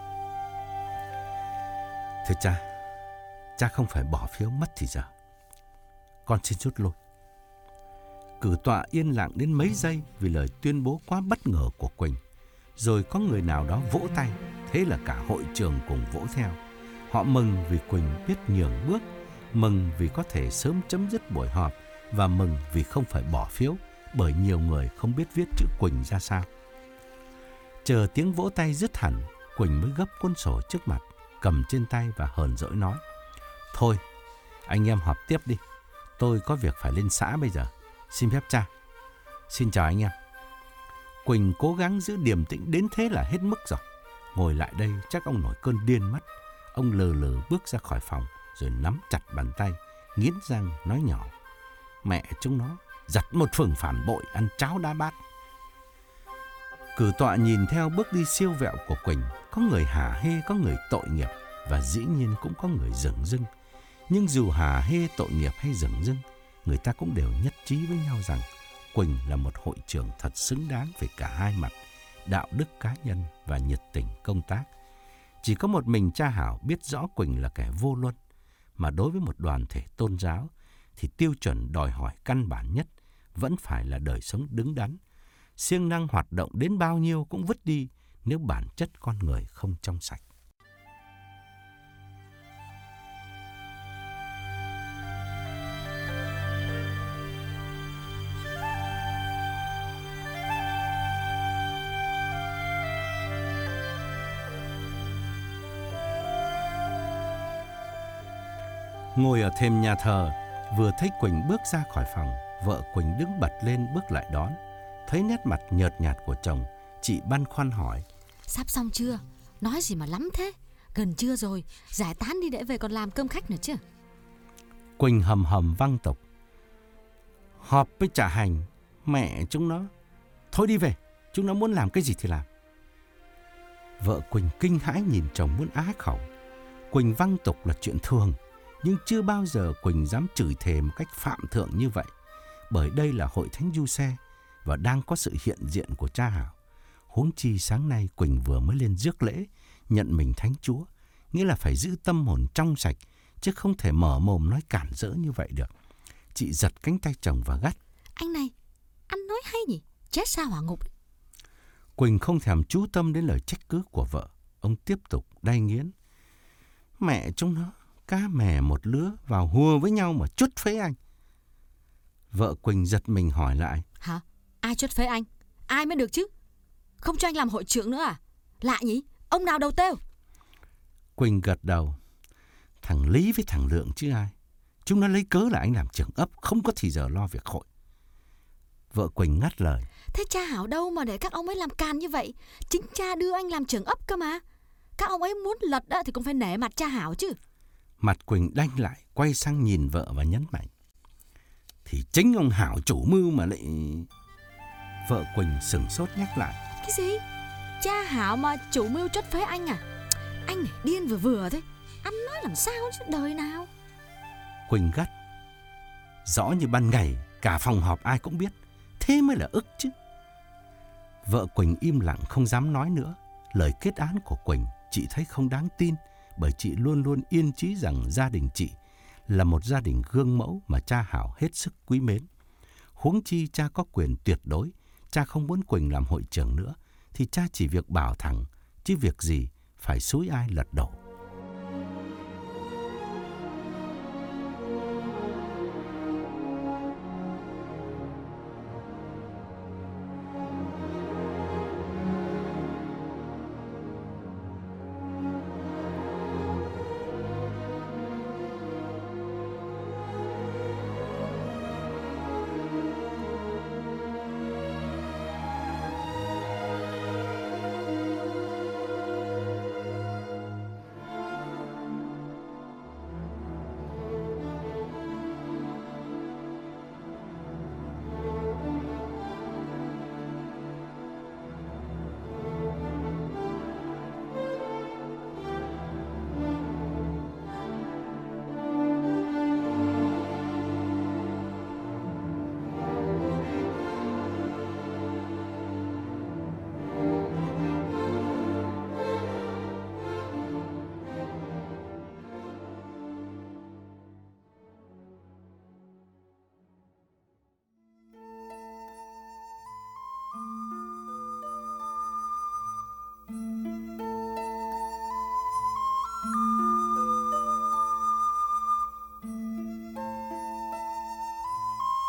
Thưa cha, cha không phải bỏ phiếu mất thì giờ. Con xin rút lui. Cử tọa yên lặng đến mấy giây vì lời tuyên bố quá bất ngờ của Quỳnh. Rồi có người nào đó vỗ tay, thế là cả hội trường cùng vỗ theo. Họ mừng vì Quỳnh biết nhường bước, mừng vì có thể sớm chấm dứt buổi họp, và mừng vì không phải bỏ phiếu, bởi nhiều người không biết viết chữ Quỳnh ra sao. Chờ tiếng vỗ tay dứt hẳn, Quỳnh mới gấp cuốn sổ trước mặt, cầm trên tay và hờn dỗi nói. Thôi, anh em họp tiếp đi. Tôi có việc phải lên xã bây giờ. Xin phép cha. Xin chào anh em. Quỳnh cố gắng giữ điềm tĩnh đến thế là hết mức rồi. Ngồi lại đây chắc ông nổi cơn điên mất. Ông lờ lờ bước ra khỏi phòng, rồi nắm chặt bàn tay, nghiến răng nói nhỏ. Mẹ chúng nó, giặt một phường phản bội ăn cháo đá bát. Cử tọa nhìn theo bước đi siêu vẹo của Quỳnh. Có người hả hê, có người tội nghiệp, và dĩ nhiên cũng có người dửng dưng. Nhưng dù hả hê, tội nghiệp hay dửng dưng, người ta cũng đều nhất trí với nhau rằng Quỳnh là một hội trưởng thật xứng đáng về cả hai mặt, đạo đức cá nhân và nhiệt tình công tác. Chỉ có một mình cha Hảo biết rõ Quỳnh là kẻ vô luân, mà đối với một đoàn thể tôn giáo thì tiêu chuẩn đòi hỏi căn bản nhất vẫn phải là đời sống đứng đắn. Siêng năng hoạt động đến bao nhiêu cũng vứt đi nếu bản chất con người không trong sạch. Ngồi ở thềm nhà thờ, vừa thấy Quỳnh bước ra khỏi phòng, vợ Quỳnh đứng bật lên bước lại đón. Thấy nét mặt nhợt nhạt của chồng, chị băn khoăn hỏi. Sắp xong chưa? Nói gì mà lắm thế? Gần trưa rồi, giải tán đi để về còn làm cơm khách nữa chứ. Quỳnh hầm hầm văng tục. Họp với trả hành, mẹ chúng nó. Thôi đi về, chúng nó muốn làm cái gì thì làm. Vợ Quỳnh kinh hãi nhìn chồng muốn á khẩu. Quỳnh văng tục là chuyện thường, nhưng chưa bao giờ Quỳnh dám chửi thề một cách phạm thượng như vậy. Bởi đây là hội thánh du xe và đang có sự hiện diện của cha Hảo. Huống chi sáng nay Quỳnh vừa mới lên rước lễ, nhận mình thánh chúa, nghĩa là phải giữ tâm hồn trong sạch, chứ không thể mở mồm nói cản rỡ như vậy được. Chị giật cánh tay chồng và gắt. Anh này, anh nói hay nhỉ? Chết sao hỏa ngục. Quỳnh không thèm chú tâm đến lời trách cứ của vợ. Ông tiếp tục đay nghiến. Mẹ chúng nó, cá mè một lứa vào hùa với nhau mà chuất phế anh. Vợ Quỳnh giật mình hỏi lại. Hả? Ai chuất phế anh? Ai mới được chứ? Không cho anh làm hội trưởng nữa à? Lạ nhỉ? Ông nào đầu têu? Quỳnh gật đầu. Thằng Lý với thằng Lượng chứ ai. Chúng nó lấy cớ là anh làm trưởng ấp, không có thì giờ lo việc hội. Vợ Quỳnh ngắt lời. Thế cha Hảo đâu mà để các ông ấy làm càn như vậy? Chính cha đưa anh làm trưởng ấp cơ mà. Các ông ấy muốn lật đó thì cũng phải nể mặt cha Hảo chứ. Mặt Quỳnh đanh lại, quay sang nhìn vợ và nhấn mạnh. Thì chính ông Hảo chủ mưu mà lại... Vợ Quỳnh sửng sốt nhắc lại. Cái gì? Cha Hảo mà chủ mưu chuất phế anh à? Anh này điên vừa vừa thôi. Anh nói làm sao chứ đời nào? Quỳnh gắt. Rõ như ban ngày, cả phòng họp ai cũng biết. Thế mới là ức chứ. Vợ Quỳnh im lặng không dám nói nữa. Lời kết án của Quỳnh chị thấy không đáng tin, bởi chị luôn luôn yên chí rằng gia đình chị là một gia đình gương mẫu mà cha Hảo hết sức quý mến. Huống chi cha có quyền tuyệt đối. Cha không muốn Quỳnh làm hội trưởng nữa thì cha chỉ việc bảo thẳng, chứ việc gì phải xúi ai lật đổ.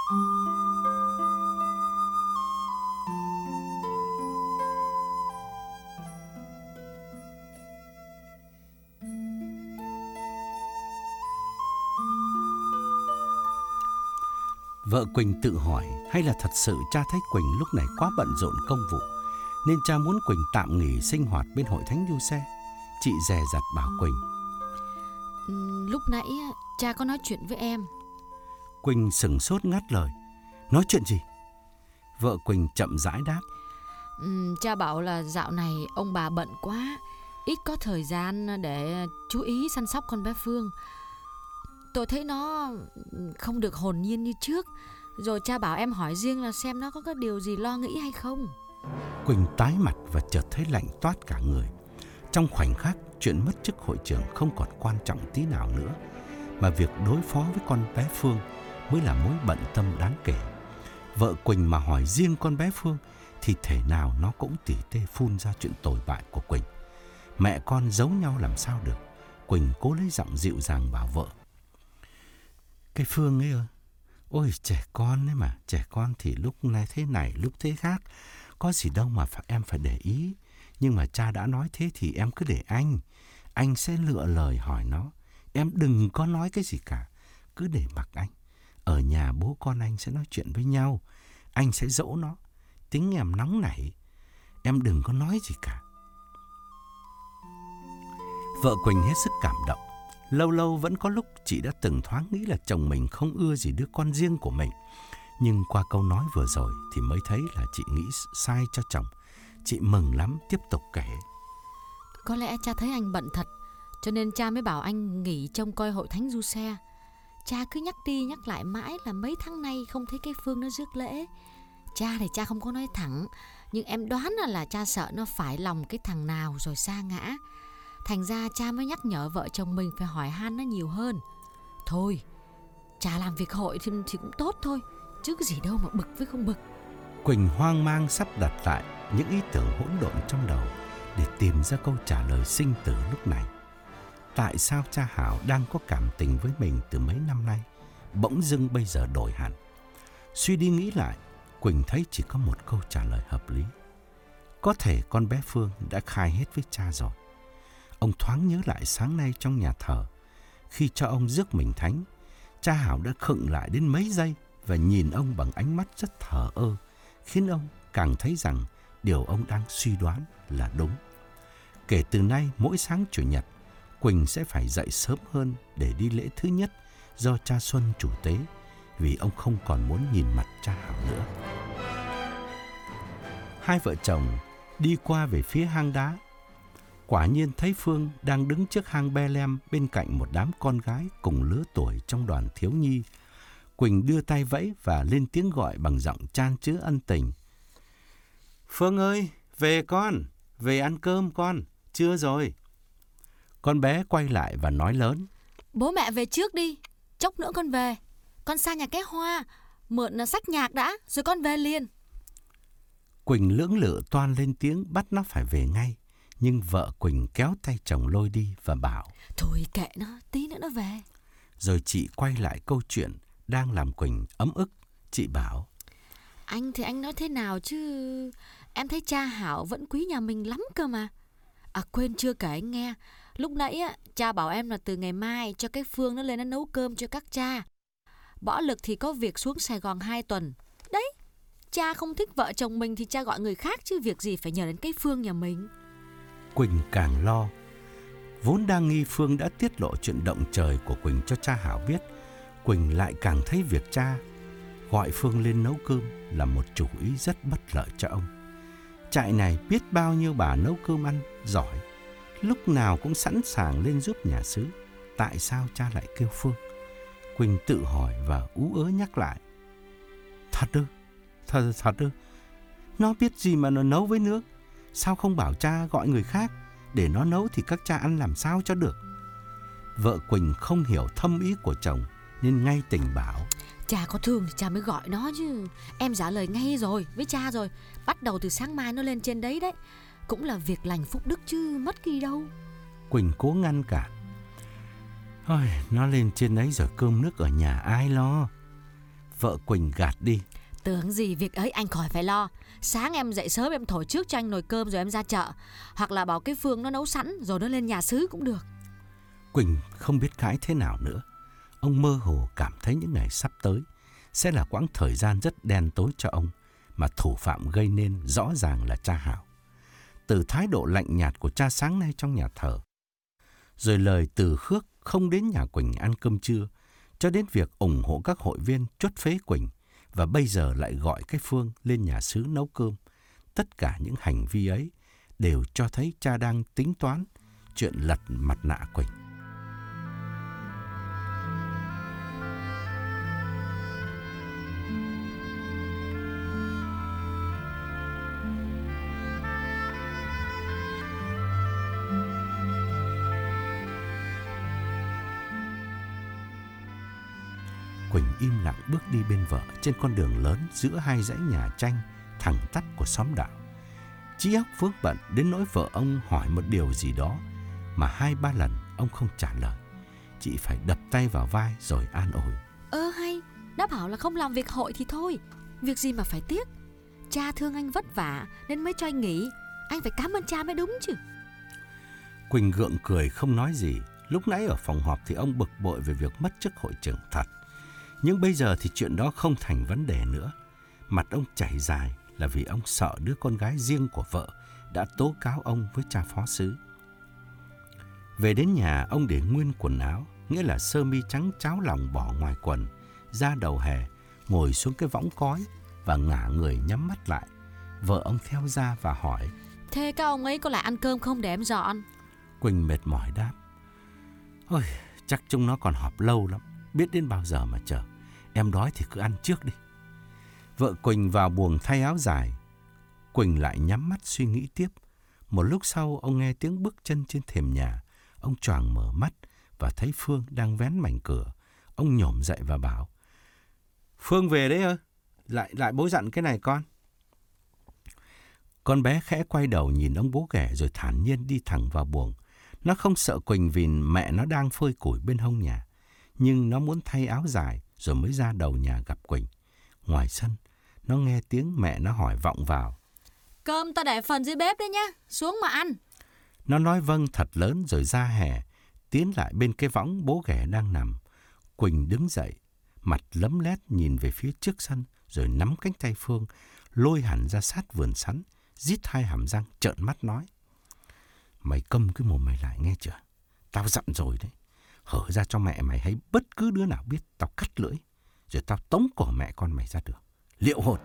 Vợ Quỳnh tự hỏi hay là thật sự cha thấy Quỳnh lúc này quá bận rộn công vụ, nên cha muốn Quỳnh tạm nghỉ sinh hoạt bên hội thánh Du Xe. Chị dè dặt bảo Quỳnh. Ừ, lúc nãy cha có nói chuyện với em. Quỳnh sửng sốt ngắt lời. Nói chuyện gì? Vợ Quỳnh chậm rãi đáp. Ừ, cha bảo là dạo này ông bà bận quá, ít có thời gian để chú ý săn sóc con bé Phương. Tôi thấy nó không được hồn nhiên như trước. Rồi cha bảo em hỏi riêng là xem nó có cái điều gì lo nghĩ hay không. Quỳnh tái mặt và chợt thấy lạnh toát cả người. Trong khoảnh khắc, chuyện mất chức hội trưởng không còn quan trọng tí nào nữa, mà việc đối phó với con bé Phương mới là mối bận tâm đáng kể. Vợ Quỳnh mà hỏi riêng con bé Phương thì thể nào nó cũng tỉ tê phun ra chuyện tồi bại của Quỳnh. Mẹ con giấu nhau làm sao được. Quỳnh cố lấy giọng dịu dàng bảo vợ. Cái Phương ấy ơ, ôi trẻ con ấy mà, trẻ con thì lúc này thế này, lúc thế khác. Có gì đâu mà phải, em phải để ý. Nhưng mà cha đã nói thế thì em cứ để anh. Anh sẽ lựa lời hỏi nó. Em đừng có nói cái gì cả. Cứ để mặc anh. Ở nhà bố con anh sẽ nói chuyện với nhau. Anh sẽ dỗ nó. Tính em nóng nảy. Em đừng có nói gì cả. Vợ Quỳnh hết sức cảm động. Lâu lâu vẫn có lúc chị đã từng thoáng nghĩ là chồng mình không ưa gì đứa con riêng của mình. Nhưng qua câu nói vừa rồi thì mới thấy là chị nghĩ sai cho chồng. Chị mừng lắm, tiếp tục kể. Có lẽ cha thấy anh bận thật, cho nên cha mới bảo anh nghỉ trông coi hội thánh Du Xe. Cha cứ nhắc đi nhắc lại mãi là mấy tháng nay không thấy cái Phương nó rước lễ. Cha thì cha không có nói thẳng, nhưng em đoán là, là cha sợ nó phải lòng cái thằng nào rồi sa ngã. Thành ra cha mới nhắc nhở vợ chồng mình phải hỏi han nó nhiều hơn. Thôi, cha làm việc hội thì, thì cũng tốt thôi, chứ có gì đâu mà bực với không bực. Quỳnh hoang mang sắp đặt lại những ý tưởng hỗn độn trong đầu để tìm ra câu trả lời sinh tử lúc này. Tại sao cha Hảo đang có cảm tình với mình từ mấy năm nay bỗng dưng bây giờ đổi hẳn? Suy đi nghĩ lại, Quỳnh thấy chỉ có một câu trả lời hợp lý. Có thể con bé Phương đã khai hết với cha rồi. Ông thoáng nhớ lại sáng nay trong nhà thờ, khi cho ông rước mình thánh, cha Hảo đã khựng lại đến mấy giây và nhìn ông bằng ánh mắt rất thờ ơ, khiến ông càng thấy rằng điều ông đang suy đoán là đúng. Kể từ nay, mỗi sáng Chủ nhật, Quỳnh sẽ phải dậy sớm hơn để đi lễ thứ nhất do cha Xuân chủ tế, vì ông không còn muốn nhìn mặt cha Hảo nữa. Hai vợ chồng đi qua về phía hang đá. Quả nhiên thấy Phương đang đứng trước hang Be Lem bên cạnh một đám con gái cùng lứa tuổi trong đoàn thiếu nhi. Quỳnh đưa tay vẫy và lên tiếng gọi bằng giọng chan chứa ân tình. Phương ơi, về con, về ăn cơm con, chưa rồi. Con bé quay lại và nói lớn. Bố mẹ về trước đi, chốc nữa con về. Con sang nhà cái Hoa, mượn sách nhạc đã, rồi con về liền. Quỳnh lưỡng lự toan lên tiếng bắt nó phải về ngay. Nhưng vợ Quỳnh kéo tay chồng lôi đi và bảo. Thôi kệ nó, tí nữa nó về. Rồi chị quay lại câu chuyện đang làm Quỳnh ấm ức. Chị bảo. Anh thì anh nói thế nào chứ, em thấy cha Hảo vẫn quý nhà mình lắm cơ mà. À quên chưa kể anh nghe, lúc nãy á, cha bảo em là từ ngày mai cho cái Phương nó lên nó nấu cơm cho các cha. Bỏ Lực thì có việc xuống Sài Gòn hai tuần. Đấy, cha không thích vợ chồng mình thì cha gọi người khác, chứ việc gì phải nhờ đến cái Phương nhà mình. Quỳnh càng lo. Vốn đang nghi Phương đã tiết lộ chuyện động trời của Quỳnh cho cha Hảo biết, Quỳnh lại càng thấy việc cha gọi Phương lên nấu cơm là một chủ ý rất bất lợi cho ông. Trại này biết bao nhiêu bà nấu cơm ăn giỏi, lúc nào cũng sẵn sàng lên giúp nhà xứ. Tại sao cha lại kêu Phương? Quỳnh tự hỏi và ú ớ nhắc lại. Thật ư? Thật, thật ư? Nó biết gì mà nó nấu với nước? Sao không bảo cha gọi người khác? Để nó nấu thì các cha ăn làm sao cho được? Vợ Quỳnh không hiểu thâm ý của chồng nên ngay tình bảo. Cha có thương thì cha mới gọi nó chứ. Em trả lời ngay rồi với cha rồi. Bắt đầu từ sáng mai nó lên trên đấy đấy. Cũng là việc lành phúc đức chứ mất gì đâu. Quỳnh cố ngăn cản. Thôi, nó lên trên đấy rồi cơm nước ở nhà ai lo? vợ Quỳnh gạt đi. Tưởng gì việc ấy anh khỏi phải lo. Sáng em dậy sớm em thổi trước cho anh nồi cơm rồi em ra chợ. Hoặc là bảo cái Phương nó nấu sẵn rồi nó lên nhà xứ cũng được. Quỳnh không biết cãi thế nào nữa. Ông mơ hồ cảm thấy những ngày sắp tới sẽ là quãng thời gian rất đen tối cho ông, mà thủ phạm gây nên rõ ràng là cha Hảo. Từ thái độ lạnh nhạt của cha sáng nay trong nhà thờ, rồi lời từ khước không đến nhà Quỳnh ăn cơm trưa, cho đến việc ủng hộ các hội viên chuất phế Quỳnh, và bây giờ lại gọi cái Phương lên nhà xứ nấu cơm. Tất cả những hành vi ấy đều cho thấy cha đang tính toán chuyện lật mặt nạ Quỳnh. Quỳnh im lặng bước đi bên vợ trên con đường lớn giữa hai dãy nhà tranh thẳng tắp của xóm đạo. Trí óc vướng bận đến nỗi vợ ông hỏi một điều gì đó mà hai ba lần ông không trả lời. Chị phải đập tay vào vai rồi an ủi. Ơ hay, đã bảo là không làm việc hội thì thôi, việc gì mà phải tiếc. Cha thương anh vất vả nên mới cho anh nghỉ, anh phải cảm ơn cha mới đúng chứ. Quỳnh gượng cười không nói gì. Lúc nãy ở phòng họp thì ông bực bội về việc mất chức hội trưởng thật. Nhưng bây giờ thì chuyện đó không thành vấn đề nữa. Mặt ông chảy dài là vì ông sợ đứa con gái riêng của vợ đã tố cáo ông với cha phó xứ. Về đến nhà, ông để nguyên quần áo, nghĩa là sơ mi trắng cháo lòng bỏ ngoài quần, ra đầu hè, ngồi xuống cái võng cói và ngả người nhắm mắt lại. Vợ ông theo ra và hỏi: Thế các ông ấy có lại ăn cơm không để em dọn? Quỳnh mệt mỏi đáp: Ôi, chắc chúng nó còn họp lâu lắm, biết đến bao giờ mà chờ. Em đói thì cứ ăn trước đi. Vợ Quỳnh vào buồng thay áo dài. Quỳnh lại nhắm mắt suy nghĩ tiếp. Một lúc sau, ông nghe tiếng bước chân trên thềm nhà. Ông choàng mở mắt và thấy Phương đang vén mảnh cửa. Ông nhổm dậy và bảo: Phương về đấy ơ? Lại lại bố dặn cái này con. Con bé khẽ quay đầu nhìn ông bố ghẻ rồi thản nhiên đi thẳng vào buồng. Nó không sợ Quỳnh vì mẹ nó đang phơi củi bên hông nhà, nhưng nó muốn thay áo dài rồi mới ra đầu nhà gặp Quỳnh. Ngoài sân, nó nghe tiếng mẹ nó hỏi vọng vào: Cơm ta để phần dưới bếp đấy nhá, xuống mà ăn. Nó nói vâng thật lớn rồi ra hè, tiến lại bên cái võng bố ghẻ đang nằm. Quỳnh đứng dậy, mặt lấm lét nhìn về phía trước sân, rồi nắm cánh tay Phương, lôi hẳn ra sát vườn sắn, rít hai hàm răng trợn mắt nói: Mày câm cái mồm mày lại nghe chưa? Tao dặn rồi đấy, hở ra cho mẹ mày hay bất cứ đứa nào biết, tao cắt lưỡi, rồi tao tống cổ mẹ con mày ra đường. Liệu hồn!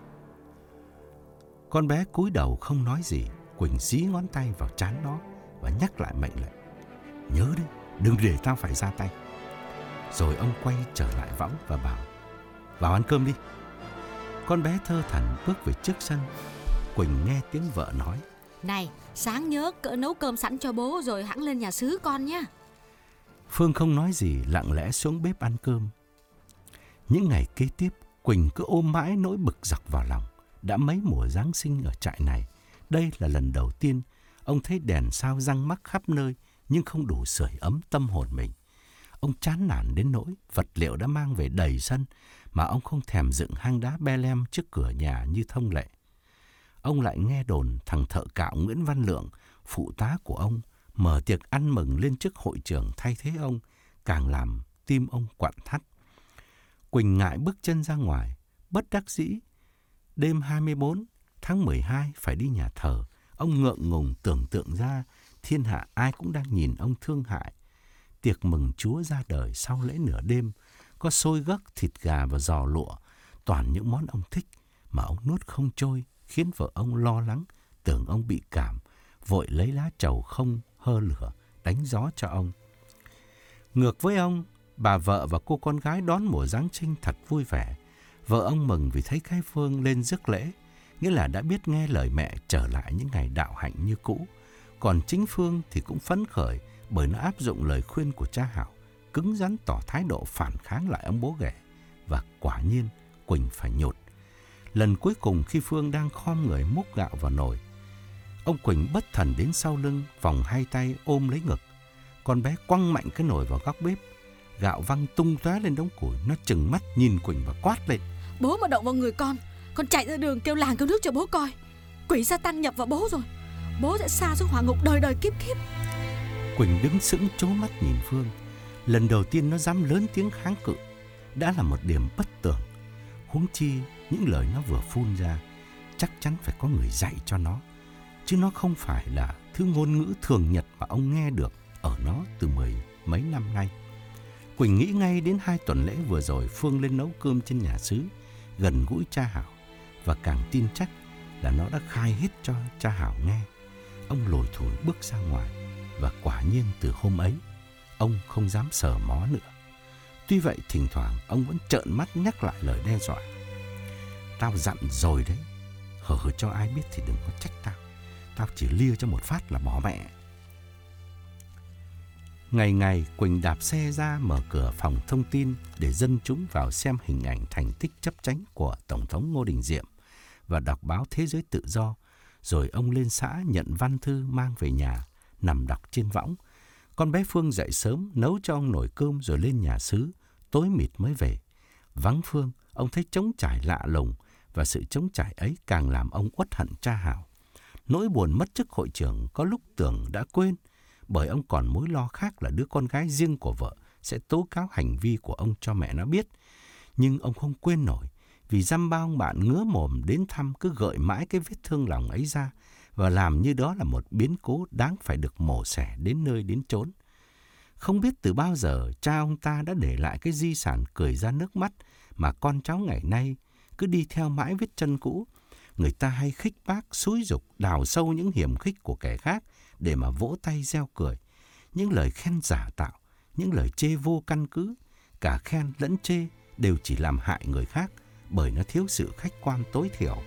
Con bé cúi đầu không nói gì. Quỳnh dí ngón tay vào trán nó và nhắc lại mệnh lệnh: Nhớ đấy, đừng để tao phải ra tay. Rồi ông quay trở lại võng và bảo: Vào ăn cơm đi. Con bé thơ thẩn bước về trước sân. Quỳnh nghe tiếng vợ nói: Này, sáng nhớ cỡ nấu cơm sẵn cho bố rồi hẵng lên nhà xứ con nhá. Phương không nói gì, lặng lẽ xuống bếp ăn cơm. Những ngày kế tiếp, Quỳnh cứ ôm mãi nỗi bực dọc vào lòng. Đã mấy mùa Giáng sinh ở trại này, đây là lần đầu tiên ông thấy đèn sao răng mắc khắp nơi nhưng không đủ sưởi ấm tâm hồn mình. Ông chán nản đến nỗi vật liệu đã mang về đầy sân mà ông không thèm dựng hang đá be lem trước cửa nhà như thông lệ. Ông lại nghe đồn thằng thợ cạo Nguyễn Văn Lượng, phụ tá của ông, mở tiệc ăn mừng lên chức hội trưởng thay thế ông, càng làm tim ông quặn thắt. Quỳnh ngại bước chân ra ngoài, bất đắc dĩ. Đêm hai mươi bốn tháng mười hai phải đi nhà thờ. Ông ngượng ngùng tưởng tượng ra thiên hạ ai cũng đang nhìn ông thương hại. Tiệc mừng Chúa ra đời sau lễ nửa đêm, có xôi gấc, thịt gà và giò lụa, toàn những món ông thích mà ông nuốt không trôi, khiến vợ ông lo lắng, tưởng ông bị cảm, vội lấy lá trầu không hơ lửa đánh gió cho ông. Ngược với ông, bà vợ và cô con gái đón mùa Giáng sinh thật vui vẻ. Vợ ông mừng vì thấy cái Phương lên rước lễ, nghĩa là đã biết nghe lời mẹ trở lại những ngày đạo hạnh như cũ. Còn chính Phương thì cũng phấn khởi bởi nó áp dụng lời khuyên của cha Hảo, cứng rắn tỏ thái độ phản kháng lại ông bố ghẻ. Và quả nhiên Quỳnh phải nhột. Lần cuối cùng khi Phương đang khom người múc gạo vào nồi, ông Quỳnh bất thần đến sau lưng, vòng hai tay ôm lấy ngực. Con bé quăng mạnh cái nồi vào góc bếp, gạo văng tung tóe lên đống củi. Nó trừng mắt nhìn Quỳnh và quát lên: Bố mà động vào người con, con chạy ra đường kêu làng kêu nước cho bố coi. Quỷ sa tăng nhập vào bố rồi, bố sẽ sa xuống hỏa ngục đời đời kiếp kiếp. Quỳnh đứng sững trố mắt nhìn Phương. Lần đầu tiên nó dám lớn tiếng kháng cự đã là một điểm bất tường. Huống chi những lời nó vừa phun ra chắc chắn phải có người dạy cho nó, chứ nó không phải là thứ ngôn ngữ thường nhật mà ông nghe được ở nó từ mười mấy năm nay. Quỳnh nghĩ ngay đến hai tuần lễ vừa rồi Phương lên nấu cơm trên nhà xứ, gần gũi cha Hảo, và càng tin chắc là nó đã khai hết cho cha Hảo nghe. Ông lủi thủi bước ra ngoài, và quả nhiên từ hôm ấy ông không dám sờ mó nữa. Tuy vậy thỉnh thoảng ông vẫn trợn mắt nhắc lại lời đe dọa. Tao dặn rồi đấy, hở cho ai biết thì đừng có trách tao. Tao chỉ lia cho một phát là bỏ mẹ. Ngày ngày Quỳnh đạp xe ra mở cửa phòng thông tin để dân chúng vào xem hình ảnh thành tích chấp chánh của Tổng thống Ngô Đình Diệm và đọc báo Thế giới Tự do. Rồi ông lên xã nhận văn thư mang về nhà, nằm đọc trên võng. Con bé Phương dậy sớm nấu cho ông nồi cơm rồi lên nhà xứ, tối mịt mới về. Vắng Phương, ông thấy trống trải lạ lùng, và sự trống trải ấy càng làm ông uất hận cha Hảo. Nỗi buồn mất chức hội trưởng có lúc tưởng đã quên, bởi ông còn mối lo khác là đứa con gái riêng của vợ sẽ tố cáo hành vi của ông cho mẹ nó biết. Nhưng ông không quên nổi, vì dăm ba ông bạn ngứa mồm đến thăm cứ gợi mãi cái vết thương lòng ấy ra, và làm như đó là một biến cố đáng phải được mổ xẻ đến nơi đến chốn. Không biết từ bao giờ cha ông ta đã để lại cái di sản cười ra nước mắt mà con cháu ngày nay cứ đi theo mãi vết chân cũ. Người ta hay khích bác, xúi giục, đào sâu những hiểm khích của kẻ khác để mà vỗ tay reo cười. Những lời khen giả tạo, những lời chê vô căn cứ, cả khen lẫn chê đều chỉ làm hại người khác, bởi nó thiếu sự khách quan tối thiểu.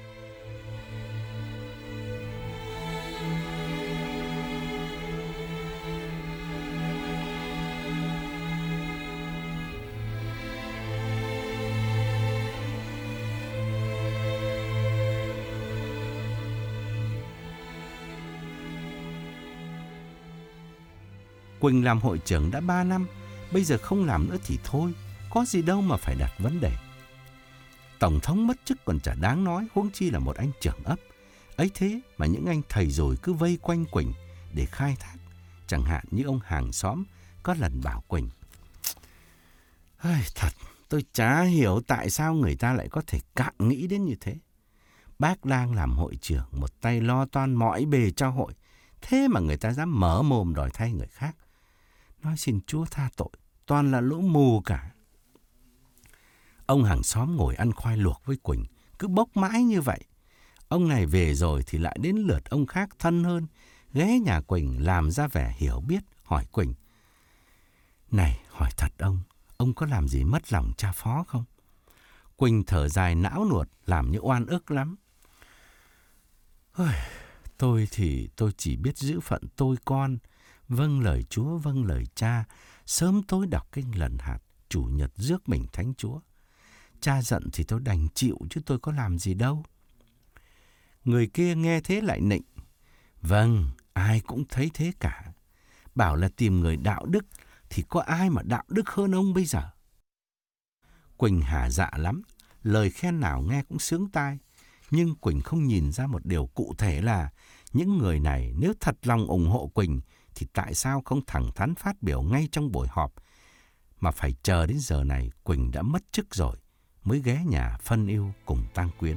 Quỳnh làm hội trưởng đã ba năm, bây giờ không làm nữa thì thôi, có gì đâu mà phải đặt vấn đề. Tổng thống mất chức còn chả đáng nói, huống chi là một anh trưởng ấp. Ấy thế mà những anh thầy rồi cứ vây quanh Quỳnh để khai thác. Chẳng hạn như ông hàng xóm có lần bảo Quỳnh: thật, tôi chả hiểu tại sao người ta lại có thể cạn nghĩ đến như thế. Bác đang làm hội trưởng, một tay lo toan mọi bề cho hội, thế mà người ta dám mở mồm đòi thay người khác. Nói xin Chúa tha tội, toàn là lũ mù cả. Ông hàng xóm ngồi ăn khoai luộc với Quỳnh, cứ bốc mãi như vậy. Ông này về rồi thì lại đến lượt ông khác thân hơn, ghé nhà Quỳnh làm ra vẻ hiểu biết, hỏi Quỳnh: Này, hỏi thật ông, ông có làm gì mất lòng cha phó không? Quỳnh thở dài não nuột, làm như oan ức lắm. Tôi thì tôi chỉ biết giữ phận tôi con, vâng lời Chúa, vâng lời cha, sớm tối đọc kinh lần hạt, chủ nhật rước mình thánh Chúa. Cha giận thì tôi đành chịu chứ tôi có làm gì đâu. Người kia nghe thế lại nịnh: Vâng, ai cũng thấy thế cả. Bảo là tìm người đạo đức thì có ai mà đạo đức hơn ông bây giờ. Quỳnh hả dạ lắm, lời khen nào nghe cũng sướng tai. Nhưng Quỳnh không nhìn ra một điều cụ thể là những người này nếu thật lòng ủng hộ Quỳnh thì tại sao không thẳng thắn phát biểu ngay trong buổi họp, mà phải chờ đến giờ này Quỳnh đã mất chức rồi mới ghé nhà phân ưu cùng tang quyến.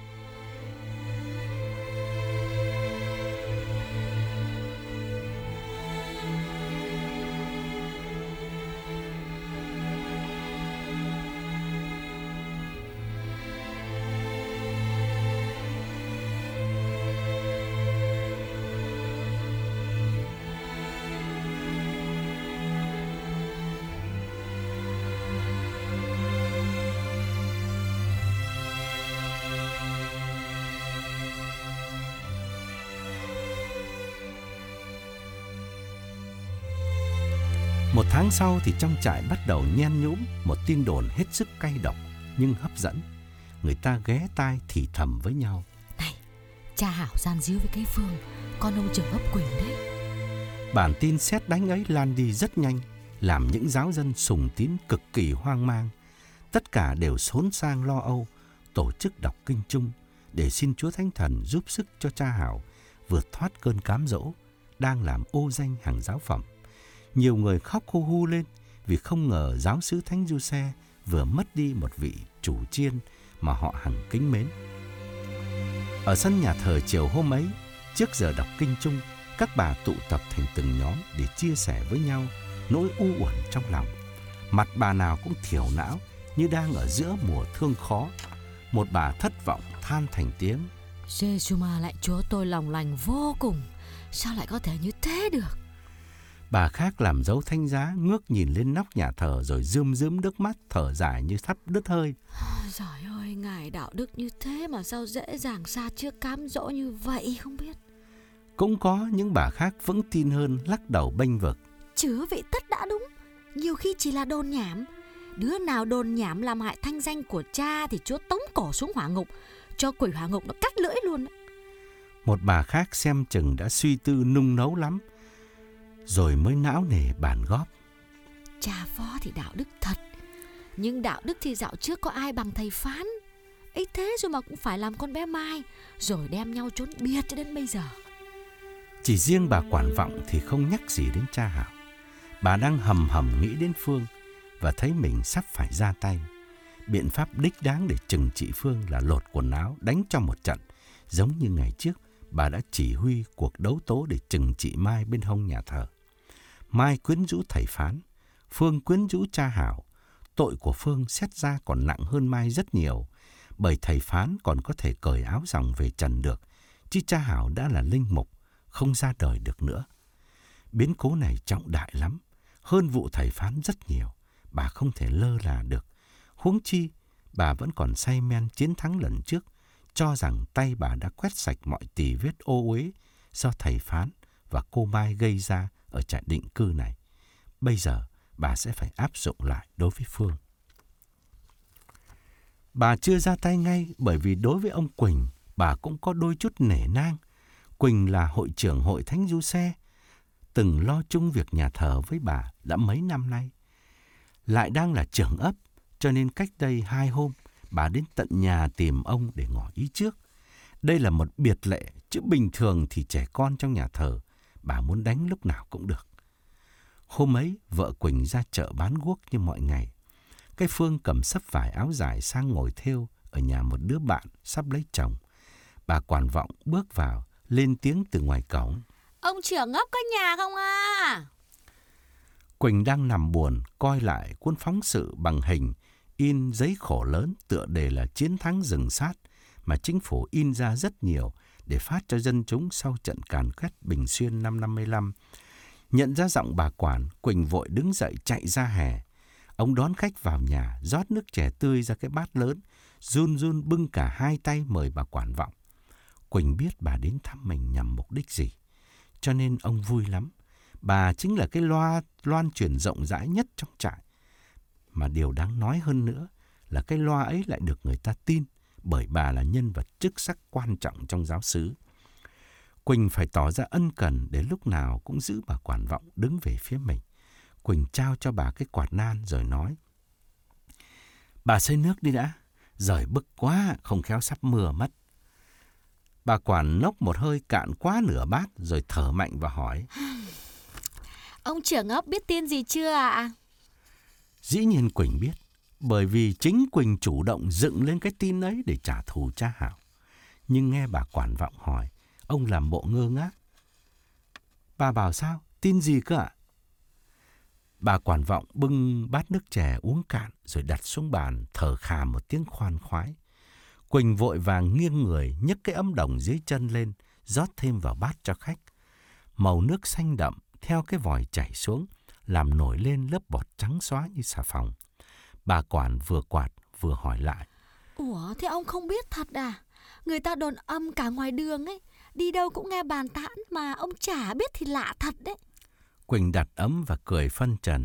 Một tháng sau thì trong trại bắt đầu nhen nhúm một tin đồn hết sức cay độc nhưng hấp dẫn. Người ta ghé tai thì thầm với nhau: Này, cha Hảo gian díu với cái Phương, con ông trưởng ấp Quỳnh đấy. Bản tin sét đánh ấy lan đi rất nhanh, làm những giáo dân sùng tín cực kỳ hoang mang. Tất cả đều xốn sang lo âu, tổ chức đọc kinh chung để xin Chúa Thánh Thần giúp sức cho cha Hảo vượt thoát cơn cám dỗ đang làm ô danh hàng giáo phẩm. Nhiều người khóc hu hu lên vì không ngờ giáo xứ Thánh Giuse vừa mất đi một vị chủ chiên mà họ hằng kính mến. Ở sân nhà thờ chiều hôm ấy, trước giờ đọc kinh chung, các bà tụ tập thành từng nhóm để chia sẻ với nhau nỗi u uẩn trong lòng. Mặt bà nào cũng thiểu não như đang ở giữa mùa thương khó. Một bà thất vọng than thành tiếng: Giê-xu ma lạy Chúa, tôi lòng lành vô cùng, sao lại có thể như thế được? Bà khác làm dấu thánh giá, ngước nhìn lên nóc nhà thờ rồi rơm rớm nước mắt, thở dài như sắp đứt hơi. Trời ơi, ngài đạo đức như thế mà sao dễ dàng sa trước cám dỗ như vậy không biết. Cũng có những bà khác vững tin hơn, lắc đầu bênh vực: Chứa vị tất đã đúng, nhiều khi chỉ là đồn nhảm. Đứa nào đồn nhảm làm hại thanh danh của cha thì Chúa tống cổ xuống hỏa ngục, cho quỷ hỏa ngục nó cắt lưỡi luôn. Một bà khác xem chừng đã suy tư nung nấu lắm, rồi mới não nề bàn góp: Cha phó thì đạo đức thật, nhưng đạo đức thì dạo trước có ai bằng thầy Phán. Ấy thế rồi mà cũng phải làm con bé Mai, rồi đem nhau trốn biệt cho đến bây giờ. Chỉ riêng bà quản vọng thì không nhắc gì đến cha Hảo. Bà đang hầm hầm nghĩ đến Phương và thấy mình sắp phải ra tay. Biện pháp đích đáng để trừng trị Phương là lột quần áo, đánh cho một trận, giống như ngày trước bà đã chỉ huy cuộc đấu tố để trừng trị Mai bên hông nhà thờ. Mai quyến rũ thầy Phán, Phương quyến rũ cha Hảo. Tội của Phương xét ra còn nặng hơn Mai rất nhiều, bởi thầy Phán còn có thể cởi áo ròng về trần được, chứ cha Hảo đã là linh mục, không ra đời được nữa. Biến cố này trọng đại lắm, hơn vụ thầy Phán rất nhiều, bà không thể lơ là được. Huống chi, bà vẫn còn say men chiến thắng lần trước, cho rằng tay bà đã quét sạch mọi tì vết ô uế do thầy Phán và cô Mai gây ra ở trại định cư này. Bây giờ, bà sẽ phải áp dụng lại đối với Phương. Bà chưa ra tay ngay bởi vì đối với ông Quỳnh, bà cũng có đôi chút nể nang. Quỳnh là hội trưởng hội Thánh Giuse, từng lo chung việc nhà thờ với bà đã mấy năm nay. Lại đang là trưởng ấp, cho nên cách đây hai hôm, bà đến tận nhà tìm ông để ngỏ ý trước. Đây là một biệt lệ, chứ bình thường thì trẻ con trong nhà thờ, bà muốn đánh lúc nào cũng được. Hôm ấy, vợ Quỳnh ra chợ bán guốc như mọi ngày. Cái Phương cầm sấp vải áo dài sang ngồi thêu ở nhà một đứa bạn sắp lấy chồng. Bà quản vọng bước vào, lên tiếng từ ngoài cổng: Ông trưởng ấp có nhà không à? Quỳnh đang nằm buồn, coi lại cuốn phóng sự bằng hình, in giấy khổ lớn tựa đề là Chiến thắng rừng sát, mà chính phủ in ra rất nhiều để phát cho dân chúng sau trận càn quét Bình Xuyên năm năm mươi lăm. Nhận ra giọng bà quản, Quỳnh vội đứng dậy chạy ra hè. Ông đón khách vào nhà, rót nước chè tươi ra cái bát lớn, run run bưng cả hai tay mời bà quản vọng. Quỳnh biết bà đến thăm mình nhằm mục đích gì, cho nên ông vui lắm. Bà chính là cái loa loan truyền rộng rãi nhất trong trại. Mà điều đáng nói hơn nữa là cái loa ấy lại được người ta tin, bởi bà là nhân vật chức sắc quan trọng trong giáo xứ. Quỳnh phải tỏ ra ân cần để lúc nào cũng giữ bà quản vọng đứng về phía mình. Quỳnh trao cho bà cái quạt nan rồi nói: Bà xơi nước đi đã, giời bức quá, không khéo sắp mưa mất. Bà quản nốc một hơi cạn quá nửa bát rồi thở mạnh và hỏi: Ông trưởng ấp biết tin gì chưa ạ? Dĩ nhiên Quỳnh biết, bởi vì chính Quỳnh chủ động dựng lên cái tin ấy để trả thù cha Hảo. Nhưng nghe bà quản vọng hỏi, ông làm bộ ngơ ngác. Bà bảo sao? Tin gì cơ ạ? Bà quản vọng bưng bát nước chè uống cạn rồi đặt xuống bàn, thở khà một tiếng khoan khoái. Quỳnh vội vàng nghiêng người nhấc cái ấm đồng dưới chân lên, rót thêm vào bát cho khách. Màu nước xanh đậm theo cái vòi chảy xuống, làm nổi lên lớp bọt trắng xóa như xà phòng. Bà quản vừa quạt vừa hỏi lại: Ủa, thế ông không biết thật à? Người ta đồn âm cả ngoài đường ấy, đi đâu cũng nghe bàn tán mà ông chả biết thì lạ thật đấy. Quỳnh đặt ấm và cười phân trần.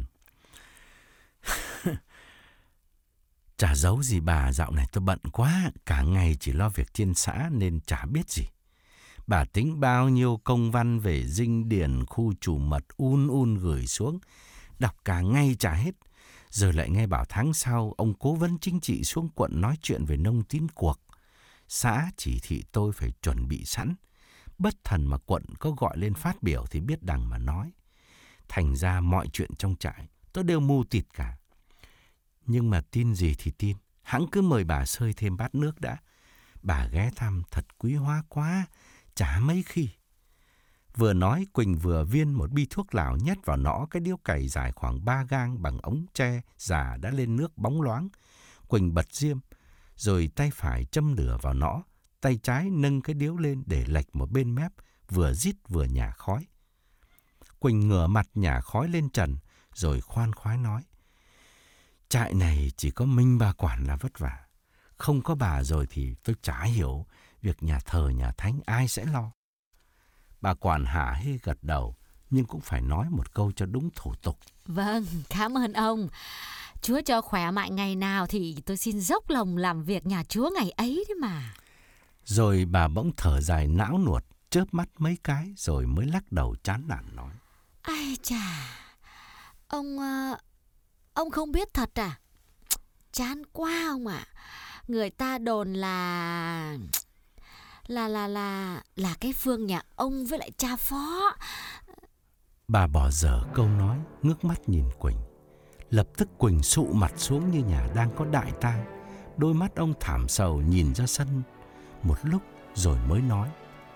Chả giấu gì bà, dạo này tôi bận quá, cả ngày chỉ lo việc trên xã nên chả biết gì. Bà tính bao nhiêu công văn về dinh điển, khu chủ mật un un gửi xuống, đọc cả ngày chả hết. Rồi lại nghe bảo tháng sau, ông cố vấn chính trị xuống quận nói chuyện về nông tín cuộc. Xã chỉ thị tôi phải chuẩn bị sẵn. Bất thần mà quận có gọi lên phát biểu thì biết đằng mà nói. Thành ra mọi chuyện trong trại tôi đều mù tịt cả. Nhưng mà tin gì thì tin, hẵng cứ mời bà xơi thêm bát nước đã. Bà ghé thăm thật quý hóa quá, chả mấy khi. Vừa nói, Quỳnh vừa viên một bi thuốc lào nhét vào nõ cái điếu cày dài khoảng ba gang bằng ống tre già đã lên nước bóng loáng. Quỳnh bật diêm, rồi tay phải châm lửa vào nõ, tay trái nâng cái điếu lên để lệch một bên mép, vừa rít vừa nhả khói. Quỳnh ngửa mặt nhả khói lên trần, rồi khoan khoái nói: trại này chỉ có mình bà quản là vất vả. Không có bà rồi thì tôi chả hiểu việc nhà thờ nhà thánh ai sẽ lo. Bà quản hả hê gật đầu, nhưng cũng phải nói một câu cho đúng thủ tục. Vâng, cảm ơn ông. Chúa cho khỏe mạnh ngày nào thì tôi xin dốc lòng làm việc nhà Chúa ngày ấy đấy mà. Rồi bà bỗng thở dài não nuột, chớp mắt mấy cái rồi mới lắc đầu chán nản nói: Ai chà, ông... Uh, ông không biết thật à? Chán quá ông ạ. À. Người ta đồn là... Là là là... Là cái Phương nhà ông với lại cha Phó. Bà bỏ dở câu nói, ngước mắt nhìn Quỳnh. Lập tức Quỳnh sụ mặt xuống như nhà đang có đại tang. Đôi mắt ông thảm sầu nhìn ra sân một lúc rồi mới nói: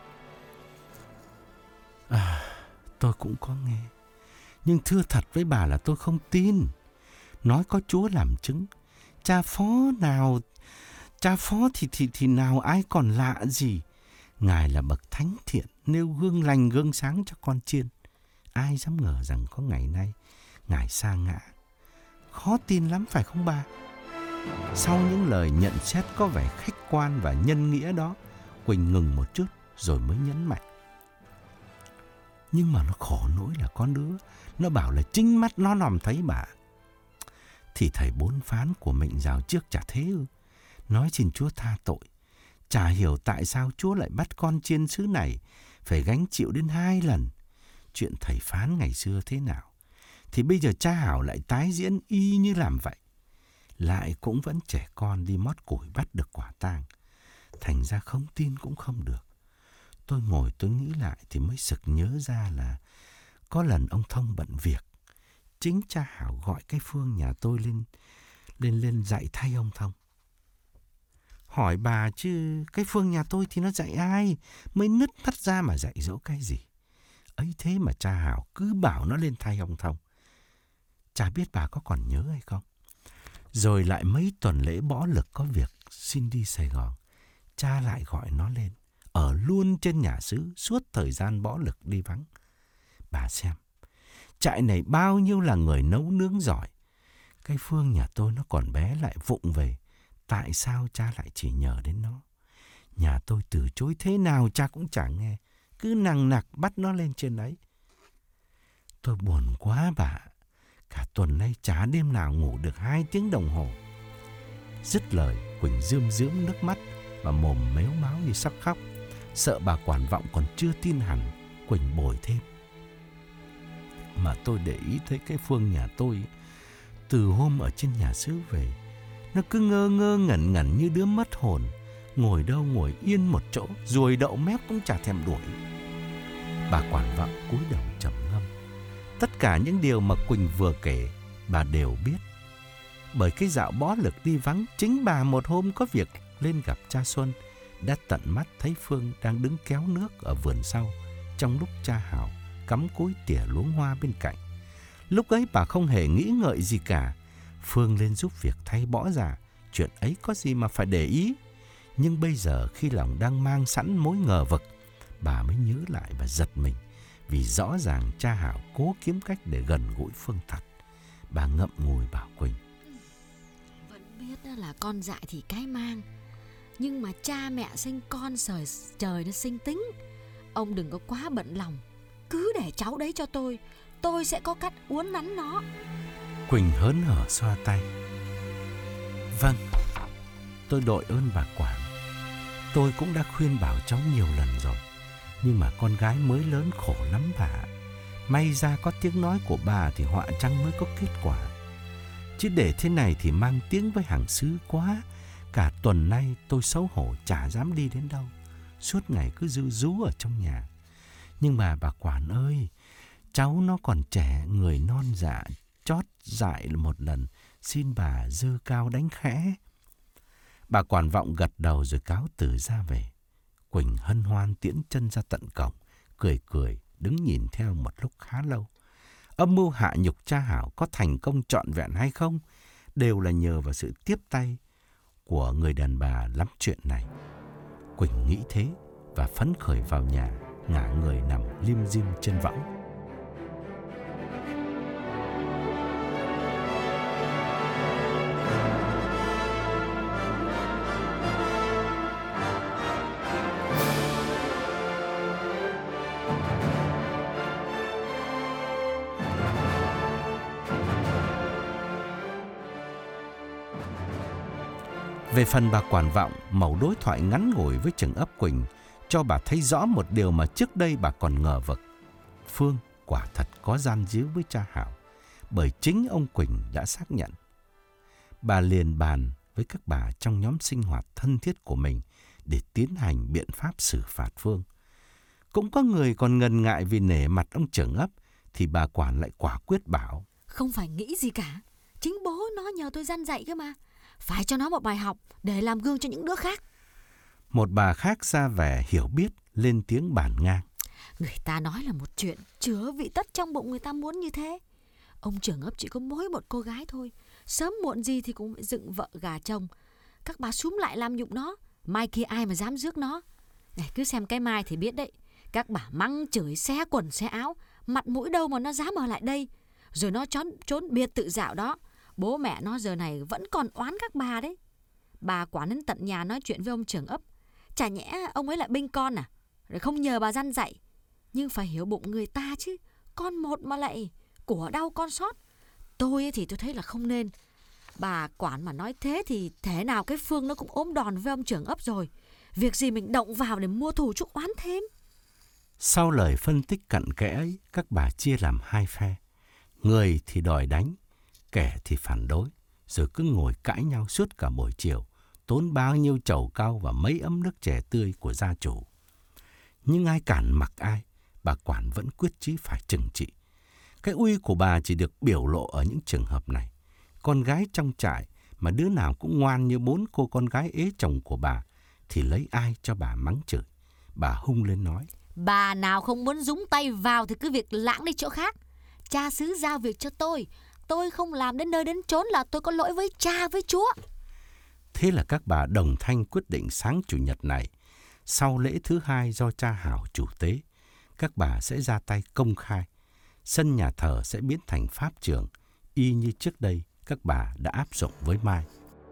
À, tôi cũng có nghe. Nhưng thưa thật với bà là tôi không tin. Nói có Chúa làm chứng, cha Phó nào... Cha Phó thì, thì, thì nào ai còn lạ gì. Ngài là bậc thánh thiện, nêu gương lành gương sáng cho con chiên. Ai dám ngờ rằng có ngày nay Ngài sa ngã. Khó tin lắm phải không bà? Sau những lời nhận xét có vẻ khách quan và nhân nghĩa đó, Quỳnh ngừng một chút rồi mới nhấn mạnh: Nhưng mà nó khổ nỗi là con đứa nó bảo là chính mắt nó nòm thấy bà. Thì thầy bốn phán của mệnh rào trước chả thế ư? Nói xin Chúa tha tội. Chả hiểu tại sao Chúa lại bắt con chiên xứ này phải gánh chịu đến hai lần. Chuyện thầy phán ngày xưa thế nào thì bây giờ cha Hảo lại tái diễn y như làm vậy. Lại cũng vẫn trẻ con đi mót củi bắt được quả tang. Thành ra không tin cũng không được. Tôi ngồi tôi nghĩ lại thì mới sực nhớ ra là có lần ông Thông bận việc, chính cha Hảo gọi cái Phương nhà tôi lên lên lên dạy thay ông Thông. Hỏi bà chứ cái Phương nhà tôi thì nó dạy ai, mới nứt mắt ra mà dạy dỗ cái gì. Ấy thế mà cha Hảo cứ bảo nó lên thay ông Thông. Chả biết bà có còn nhớ hay không. Rồi lại mấy tuần lễ bỏ lực có việc xin đi Sài Gòn, cha lại gọi nó lên, ở luôn trên nhà xứ suốt thời gian bỏ lực đi vắng. Bà xem, trại này bao nhiêu là người nấu nướng giỏi. Cái Phương nhà tôi nó còn bé lại vụng về. Tại sao cha lại chỉ nhờ đến nó? Nhà tôi từ chối thế nào cha cũng chẳng nghe. Cứ nằng nặc bắt nó lên trên đấy. Tôi buồn quá bà. Cả tuần nay chả đêm nào ngủ được hai tiếng đồng hồ. Dứt lời, Quỳnh rơm rớm nước mắt và mồm mếu máo như sắp khóc. Sợ bà quản vọng còn chưa tin hẳn, Quỳnh bồi thêm: Mà tôi để ý thấy cái Phương nhà tôi, từ hôm ở trên nhà xứ về, nó cứ ngơ ngơ ngẩn ngẩn như đứa mất hồn. Ngồi đâu ngồi yên một chỗ, ruồi đậu mép cũng chả thèm đuổi. Bà quản vọng cúi đầu trầm ngâm. Tất cả những điều mà Quỳnh vừa kể, bà đều biết. Bởi cái dạo bó lực đi vắng, chính bà một hôm có việc lên gặp cha Xuân, đã tận mắt thấy Phương đang đứng kéo nước ở vườn sau, trong lúc cha Hảo cắm cúi tỉa luống hoa bên cạnh. Lúc ấy bà không hề nghĩ ngợi gì cả. Phương lên giúp việc thay bõ già, chuyện ấy có gì mà phải để ý. Nhưng bây giờ khi lòng đang mang sẵn mối ngờ vực, bà mới nhớ lại và giật mình. Vì rõ ràng cha Hảo cố kiếm cách để gần gũi Phương thật. Bà ngậm ngùi bảo Quỳnh: Vẫn biết là con dại thì cái mang, nhưng mà cha mẹ sinh con trời, trời nó sinh tính. Ông đừng có quá bận lòng. Cứ để cháu đấy cho tôi, tôi sẽ có cách uốn nắn nó. Quỳnh hớn hở xoa tay: Vâng, tôi đội ơn bà quản. Tôi cũng đã khuyên bảo cháu nhiều lần rồi. Nhưng mà con gái mới lớn khổ lắm bà. May ra có tiếng nói của bà thì họa chăng mới có kết quả. Chứ để thế này thì mang tiếng với hàng xứ quá. Cả tuần nay tôi xấu hổ chả dám đi đến đâu. Suốt ngày cứ ru rú ở trong nhà. Nhưng mà bà quản ơi, cháu nó còn trẻ, người non dạ, chót dại một lần, xin bà giơ cao đánh khẽ. Bà quản Vọng gật đầu rồi cáo từ ra về. Quỳnh hân hoan tiễn chân ra tận cổng, cười cười, đứng nhìn theo một lúc khá lâu. Âm mưu hạ nhục cha Hảo có thành công trọn vẹn hay không, đều là nhờ vào sự tiếp tay của người đàn bà lắm chuyện này. Quỳnh nghĩ thế và phấn khởi vào nhà, ngả người nằm lim dim trên võng. Về phần bà quản Vọng, mẩu đối thoại ngắn ngủi với trưởng ấp Quỳnh cho bà thấy rõ một điều mà trước đây bà còn ngờ vực. Phương quả thật có gian díu với cha Hảo, bởi chính ông Quỳnh đã xác nhận. Bà liền bàn với các bà trong nhóm sinh hoạt thân thiết của mình để tiến hành biện pháp xử phạt Phương. Cũng có người còn ngần ngại vì nể mặt ông trưởng ấp, thì bà quản lại quả quyết bảo: Không phải nghĩ gì cả, chính bố nó nhờ tôi răn dạy cơ mà. Phải cho nó một bài học để làm gương cho những đứa khác. Một bà khác ra vẻ hiểu biết lên tiếng bàn ngang: Người ta nói là một chuyện, chứa vị tất trong bụng người ta muốn như thế. Ông trưởng ấp chỉ có mỗi một cô gái thôi, sớm muộn gì thì cũng phải dựng vợ gà chồng. Các bà súm lại làm nhục nó, mai kia ai mà dám rước nó. Này, cứ xem cái mai thì biết đấy. Các bà mắng chửi xé quần xé áo, mặt mũi đâu mà nó dám ở lại đây. Rồi nó trốn, trốn biệt tự dạo đó. Bố mẹ nó giờ này vẫn còn oán các bà đấy. Bà quản đến tận nhà nói chuyện với ông trưởng ấp. Chả nhẽ ông ấy lại bênh con à? Rồi không nhờ bà răn dạy. Nhưng phải hiểu bụng người ta chứ. Con một mà lại của đau con sót. Tôi thì tôi thấy là không nên. Bà quản mà nói thế thì thế nào cái Phương nó cũng ốm đòn với ông trưởng ấp rồi. Việc gì mình động vào để mua thù chuốc oán thêm. Sau lời phân tích cặn kẽ ấy, các bà chia làm hai phe. Người thì đòi đánh, kẻ thì phản đối, rồi cứ ngồi cãi nhau suốt cả buổi chiều, tốn bao nhiêu chầu cao và mấy ấm nước chè tươi của gia chủ. Nhưng ai cản mặc ai, bà quản vẫn quyết chí phải trừng trị. Cái uy của bà chỉ được biểu lộ ở những trường hợp này. Con gái trong trại mà đứa nào cũng ngoan như bốn cô con gái ế chồng của bà, thì lấy ai cho bà mắng chửi. Bà hung lên nói: Bà nào không muốn dúng tay vào thì cứ việc lãng đi chỗ khác. Cha xứ giao việc cho tôi, tôi không làm đến nơi đến chốn là tôi có lỗi với cha với Chúa. Thế là các bà đồng thanh quyết định sáng chủ nhật này, sau lễ thứ hai do cha Hảo chủ tế, các bà sẽ ra tay công khai. Sân nhà thờ sẽ biến thành pháp trường, y như trước đây các bà đã áp dụng với Mai.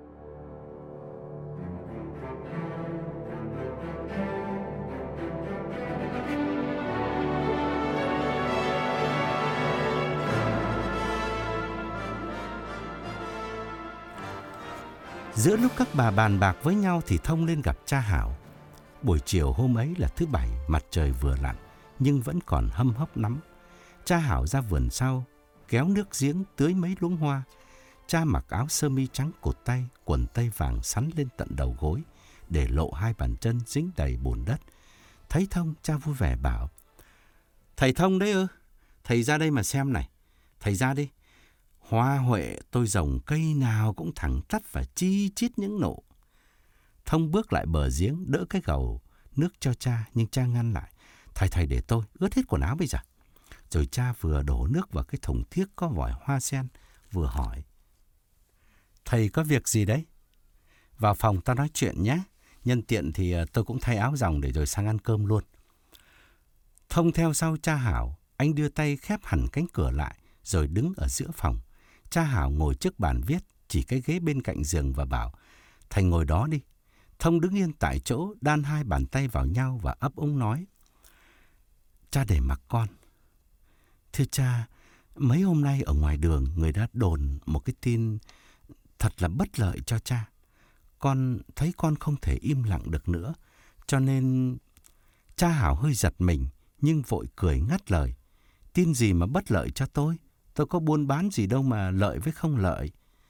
Giữa lúc các bà bàn bạc với nhau thì Thông lên gặp cha Hảo. Buổi chiều hôm ấy là thứ bảy, mặt trời vừa lặn nhưng vẫn còn hâm hốc nóng. Cha Hảo ra vườn sau, kéo nước giếng tưới mấy luống hoa. Cha mặc áo sơ mi trắng cột tay, quần tây vàng sắn lên tận đầu gối, để lộ hai bàn chân dính đầy bùn đất. Thấy Thông, cha vui vẻ bảo: Thầy Thông đấy ư? Thầy ra đây mà xem này. Thầy ra đi. Hoa huệ tôi trồng cây nào cũng thẳng tắp và chi chít những nụ. Thông bước lại bờ giếng, đỡ cái gầu nước cho cha, nhưng cha ngăn lại: Thầy thầy để tôi, ướt hết quần áo bây giờ. Rồi cha vừa đổ nước vào cái thùng thiếc có vòi hoa sen, vừa hỏi: Thầy có việc gì đấy? Vào phòng ta nói chuyện nhé. Nhân tiện thì tôi cũng thay áo ròng để rồi sang ăn cơm luôn. Thông theo sau cha Hảo, anh đưa tay khép hẳn cánh cửa lại, rồi đứng ở giữa phòng. Cha Hảo ngồi trước bàn viết, chỉ cái ghế bên cạnh giường và bảo: Thầy ngồi đó đi. Thông đứng yên tại chỗ, đan hai bàn tay vào nhau và ấp úng nói: Cha để mặc con. Thưa cha, mấy hôm nay ở ngoài đường người đã đồn một cái tin thật là bất lợi cho cha. Con thấy con không thể im lặng được nữa, cho nên... Cha Hảo hơi giật mình, nhưng vội cười ngắt lời: Tin gì mà bất lợi cho tôi? Tôi có buôn bán gì đâu mà lợi với không lợi.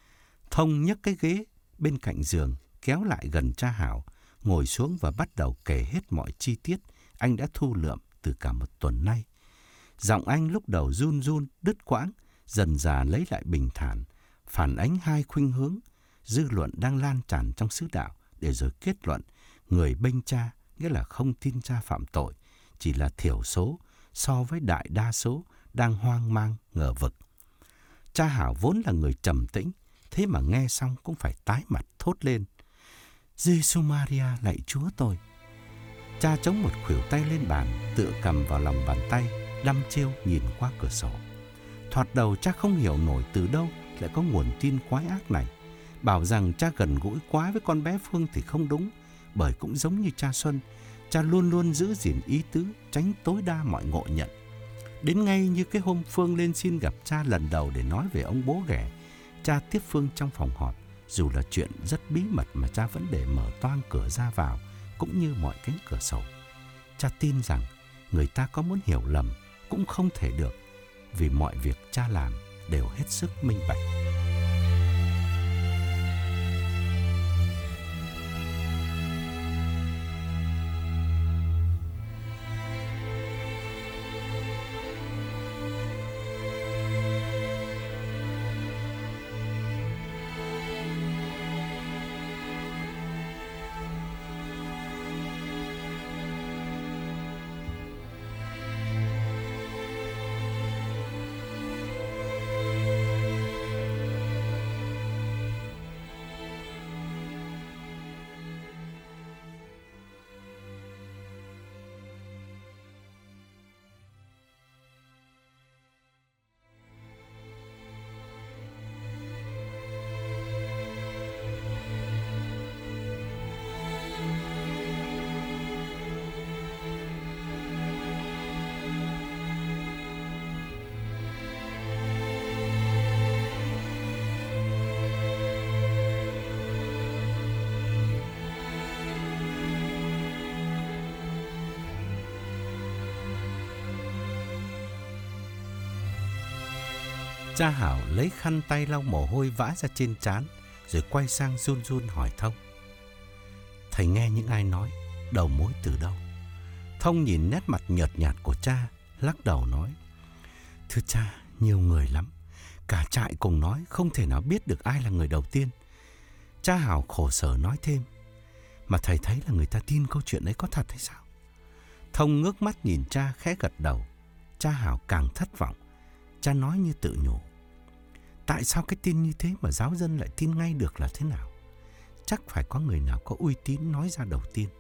Thông nhấc cái ghế bên cạnh giường, kéo lại gần cha Hảo, ngồi xuống và bắt đầu kể hết mọi chi tiết anh đã thu lượm từ cả một tuần nay. Giọng anh lúc đầu run run, đứt quãng, dần dà lấy lại bình thản, phản ánh hai khuynh hướng dư luận đang lan tràn trong xứ đạo, để rồi kết luận người bênh cha, nghĩa là không tin cha phạm tội, chỉ là thiểu số so với đại đa số đang hoang mang ngờ vực. Cha Hảo vốn là người trầm tĩnh, thế mà nghe xong cũng phải tái mặt thốt lên: Giê-xu Maria, lạy Chúa tôi! Cha chống một khuỷu tay lên bàn, tựa cầm vào lòng bàn tay, đăm chiêu nhìn qua cửa sổ. Thoạt đầu cha không hiểu nổi từ đâu lại có nguồn tin quái ác này. Bảo rằng cha gần gũi quá với con bé Phương thì không đúng, bởi cũng giống như cha Xuân, cha luôn luôn giữ gìn ý tứ, tránh tối đa mọi ngộ nhận. Đến ngay như cái hôm Phương lên xin gặp cha lần đầu để nói về ông bố ghẻ, cha tiếp Phương trong phòng họp, dù là chuyện rất bí mật mà cha vẫn để mở toang cửa ra vào, cũng như mọi cánh cửa sổ. Cha tin rằng người ta có muốn hiểu lầm cũng không thể được, vì mọi việc cha làm đều hết sức minh bạch. Cha Hảo lấy khăn tay lau mồ hôi vã ra trên trán, rồi quay sang run run hỏi Thông: Thầy nghe những ai nói, đầu mối từ đâu? Thông nhìn nét mặt nhợt nhạt của cha, lắc đầu nói: Thưa cha, nhiều người lắm. Cả trại cùng nói, không thể nào biết được ai là người đầu tiên. Cha Hảo khổ sở nói thêm: Mà thầy thấy là người ta tin câu chuyện ấy có thật hay sao? Thông ngước mắt nhìn cha, khẽ gật đầu. Cha Hảo càng thất vọng. Cha nói như tự nhủ: Tại sao cái tin như thế mà giáo dân lại tin ngay được là thế nào? Chắc phải có người nào có uy tín nói ra đầu tiên.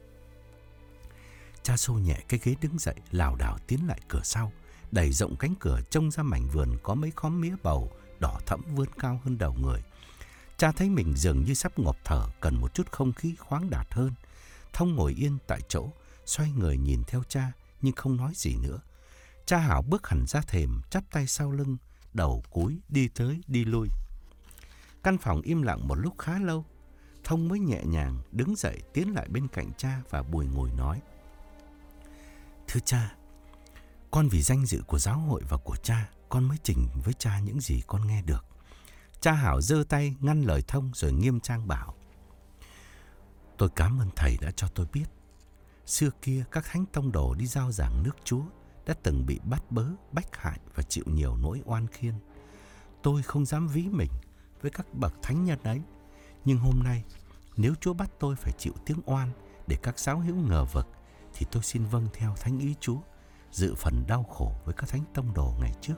Cha xô nhẹ cái ghế đứng dậy, lảo đảo tiến lại cửa sau, đẩy rộng cánh cửa trông ra mảnh vườn có mấy khóm mía bầu đỏ thẫm vươn cao hơn đầu người. Cha thấy mình dường như sắp ngộp thở, cần một chút không khí khoáng đạt hơn. Thông ngồi yên tại chỗ, xoay người nhìn theo cha nhưng không nói gì nữa. Cha Hảo bước hẳn ra thềm, chắp tay sau lưng, đầu cúi đi tới đi lui. Căn phòng im lặng một lúc khá lâu. Thông mới nhẹ nhàng đứng dậy tiến lại bên cạnh cha và bùi ngùi nói: Thưa cha, con vì danh dự của giáo hội và của cha, con mới trình với cha những gì con nghe được. Cha Hảo giơ tay ngăn lời Thông rồi nghiêm trang bảo: Tôi cảm ơn thầy đã cho tôi biết. Xưa kia các thánh tông đồ đi rao giảng nước Chúa đã từng bị bắt bớ, bách hại và chịu nhiều nỗi oan khiên. Tôi không dám ví mình với các bậc thánh nhân ấy, nhưng hôm nay nếu Chúa bắt tôi phải chịu tiếng oan để các giáo hữu ngờ vực, thì tôi xin vâng theo thánh ý Chúa, dự phần đau khổ với các thánh tông đồ ngày trước.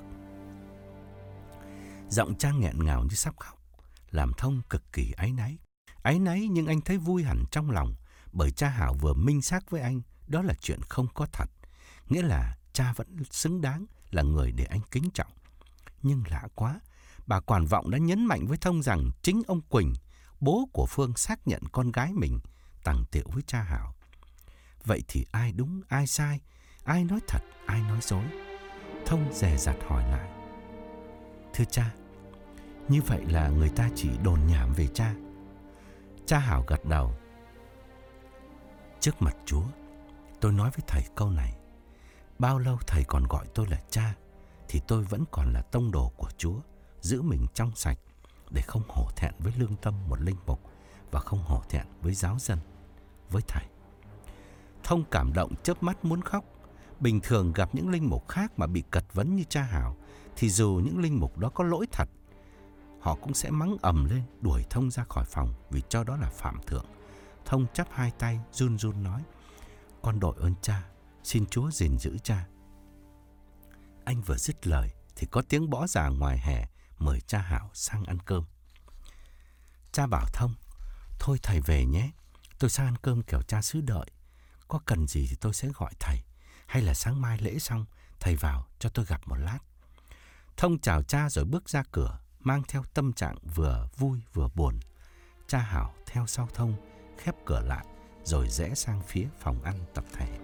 Giọng cha nghẹn ngào như sắp khóc, làm Thông cực kỳ áy náy. Áy náy nhưng anh thấy vui hẳn trong lòng, bởi cha Hảo vừa minh xác với anh đó là chuyện không có thật, nghĩa là cha vẫn xứng đáng là người để anh kính trọng. Nhưng lạ quá, bà quản vọng đã nhấn mạnh với Thông rằng chính ông Quỳnh, bố của Phương, xác nhận con gái mình tằng tiệu với cha Hảo. Vậy thì ai đúng, ai sai, ai nói thật, ai nói dối? Thông dè dặt hỏi lại: Thưa cha, như vậy là người ta chỉ đồn nhảm về cha? Cha Hảo gật đầu. Trước mặt Chúa, tôi nói với thầy câu này: bao lâu thầy còn gọi tôi là cha, thì tôi vẫn còn là tông đồ của Chúa, giữ mình trong sạch, để không hổ thẹn với lương tâm một linh mục và không hổ thẹn với giáo dân, với thầy. Thông cảm động chớp mắt muốn khóc. Bình thường gặp những linh mục khác mà bị cật vấn như cha Hảo thì dù những linh mục đó có lỗi thật, họ cũng sẽ mắng ầm lên đuổi Thông ra khỏi phòng vì cho đó là phạm thượng. Thông chắp hai tay run run nói: "Con đội ơn cha, xin Chúa gìn giữ cha." Anh vừa dứt lời thì có tiếng bõ già ngoài hè mời cha Hảo sang ăn cơm. Cha bảo Thông: "Thôi thầy về nhé, tôi sang ăn cơm kẻo cha xứ đợi. Có cần gì thì tôi sẽ gọi thầy, hay là sáng mai lễ xong thầy vào cho tôi gặp một lát." Thông chào cha rồi bước ra cửa, mang theo tâm trạng vừa vui vừa buồn. Cha Hảo theo sau Thông, khép cửa lại rồi rẽ sang phía phòng ăn tập thể.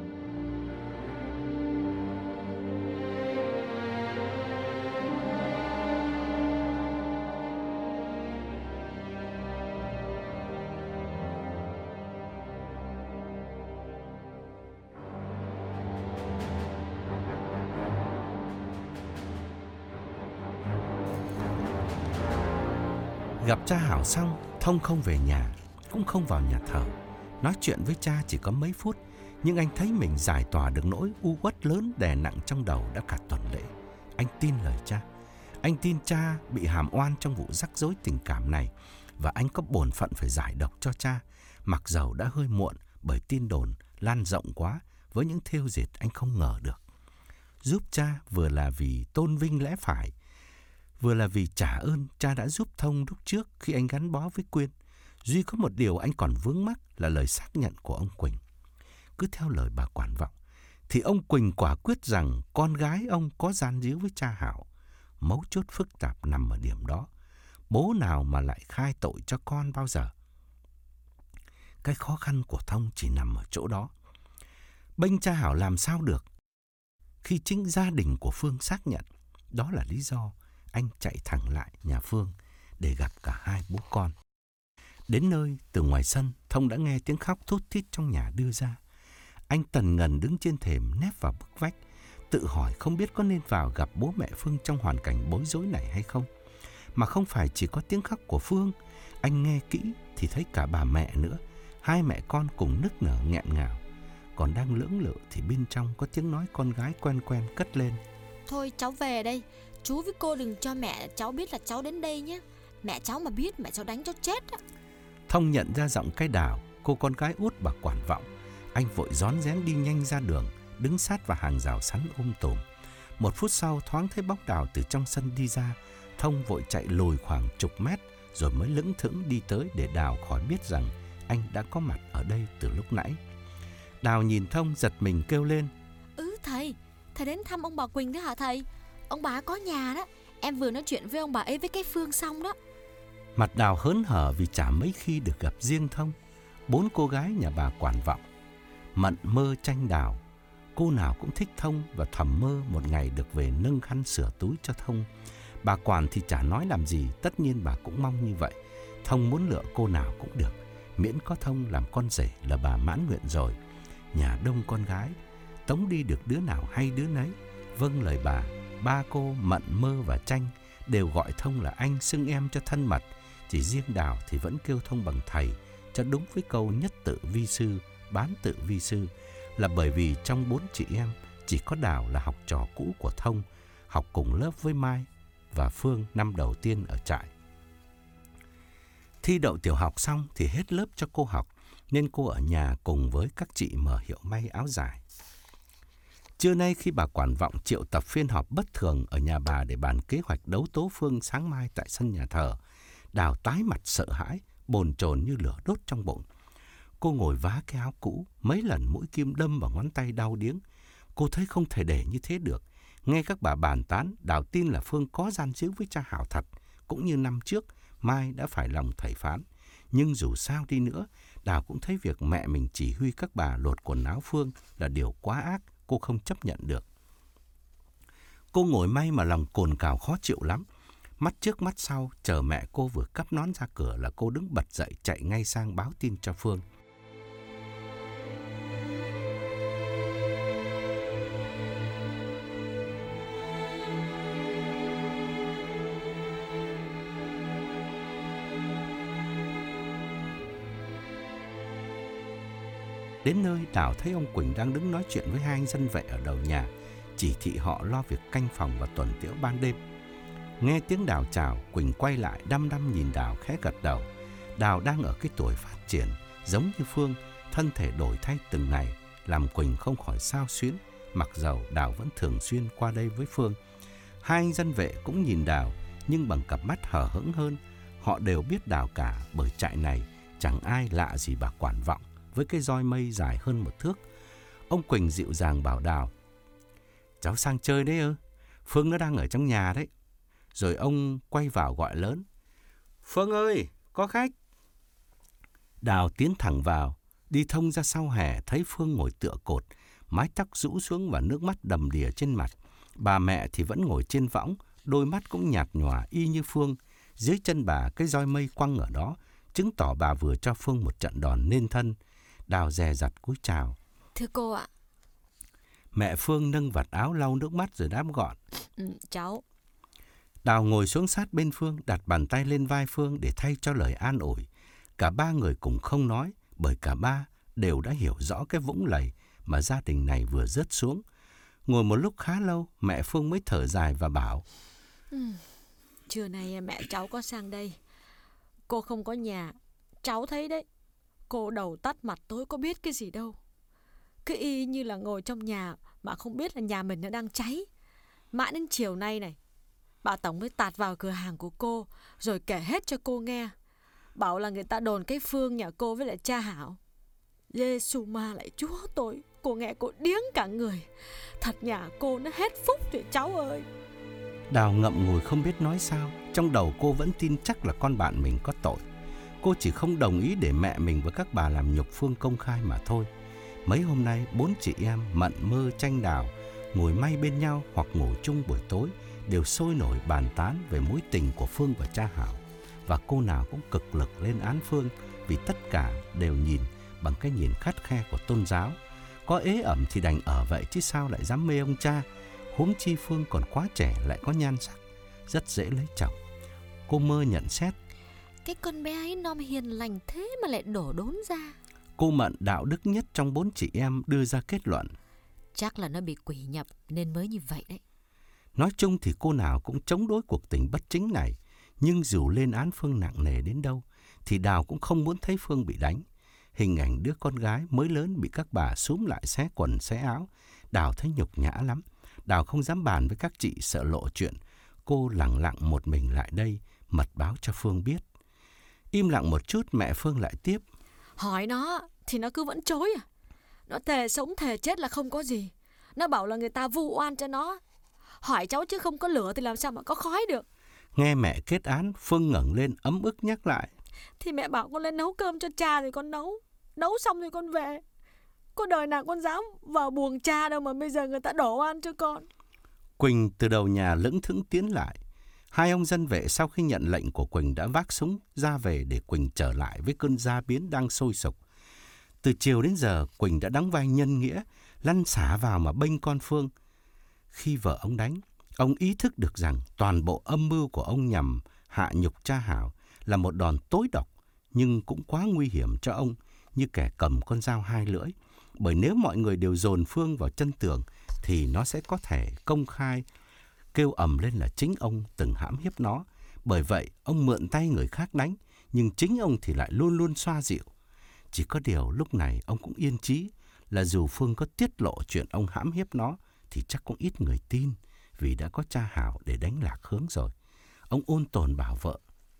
Gặp cha Hảo xong, Thông không về nhà, cũng không vào nhà thờ. Nói chuyện với cha chỉ có mấy phút, nhưng anh thấy mình giải tỏa được nỗi u uất lớn đè nặng trong đầu đã cả tuần lễ. Anh tin lời cha. Anh tin cha bị hàm oan trong vụ rắc rối tình cảm này, và anh có bổn phận phải giải độc cho cha, mặc dầu đã hơi muộn bởi tin đồn lan rộng quá với những thêu dệt anh không ngờ được. Giúp cha vừa là vì tôn vinh lẽ phải, vừa là vì trả ơn cha đã giúp Thông lúc trước khi anh gắn bó với Quyên. Duy có một điều anh còn vướng mắc là lời xác nhận của ông Quỳnh. Cứ theo lời bà quản vọng, thì ông Quỳnh quả quyết rằng con gái ông có gian díu với cha Hảo. Mấu chốt phức tạp nằm ở điểm đó. Bố nào mà lại khai tội cho con bao giờ? Cái khó khăn của Thông chỉ nằm ở chỗ đó. Bênh cha Hảo làm sao được khi chính gia đình của Phương xác nhận. Đó là lý do anh chạy thẳng lại nhà Phương để gặp cả hai bố con. Đến nơi, từ ngoài sân, Thông đã nghe tiếng khóc thút thít trong nhà đưa ra. Anh tần ngần đứng trên thềm nép vào bức vách, tự hỏi không biết có nên vào gặp bố mẹ Phương trong hoàn cảnh bối rối này hay không. Mà không phải chỉ có tiếng khóc của Phương, anh nghe kỹ thì thấy cả bà mẹ nữa. Hai mẹ con cùng nức nở nghẹn ngào. Còn đang lưỡng lự thì bên trong có tiếng nói con gái quen quen cất lên: "Thôi cháu về đây, chú với cô đừng cho mẹ cháu biết là cháu đến đây nhé. Mẹ cháu mà biết mẹ cháu đánh cháu chết á." Thông nhận ra giọng cái Đào, cô con gái út bà quản vọng. Anh vội rón rén đi nhanh ra đường, đứng sát vào hàng rào sắn um tùm. Một phút sau thoáng thấy bóng Đào từ trong sân đi ra. Thông vội chạy lùi khoảng chục mét rồi mới lững thững đi tới để Đào khỏi biết rằng anh đã có mặt ở đây từ lúc nãy. Đào nhìn Thông giật mình kêu lên: "Ừ thầy, thầy đến thăm ông bà Quỳnh đấy hả thầy? Ông bà có nhà đó, em vừa nói chuyện với ông bà ấy với cái Phương xong đó." Mặt Đào hớn hở vì chả mấy khi được gặp riêng Thông. Bốn cô gái nhà bà quản vọng mận mơ tranh Đào. Cô nào cũng thích Thông và thầm mơ một ngày được về nâng khăn sửa túi cho Thông. Bà quản thì chả nói làm gì, tất nhiên bà cũng mong như vậy. Thông muốn lựa cô nào cũng được, miễn có Thông làm con rể là bà mãn nguyện rồi. Nhà đông con gái, tống đi được đứa nào hay đứa nấy. Vâng lời bà, ba cô Mận, Mơ và Tranh đều gọi Thông là anh, xưng em cho thân mật. Chỉ riêng Đào thì vẫn kêu Thông bằng thầy, cho đúng với câu nhất tự vi sư, bán tự vi sư, là bởi vì trong bốn chị em chỉ có Đào là học trò cũ của Thông, học cùng lớp với Mai và Phương năm đầu tiên ở trại. Thi đậu tiểu học xong thì hết lớp cho cô học, nên cô ở nhà cùng với các chị mở hiệu may áo dài. Trưa nay khi bà quản vọng triệu tập phiên họp bất thường ở nhà bà để bàn kế hoạch đấu tố Phương sáng mai tại sân nhà thờ, Đào tái mặt sợ hãi, bồn chồn như lửa đốt trong bụng. Cô ngồi vá cái áo cũ, mấy lần mũi kim đâm vào ngón tay đau điếng. Cô thấy không thể để như thế được. Nghe các bà bàn tán, Đào tin là Phương có gian díu với cha Hảo thật. Cũng như năm trước, Mai đã phải lòng thầy phán. Nhưng dù sao đi nữa, Đào cũng thấy việc mẹ mình chỉ huy các bà lột quần áo Phương là điều quá ác, cô không chấp nhận được. Cô ngồi may mà lòng cồn cào khó chịu lắm. Mắt trước mắt sau, chờ mẹ cô vừa cắp nón ra cửa là cô đứng bật dậy chạy ngay sang báo tin cho Phương. Đến nơi, Đào thấy ông Quỳnh đang đứng nói chuyện với hai anh dân vệ ở đầu nhà, chỉ thị họ lo việc canh phòng và tuần tiễu ban đêm. Nghe tiếng Đào chào, Quỳnh quay lại đăm đăm nhìn Đào khẽ gật đầu. Đào đang ở cái tuổi phát triển, giống như Phương, thân thể đổi thay từng ngày, làm Quỳnh không khỏi xao xuyến, mặc dầu Đào vẫn thường xuyên qua đây với Phương. Hai anh dân vệ cũng nhìn Đào, nhưng bằng cặp mắt hờ hững hơn. Họ đều biết Đào cả, bởi trại này chẳng ai lạ gì bà Quản Vọng với cái roi mây dài hơn một thước. Ông Quỳnh dịu dàng bảo Đào: "Cháu sang chơi đấy ư? Phương nó đang ở trong nhà đấy." Rồi ông quay vào gọi lớn: "Phương ơi, có khách." Đào tiến thẳng vào, đi thông ra sau hè, thấy Phương ngồi tựa cột, mái tóc rũ xuống và nước mắt đầm đìa trên mặt. Bà mẹ thì vẫn ngồi trên võng, đôi mắt cũng nhạt nhòa y như Phương. Dưới chân bà cái roi mây quăng ở đó, chứng tỏ bà vừa cho Phương một trận đòn nên thân. Đào dè dặt cúi chào: "Thưa cô ạ." Mẹ Phương nâng vạt áo lau nước mắt rồi đáp gọn: Ừ, cháu. Đào ngồi xuống sát bên Phương, đặt bàn tay lên vai Phương để thay cho lời an ủi. Cả ba người cùng không nói, bởi cả ba đều đã hiểu rõ cái vũng lầy mà gia đình này vừa rớt xuống. Ngồi một lúc khá lâu, mẹ Phương mới thở dài và bảo: ừ, Trưa nay mẹ cháu có sang đây. Cô không có nhà, cháu thấy đấy. Cô đầu tắt mặt tối có biết cái gì đâu. Cứ y như là ngồi trong nhà mà không biết là nhà mình nó đang cháy. Mãi đến chiều nay này, bà Tổng mới tạt vào cửa hàng của cô, rồi kể hết cho cô nghe. Bảo là người ta đồn cái Phương nhà cô với lại cha Hảo. Giê-xu ma lại Chúa tôi, cô nghe cô điếng cả người. Thật nhà cô nó hết phúc rồi cháu ơi. Đào ngậm ngùi không biết nói sao. Trong đầu cô vẫn tin chắc là con bạn mình có tội. Cô chỉ không đồng ý để mẹ mình và các bà làm nhục Phương công khai mà thôi. Mấy hôm nay, bốn chị em Mận, Mơ, Tranh, Đào ngồi may bên nhau hoặc ngủ chung buổi tối đều sôi nổi bàn tán về mối tình của Phương và cha Hảo. Và cô nào cũng cực lực lên án Phương, vì tất cả đều nhìn bằng cái nhìn khắt khe của tôn giáo. Có ế ẩm thì đành ở vậy chứ sao lại dám mê ông cha. Huống chi Phương còn quá trẻ, lại có nhan sắc, rất dễ lấy chồng. Cô Mơ nhận xét: Cái con bé ấy non hiền lành thế mà lại đổ đốn ra. Cô Mận, đạo đức nhất trong bốn chị em, đưa ra kết luận: Chắc là nó bị quỷ nhập nên mới như vậy đấy. Nói chung thì cô nào cũng chống đối cuộc tình bất chính này. Nhưng dù lên án Phương nặng nề đến đâu thì Đào cũng không muốn thấy Phương bị đánh. Hình ảnh đứa con gái mới lớn bị các bà xúm lại xé quần xé áo, Đào thấy nhục nhã lắm. Đào không dám bàn với các chị, sợ lộ chuyện. Cô lặng lặng một mình lại đây, mật báo cho Phương biết. Im lặng một chút, mẹ Phương lại tiếp: Hỏi nó thì nó cứ vẫn chối à. Nó thề sống thề chết là không có gì. Nó bảo là người ta vu oan cho nó. Hỏi cháu chứ không có lửa thì làm sao mà có khói được. Nghe mẹ kết án, Phương ngẩng lên ấm ức nhắc lại: Thì mẹ bảo con lên nấu cơm cho cha thì con nấu. Nấu xong rồi con về. Có đời nào con dám vào buồng cha đâu mà bây giờ người ta đổ oan cho con. Quỳnh từ đầu nhà lững thững tiến lại. Hai ông dân vệ sau khi nhận lệnh của Quỳnh đã vác súng ra về để Quỳnh trở lại với cơn gia biến đang sôi sục. Từ chiều đến giờ, Quỳnh đã đóng vai nhân nghĩa, lăn xả vào mà bênh con Phương. Khi vợ ông đánh, ông ý thức được rằng toàn bộ âm mưu của ông nhằm hạ nhục cha Hảo là một đòn tối độc, nhưng cũng quá nguy hiểm cho ông, như kẻ cầm con dao hai lưỡi. Bởi nếu mọi người đều dồn Phương vào chân tường thì nó sẽ có thể công khai kêu ầm lên là chính ông từng hãm hiếp nó. Bởi vậy ông mượn tay người khác đánh, nhưng chính ông thì lại luôn luôn xoa dịu. Chỉ có điều lúc này ông cũng yên chí là dù Phương có tiết lộ chuyện ông hãm hiếp nó thì chắc cũng ít người tin, vì đã có cha Hảo để đánh lạc hướng rồi. Ông ôn tồn bảo vợ: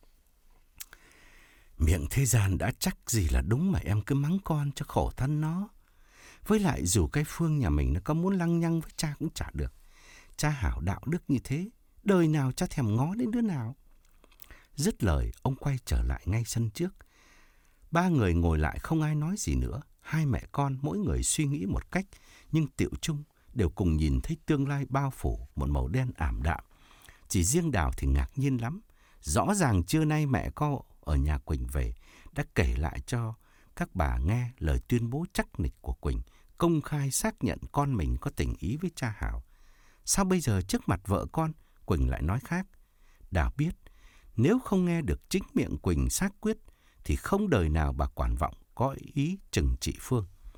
Miệng thế gian đã chắc gì là đúng mà em cứ mắng con cho khổ thân nó. Với lại dù cái Phương nhà mình nó có muốn lăng nhăng với cha cũng chả được. Cha Hảo đạo đức như thế, đời nào cha thèm ngó đến đứa nào. Dứt lời, ông quay trở lại ngay sân trước. Ba người ngồi lại không ai nói gì nữa. Hai mẹ con mỗi người suy nghĩ một cách, nhưng tựu chung đều cùng nhìn thấy tương lai bao phủ một màu đen ảm đạm. Chỉ riêng Đào thì ngạc nhiên lắm. Rõ ràng trưa nay mẹ cô ở nhà Quỳnh về đã kể lại cho các bà nghe lời tuyên bố chắc nịch của Quỳnh, công khai xác nhận con mình có tình ý với cha Hảo. Sao bây giờ trước mặt vợ con, Quỳnh lại nói khác? Đào biết, nếu không nghe được chính miệng Quỳnh xác quyết, thì không đời nào bà Quản Vọng có ý trừng trị Phương.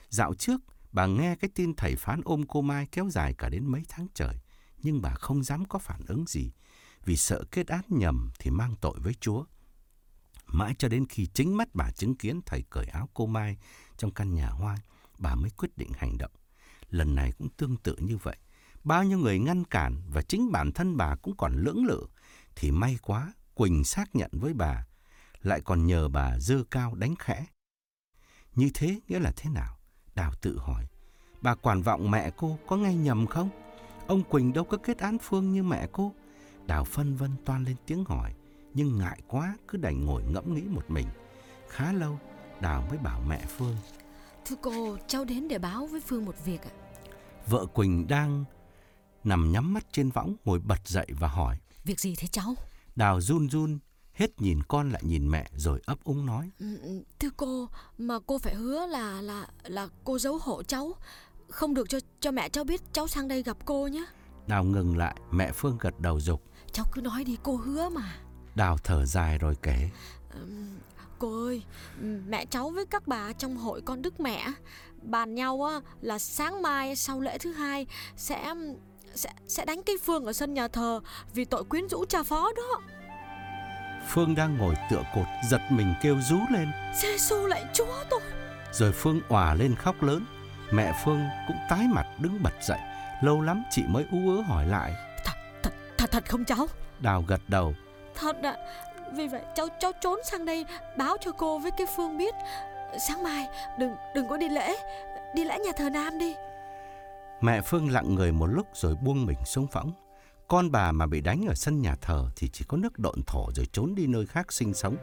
Dạo trước, bà nghe cái tin thầy phán ôm cô Mai kéo dài cả đến mấy tháng trời, nhưng bà không dám có phản ứng gì, vì sợ kết án nhầm thì mang tội với Chúa. Mãi cho đến khi chính mắt bà chứng kiến thầy cởi áo cô Mai trong căn nhà hoang, bà mới quyết định hành động. Lần này cũng tương tự như vậy. Bao nhiêu người ngăn cản và chính bản thân bà cũng còn lưỡng lự, thì may quá Quỳnh xác nhận với bà, lại còn nhờ bà giơ cao đánh khẽ. Như thế nghĩa là thế nào? Đào tự hỏi. Bà quản vọng mẹ cô có nghe nhầm không? Ông Quỳnh đâu có kết án Phương như mẹ cô. Đào phân vân toan lên tiếng hỏi, nhưng ngại quá cứ đành ngồi ngẫm nghĩ một mình. Khá lâu, Đào mới bảo mẹ Phương. Thưa cô, cháu đến để báo với Phương một việc ạ. Vợ Quỳnh đang nằm nhắm mắt trên võng ngồi bật dậy và hỏi. Việc gì thế cháu? Đào run run, hết nhìn con lại nhìn mẹ rồi ấp úng nói. Thưa cô, mà cô phải hứa là là là cô giấu hộ cháu, không được cho cho mẹ cháu biết cháu sang đây gặp cô nhé. Đào ngừng lại, mẹ Phương gật đầu giục. Cháu cứ nói đi, cô hứa mà. Đào thở dài rồi kể. Cô ơi, mẹ cháu với các bà trong hội con Đức Mẹ bàn nhau á, là sáng mai sau lễ thứ hai sẽ sẽ sẽ đánh cái Phương ở sân nhà thờ vì tội quyến rũ cha phó đó. Phương đang ngồi tựa cột giật mình kêu rú lên. Giê-xu lạy Chúa tôi. Rồi Phương òa lên khóc lớn. Mẹ Phương cũng tái mặt đứng bật dậy. Lâu lắm chị mới ú ớ hỏi lại. Thật, thật, thật, thật không cháu? Đào gật đầu. Thật ạ. Vì vậy cháu cháu trốn sang đây báo cho cô với cái Phương biết. Sáng mai đừng đừng có đi lễ, đi lễ nhà thờ Nam đi. Mẹ Phương lặng người một lúc rồi buông mình xuống võng. Con bà mà bị đánh ở sân nhà thờ thì chỉ có nước độn thổ rồi trốn đi nơi khác sinh sống.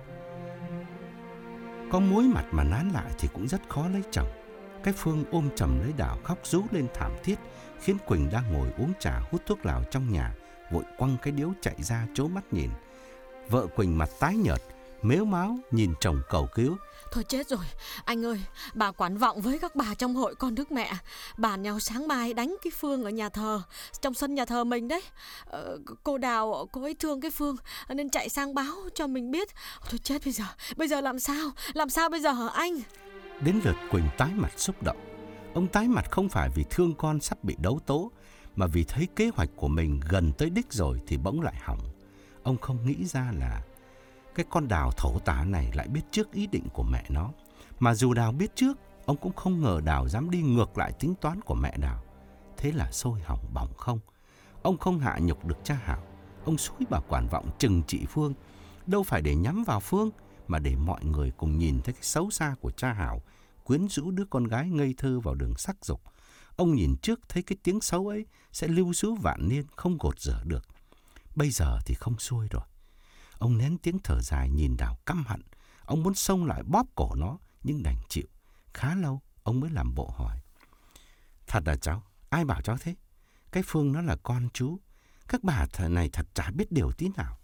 Có mối mặt mà nán lại thì cũng rất khó lấy chồng. Cái Phương ôm chầm lấy Đào khóc rú lên thảm thiết, khiến Quỳnh đang ngồi uống trà hút thuốc lào trong nhà vội quăng cái điếu chạy ra trố mắt nhìn. Vợ Quỳnh mặt tái nhợt, mếu máo nhìn chồng cầu cứu. Thôi chết rồi, anh ơi, bà quản vọng với các bà trong hội con Đức Mẹ bàn nhau sáng mai đánh cái Phương ở nhà thờ, trong sân nhà thờ mình đấy. ờ, Cô Đào, cô ấy thương cái Phương nên chạy sang báo cho mình biết. Thôi chết bây giờ, bây giờ làm sao, làm sao bây giờ hả anh? Đến lượt Quỳnh tái mặt xúc động. Ông tái mặt không phải vì thương con sắp bị đấu tố, mà vì thấy kế hoạch của mình gần tới đích rồi thì bỗng lại hỏng. Ông không nghĩ ra là cái con Đào thổ tả này lại biết trước ý định của mẹ nó. Mà dù Đào biết trước, ông cũng không ngờ Đào dám đi ngược lại tính toán của mẹ Đào. Thế là sôi hỏng bỏng không. Ông không hạ nhục được cha Hảo. Ông xúi bà quản vọng trừng trị Phương, đâu phải để nhắm vào Phương, mà để mọi người cùng nhìn thấy cái xấu xa của cha Hảo quyến rũ đứa con gái ngây thơ vào đường sắc dục. Ông nhìn trước thấy cái tiếng xấu ấy sẽ lưu giữ vạn niên, không gột rửa được. Bây giờ thì không xuôi rồi. Ông nén tiếng thở dài nhìn Đào căm hận. Ông muốn xông lại bóp cổ nó, nhưng đành chịu. Khá lâu, ông mới làm bộ hỏi. Thật à cháu? Ai bảo cháu thế? Cái Phương nó là con chú. Các bà này thật chả biết điều tí nào.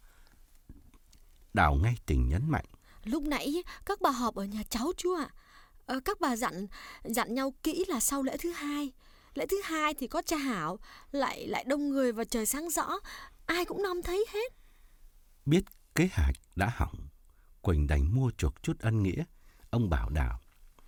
Đào ngay tình nhấn mạnh. Lúc nãy các bà họp ở nhà cháu chú ạ. Ờ, các bà dặn dặn nhau kỹ là sau lễ thứ hai. Lễ thứ hai thì có cha Hảo, lại lại đông người và trời sáng rõ, ai cũng nom thấy hết. Biết kế hoạch đã hỏng, Quỳnh đành mua chuộc chút ân nghĩa. Ông bảo Đào.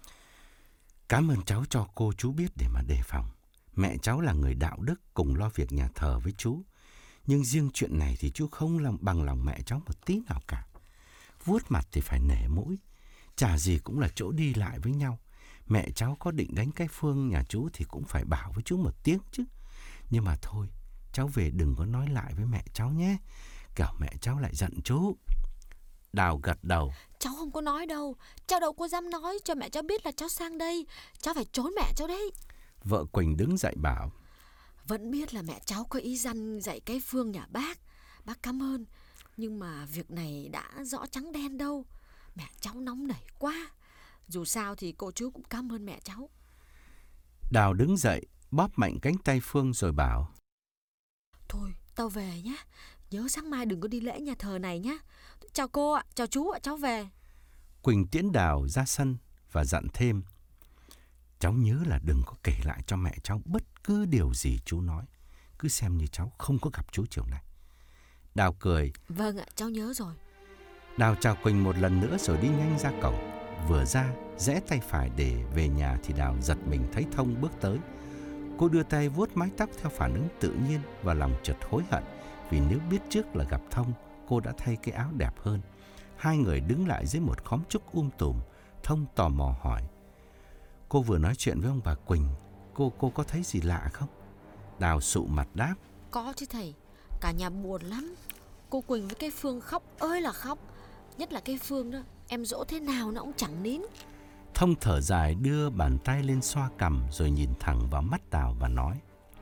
Cảm ơn cháu cho cô chú biết để mà đề phòng. Mẹ cháu là người đạo đức, cùng lo việc nhà thờ với chú. Nhưng riêng chuyện này thì chú không làm bằng lòng mẹ cháu một tí nào cả. Vuốt mặt thì phải nể mũi. Chả gì cũng là chỗ đi lại với nhau. Mẹ cháu có định đánh cái Phương nhà chú thì cũng phải bảo với chú một tiếng chứ. Nhưng mà thôi, cháu về đừng có nói lại với mẹ cháu nhé, kẻo mẹ cháu lại giận chú. Đào gật đầu. Cháu không có nói đâu. Cháu đâu có dám nói cho mẹ cháu biết là cháu sang đây. Cháu phải trốn mẹ cháu đấy. Vợ Quỳnh đứng dậy bảo. Vẫn biết là mẹ cháu có ý răn dạy cái Phương nhà bác. Bác cảm ơn. Nhưng mà việc này đã rõ trắng đen đâu. Mẹ cháu nóng nảy quá. Dù sao thì cô chú cũng cảm ơn mẹ cháu. Đào đứng dậy, bóp mạnh cánh tay Phương rồi bảo. Thôi, tao về nhé. Nhớ sáng mai đừng có đi lễ nhà thờ này nhé. Chào cô ạ, chào chú ạ, cháu về. Quỳnh tiễn Đào ra sân và dặn thêm. Cháu nhớ là đừng có kể lại cho mẹ cháu bất cứ điều gì chú nói. Cứ xem như cháu không có gặp chú chiều nay. Đào cười. Vâng ạ, cháu nhớ rồi. Đào chào Quỳnh một lần nữa rồi đi nhanh ra cổng. Vừa ra, Rẽ tay phải để về nhà thì Đào giật mình thấy Thông bước tới. Cô đưa tay vuốt mái tóc theo phản ứng tự nhiên và lòng chợt hối hận, vì nếu biết trước là gặp Thông, cô đã thay cái áo đẹp hơn. Hai người đứng lại dưới một khóm trúc um tùm. Thông tò mò hỏi: cô vừa nói chuyện với ông bà Quỳnh, cô cô có thấy gì lạ không? Đào sụ mặt đáp: có chứ thầy, cả nhà buồn lắm. Cô Quỳnh với cái Phương khóc ơi là khóc. Nhất là cái Phương đó, em dỗ thế nào nó cũng chẳng nín. Thông thở dài đưa bàn tay lên xoa cằm rồi nhìn thẳng vào mắt Đào và nói: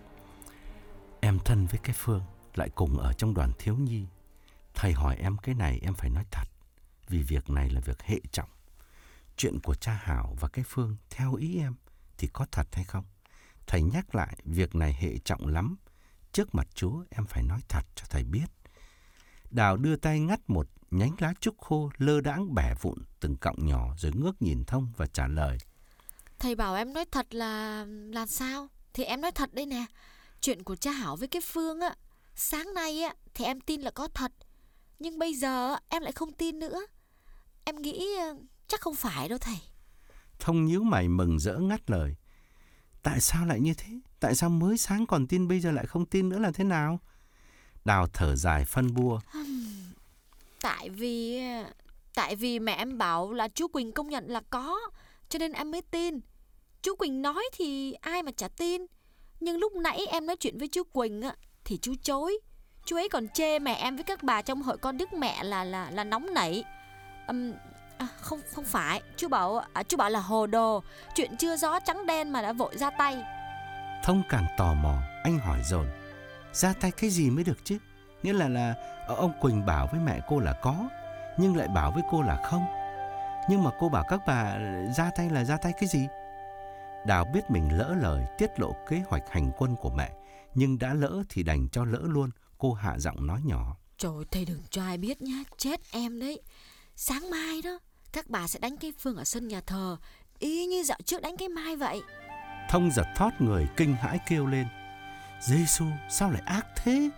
em thân với cái Phương, lại cùng ở trong đoàn thiếu nhi. Thầy hỏi em cái này em phải nói thật, vì việc này là việc hệ trọng. Chuyện của cha Hảo và cái Phương theo ý em thì có thật hay không? Thầy nhắc lại, việc này hệ trọng lắm. Trước mặt Chúa em phải nói thật cho thầy biết. Đào đưa tay ngắt một nhánh lá trúc khô lơ đãng bẻ vụn từng cọng nhỏ, rồi ngước nhìn Thông và trả lời: thầy bảo em nói thật là là sao? Thì em nói thật đây nè. Chuyện của cha Hảo với cái Phương á, sáng nay á thì em tin là có thật, nhưng bây giờ em lại không tin nữa. Em nghĩ chắc không phải đâu thầy. Thông nhíu mày mừng rỡ ngắt lời: tại sao lại như thế? Tại sao mới sáng còn tin, bây giờ lại không tin nữa là thế nào? Đào thở dài phân bua: Tại vì Tại vì mẹ em bảo là chú Quỳnh công nhận là có, cho nên em mới tin. Chú Quỳnh nói thì ai mà chả tin. Nhưng lúc nãy em nói chuyện với chú Quỳnh á, thì chú chối. Chú ấy còn chê mẹ em với các bà trong hội con Đức Mẹ là là là nóng nảy. um, à, Không không phải. Chú bảo à, chú bảo là hồ đồ, chuyện chưa rõ trắng đen mà đã vội ra tay. Thông càng tò mò, anh hỏi dồn: ra tay cái gì mới được chứ? Nghĩa là là ông Quỳnh bảo với mẹ cô là có, nhưng lại bảo với cô là không. Nhưng mà cô bảo các bà ra tay là ra tay cái gì? Đào biết mình lỡ lời tiết lộ kế hoạch hành quân của mẹ, nhưng đã lỡ thì đành cho lỡ luôn. Cô hạ giọng nói nhỏ: trời, thầy đừng cho ai biết nhá, chết em đấy. Sáng mai đó, các bà sẽ đánh cái Phương ở sân nhà thờ, y như dạo trước đánh cái Mai vậy. Thông giật thót người kinh hãi kêu lên: Giê-xu, sao lại ác thế?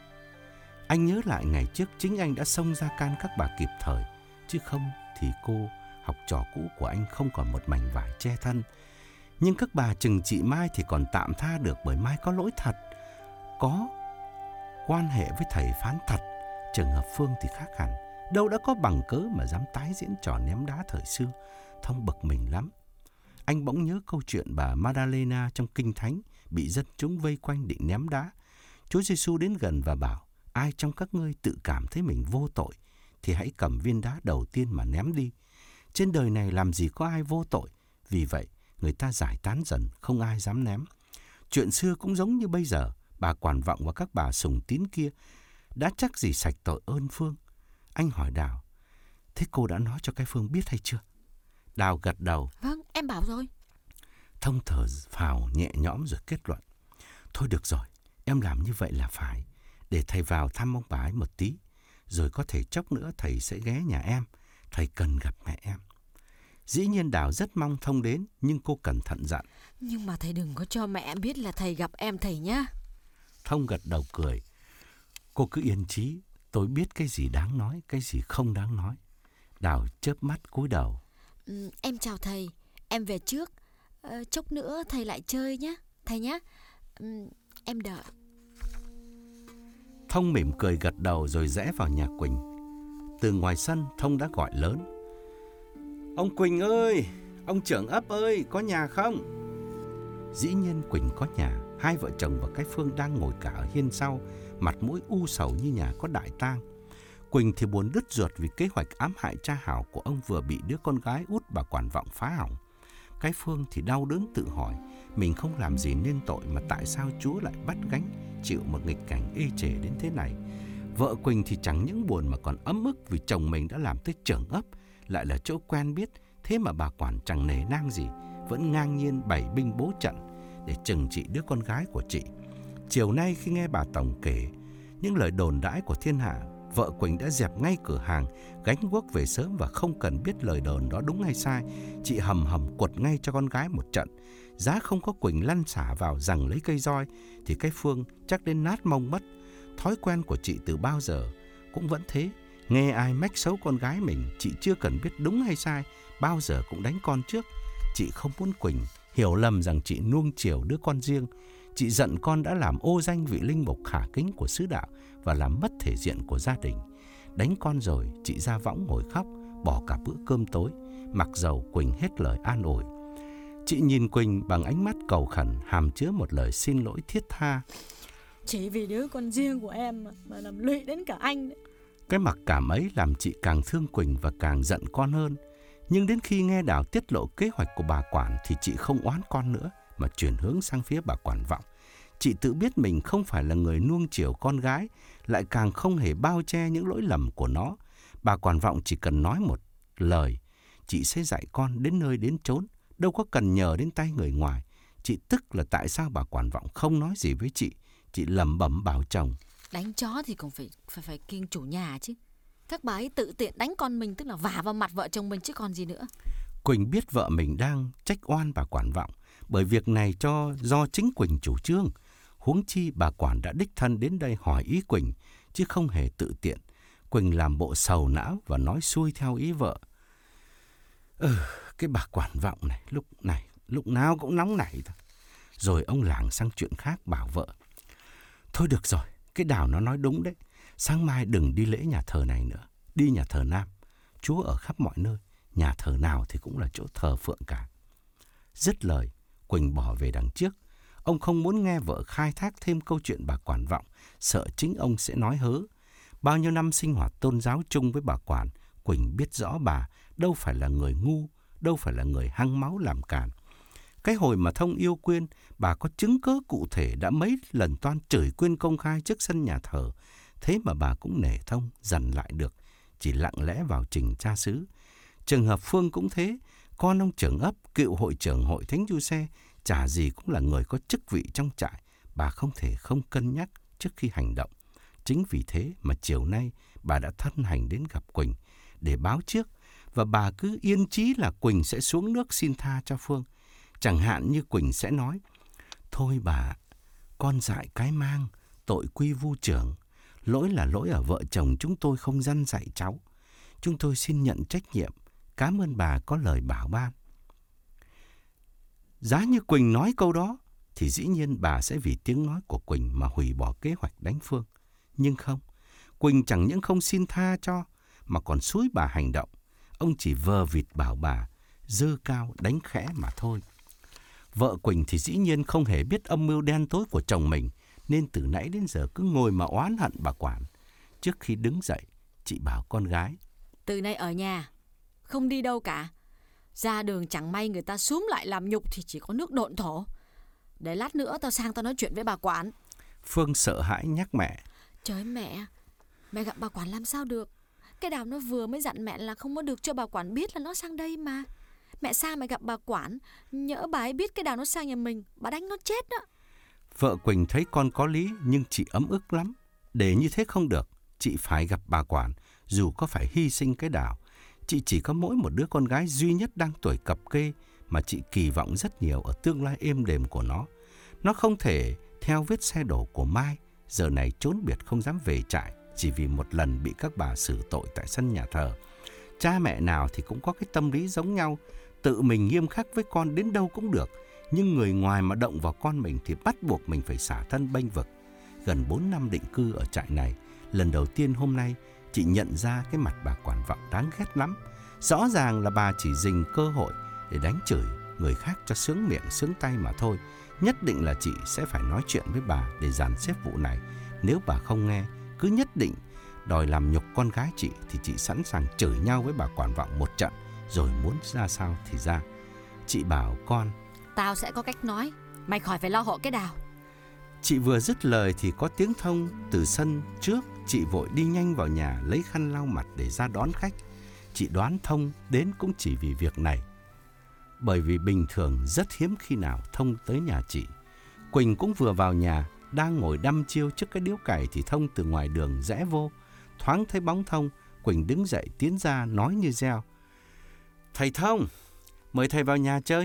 Anh nhớ lại ngày trước chính anh đã xông ra can các bà kịp thời, chứ không thì cô, học trò cũ của anh, không còn một mảnh vải che thân. Nhưng các bà chừng chị Mai thì còn tạm tha được, bởi Mai có lỗi thật, có quan hệ với thầy phán thật. Trường hợp Phương thì khác hẳn, đâu đã có bằng cớ mà dám tái diễn trò ném đá thời xưa. Thông bực mình lắm. Anh bỗng nhớ câu chuyện bà Madalena trong Kinh Thánh bị dân chúng vây quanh định ném đá. Chúa Giê-xu đến gần và bảo: ai trong các ngươi tự cảm thấy mình vô tội thì hãy cầm viên đá đầu tiên mà ném đi. Trên đời này làm gì có ai vô tội, vì vậy người ta giải tán dần, không ai dám ném. Chuyện xưa cũng giống như bây giờ, bà Quản Vọng và các bà sùng tín kia đã chắc gì sạch tội ơn Phương. Anh hỏi Đào: thế cô đã nói cho cái Phương biết hay chưa? Đào gật đầu: vâng, em bảo rồi. Thông thở phào nhẹ nhõm rồi kết luận: thôi được rồi, em làm như vậy là phải, để thầy vào thăm ông bà ấy một tí, rồi có thể chốc nữa thầy sẽ ghé nhà em, thầy cần gặp mẹ em. Dĩ nhiên Đào rất mong Thông đến, nhưng cô cẩn thận dặn: nhưng mà thầy đừng có cho mẹ em biết là thầy gặp em thầy nhá. Thông gật đầu cười: cô cứ yên trí, tôi biết cái gì đáng nói, cái gì không đáng nói. Đào chớp mắt cúi đầu: ừ, em chào thầy, em về trước. ờ, Chốc nữa thầy lại chơi nhé, thầy nhé. ừ, Em đợi. Thông mỉm cười gật đầu rồi rẽ vào nhà Quỳnh. Từ ngoài sân, Thông đã gọi lớn: ông Quỳnh ơi, ông trưởng ấp ơi, có nhà không? Dĩ nhiên Quỳnh có nhà. Hai vợ chồng và cái Phương đang ngồi cả ở hiên sau, mặt mũi u sầu như nhà có đại tang. Quỳnh thì buồn đứt ruột vì kế hoạch ám hại cha Hảo của ông vừa bị đứa con gái út bà Quản Vọng phá hỏng. Cái Phương thì đau đớn tự hỏi mình không làm gì nên tội mà tại sao Chúa lại bắt gánh chịu một nghịch cảnh ê chề đến thế này. Vợ Quỳnh thì chẳng những buồn mà còn ấm ức vì chồng mình đã làm tới trưởng ấp, lại là chỗ quen biết, thế mà bà Quản chẳng nể nang gì, vẫn ngang nhiên bày binh bố trận để trừng trị đứa con gái của chị. Chiều nay khi nghe bà Tổng kể những lời đồn đãi của thiên hạ, vợ Quỳnh đã dẹp ngay cửa hàng, gánh guốc về sớm và không cần biết lời đồn đó đúng hay sai. Chị hầm hầm quật ngay cho con gái một trận. Giá không có Quỳnh lăn xả vào giằng lấy cây roi thì cái Phương chắc đến nát mông mất. Thói quen của chị từ bao giờ cũng vẫn thế. Nghe ai mách xấu con gái mình, chị chưa cần biết đúng hay sai, bao giờ cũng đánh con trước. Chị không muốn Quỳnh hiểu lầm rằng chị nuông chiều đứa con riêng. Chị giận con đã làm ô danh vị linh mục khả kính của xứ đạo và làm mất thể diện của gia đình. Đánh con rồi, chị ra võng ngồi khóc, bỏ cả bữa cơm tối, mặc dầu Quỳnh hết lời an ủi. Chị nhìn Quỳnh bằng ánh mắt cầu khẩn, hàm chứa một lời xin lỗi thiết tha. Chỉ vì đứa con riêng của em mà, mà làm lụy đến cả anh đấy. Cái mặc cảm ấy làm chị càng thương Quỳnh và càng giận con hơn. Nhưng đến khi nghe Đào tiết lộ kế hoạch của bà Quản thì chị không oán con nữa, mà chuyển hướng sang phía bà Quản Vọng. Chị tự biết mình không phải là người nuông chiều con gái, lại càng không hề bao che những lỗi lầm của nó. Bà Quản Vọng chỉ cần nói một lời: chị sẽ dạy con đến nơi đến chốn, đâu có cần nhờ đến tay người ngoài. Chị tức là tại sao bà Quản Vọng không nói gì với chị. Chị lẩm bẩm bảo chồng: đánh chó thì cũng phải phải phải kiêng chủ nhà chứ. Các bà ấy tự tiện đánh con mình, tức là vả vào mặt vợ chồng mình chứ còn gì nữa. Quỳnh biết vợ mình đang trách oan bà Quản Vọng, bởi việc này cho do chính Quỳnh chủ trương. Huống chi bà Quản đã đích thân đến đây hỏi ý Quỳnh, chứ không hề tự tiện. Quỳnh làm bộ sầu não và nói xuôi theo ý vợ. Ừ, cái bà Quản Vọng này, lúc này, lúc nào cũng nóng nảy thôi. Rồi ông lảng sang chuyện khác, bảo vợ: thôi được rồi, cái Đào nó nói đúng đấy. Sáng mai đừng đi lễ nhà thờ này nữa, đi nhà thờ Nam. Chúa ở khắp mọi nơi, nhà thờ nào thì cũng là chỗ thờ phượng cả. Dứt lời, Quỳnh bỏ về đằng trước. Ông không muốn nghe vợ khai thác thêm câu chuyện bà Quản Vọng, sợ chính ông sẽ nói hớ. Bao nhiêu năm sinh hoạt tôn giáo chung với bà Quản, Quỳnh biết rõ bà đâu phải là người ngu, đâu phải là người hăng máu làm càn. Cái hồi mà Thông yêu Quyên, bà có chứng cớ cụ thể đã mấy lần toan chửi Quyên công khai trước sân nhà thờ. Thế mà bà cũng nể Thông, dằn lại được, chỉ lặng lẽ vào trình cha xứ. Trường hợp Phương cũng thế, con ông trưởng ấp, cựu hội trưởng hội Thánh Giuse, chả gì cũng là người có chức vị trong trại. Bà không thể không cân nhắc trước khi hành động. Chính vì thế mà chiều nay bà đã thân hành đến gặp Quỳnh để báo trước, và bà cứ yên chí là Quỳnh sẽ xuống nước xin tha cho Phương. Chẳng hạn như Quỳnh sẽ nói: thôi bà, con dại cái mang, tội quy vu trưởng. Lỗi là lỗi ở vợ chồng chúng tôi không răn dạy cháu. Chúng tôi xin nhận trách nhiệm. Cảm ơn bà có lời bảo ban. Giá như Quỳnh nói câu đó, thì dĩ nhiên bà sẽ vì tiếng nói của Quỳnh mà hủy bỏ kế hoạch đánh Phương. Nhưng không, Quỳnh chẳng những không xin tha cho, mà còn xúi bà hành động. Ông chỉ vờ vịt bảo bà dơ cao đánh khẽ mà thôi. Vợ Quỳnh thì dĩ nhiên không hề biết âm mưu đen tối của chồng mình, nên từ nãy đến giờ cứ ngồi mà oán hận bà Quản. Trước khi đứng dậy, chị bảo con gái: từ nay ở nhà, không đi đâu cả. Ra đường chẳng may người ta xúm lại làm nhục thì chỉ có nước độn thổ. Để lát nữa tao sang tao nói chuyện với bà Quản. Phương sợ hãi nhắc mẹ: trời mẹ, mẹ gặp bà Quản làm sao được. Cái Đào nó vừa mới dặn mẹ là không có được cho bà Quản biết là nó sang đây mà. Mẹ sang mẹ gặp bà Quản, nhỡ bà ấy biết cái Đào nó sang nhà mình, bà đánh nó chết đó. Vợ Quỳnh thấy con có lý, nhưng chị ấm ức lắm. Để như thế không được, chị phải gặp bà Quản, dù có phải hy sinh cái Đào. Chị chỉ có mỗi một đứa con gái duy nhất đang tuổi cập kê, mà chị kỳ vọng rất nhiều ở tương lai êm đềm của nó. Nó không thể theo vết xe đổ của Mai, giờ này trốn biệt không dám về trại, chỉ vì một lần bị các bà xử tội tại sân nhà thờ. Cha mẹ nào thì cũng có cái tâm lý giống nhau, tự mình nghiêm khắc với con đến đâu cũng được, nhưng người ngoài mà động vào con mình thì bắt buộc mình phải xả thân bênh vực. Gần bốn năm định cư ở trại này, lần đầu tiên hôm nay chị nhận ra cái mặt bà Quản Vọng đáng ghét lắm. Rõ ràng là bà chỉ dình cơ hội để đánh chửi người khác cho sướng miệng sướng tay mà thôi. Nhất định là chị sẽ phải nói chuyện với bà để dàn xếp vụ này. Nếu bà không nghe, cứ nhất định đòi làm nhục con gái chị, thì chị sẵn sàng chửi nhau với bà Quản Vọng một trận, rồi muốn ra sao thì ra. Chị bảo con: tao sẽ có cách nói, mày khỏi phải lo hộ cái Đào. Chị vừa dứt lời thì có tiếng Thông từ sân trước. Chị vội đi nhanh vào nhà lấy khăn lau mặt để ra đón khách. Chị đoán Thông đến cũng chỉ vì việc này, bởi vì bình thường rất hiếm khi nào Thông tới nhà chị. Quỳnh cũng vừa vào nhà, đang ngồi đăm chiêu trước cái điếu cày thì Thông từ ngoài đường rẽ vô. Thoáng thấy bóng Thông, Quỳnh đứng dậy tiến ra nói như reo: thầy Thông, mời thầy vào nhà chơi.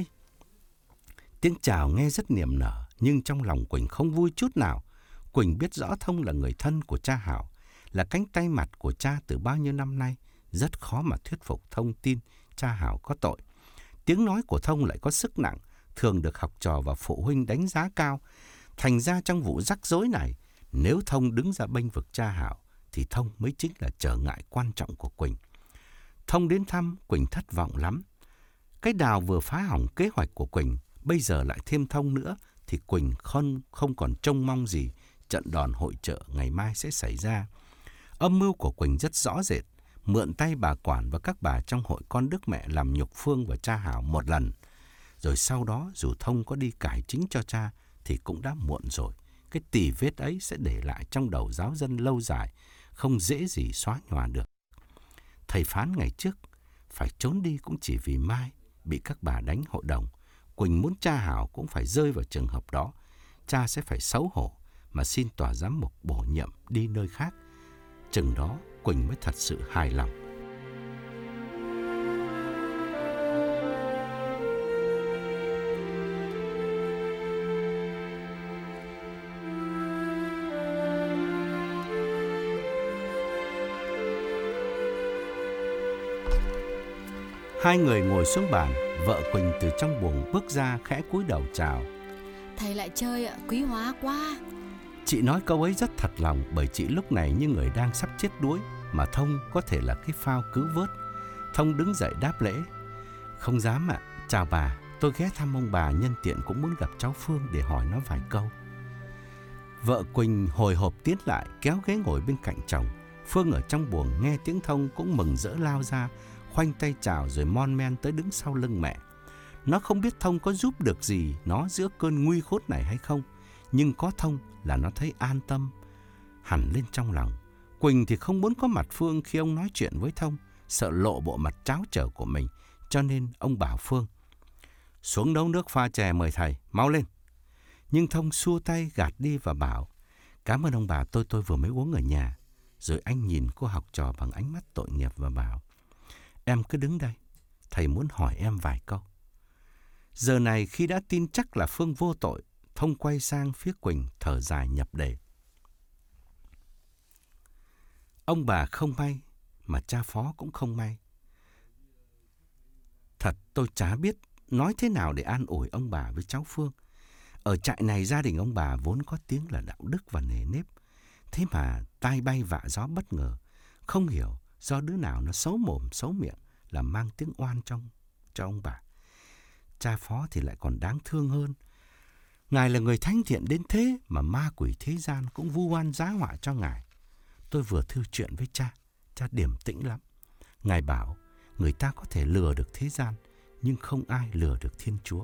Tiếng chào nghe rất niềm nở, nhưng trong lòng Quỳnh không vui chút nào. Quỳnh biết rõ Thông là người thân của cha Hảo, là cánh tay mặt của cha từ bao nhiêu năm nay. Rất khó mà thuyết phục Thông tin cha Hảo có tội. Tiếng nói của Thông lại có sức nặng, thường được học trò và phụ huynh đánh giá cao. Thành ra trong vụ rắc rối này, nếu Thông đứng ra bênh vực cha Hảo, thì Thông mới chính là trở ngại quan trọng của Quỳnh. Thông đến thăm, Quỳnh thất vọng lắm. Cái Đào vừa phá hỏng kế hoạch của Quỳnh, bây giờ lại thêm Thông nữa, thì Quỳnh không, không còn trông mong gì trận đòn hội chợ ngày mai sẽ xảy ra. Âm mưu của Quỳnh rất rõ rệt, mượn tay bà quản và các bà trong hội con Đức Mẹ làm nhục Phương và cha Hảo một lần. Rồi sau đó dù Thông có đi cải chính cho cha thì cũng đã muộn rồi. Cái tì vết ấy sẽ để lại trong đầu giáo dân lâu dài, không dễ gì xóa nhòa được. Thầy phán ngày trước phải trốn đi cũng chỉ vì Mai bị các bà đánh hội đồng. Quỳnh muốn cha Hảo cũng phải rơi vào trường hợp đó. Cha sẽ phải xấu hổ mà xin tòa giám mục bổ nhiệm đi nơi khác. Chừng đó Quỳnh mới thật sự hài lòng. Hai người ngồi xuống bàn, vợ Quỳnh từ trong buồng bước ra khẽ cúi đầu chào. Thầy lại chơi ạ, quý hóa quá. Chị nói câu ấy rất thật lòng, bởi chị lúc này như người đang sắp chết đuối, mà Thông có thể là cái phao cứu vớt. Thông đứng dậy đáp lễ. Không dám ạ, chào bà, tôi ghé thăm ông bà, nhân tiện cũng muốn gặp cháu Phương để hỏi nó vài câu. Vợ Quỳnh hồi hộp tiến lại, kéo ghế ngồi bên cạnh chồng. Phương ở trong buồng nghe tiếng Thông cũng mừng rỡ lao ra, khoanh tay chào rồi mon men tới đứng sau lưng mẹ. Nó không biết Thông có giúp được gì nó giữa cơn nguy khốn này hay không, nhưng có Thông là nó thấy an tâm hẳn lên trong lòng. Quỳnh thì không muốn có mặt Phương khi ông nói chuyện với Thông, sợ lộ bộ mặt tráo trở của mình, cho nên ông bảo Phương: xuống nấu nước pha chè mời thầy, mau lên. Nhưng Thông xua tay gạt đi và bảo: cảm ơn ông bà, tôi tôi vừa mới uống ở nhà. Rồi anh nhìn cô học trò bằng ánh mắt tội nghiệp và bảo: em cứ đứng đây, thầy muốn hỏi em vài câu. Giờ này khi đã tin chắc là Phương vô tội, Thông quay sang phía Quỳnh thở dài nhập đề. Ông bà không may, mà cha Phó cũng không may. Thật tôi chả biết nói thế nào để an ủi ông bà với cháu Phương. Ở trại này gia đình ông bà vốn có tiếng là đạo đức và nề nếp. Thế mà tai bay vạ gió bất ngờ, không hiểu do đứa nào nó xấu mồm xấu miệng là mang tiếng oan trong cho ông bà. Cha Phó thì lại còn đáng thương hơn. Ngài là người thánh thiện đến thế mà ma quỷ thế gian cũng vu oan giá họa cho Ngài. Tôi vừa thư chuyện với cha, cha điềm tĩnh lắm. Ngài bảo người ta có thể lừa được thế gian, nhưng không ai lừa được Thiên Chúa.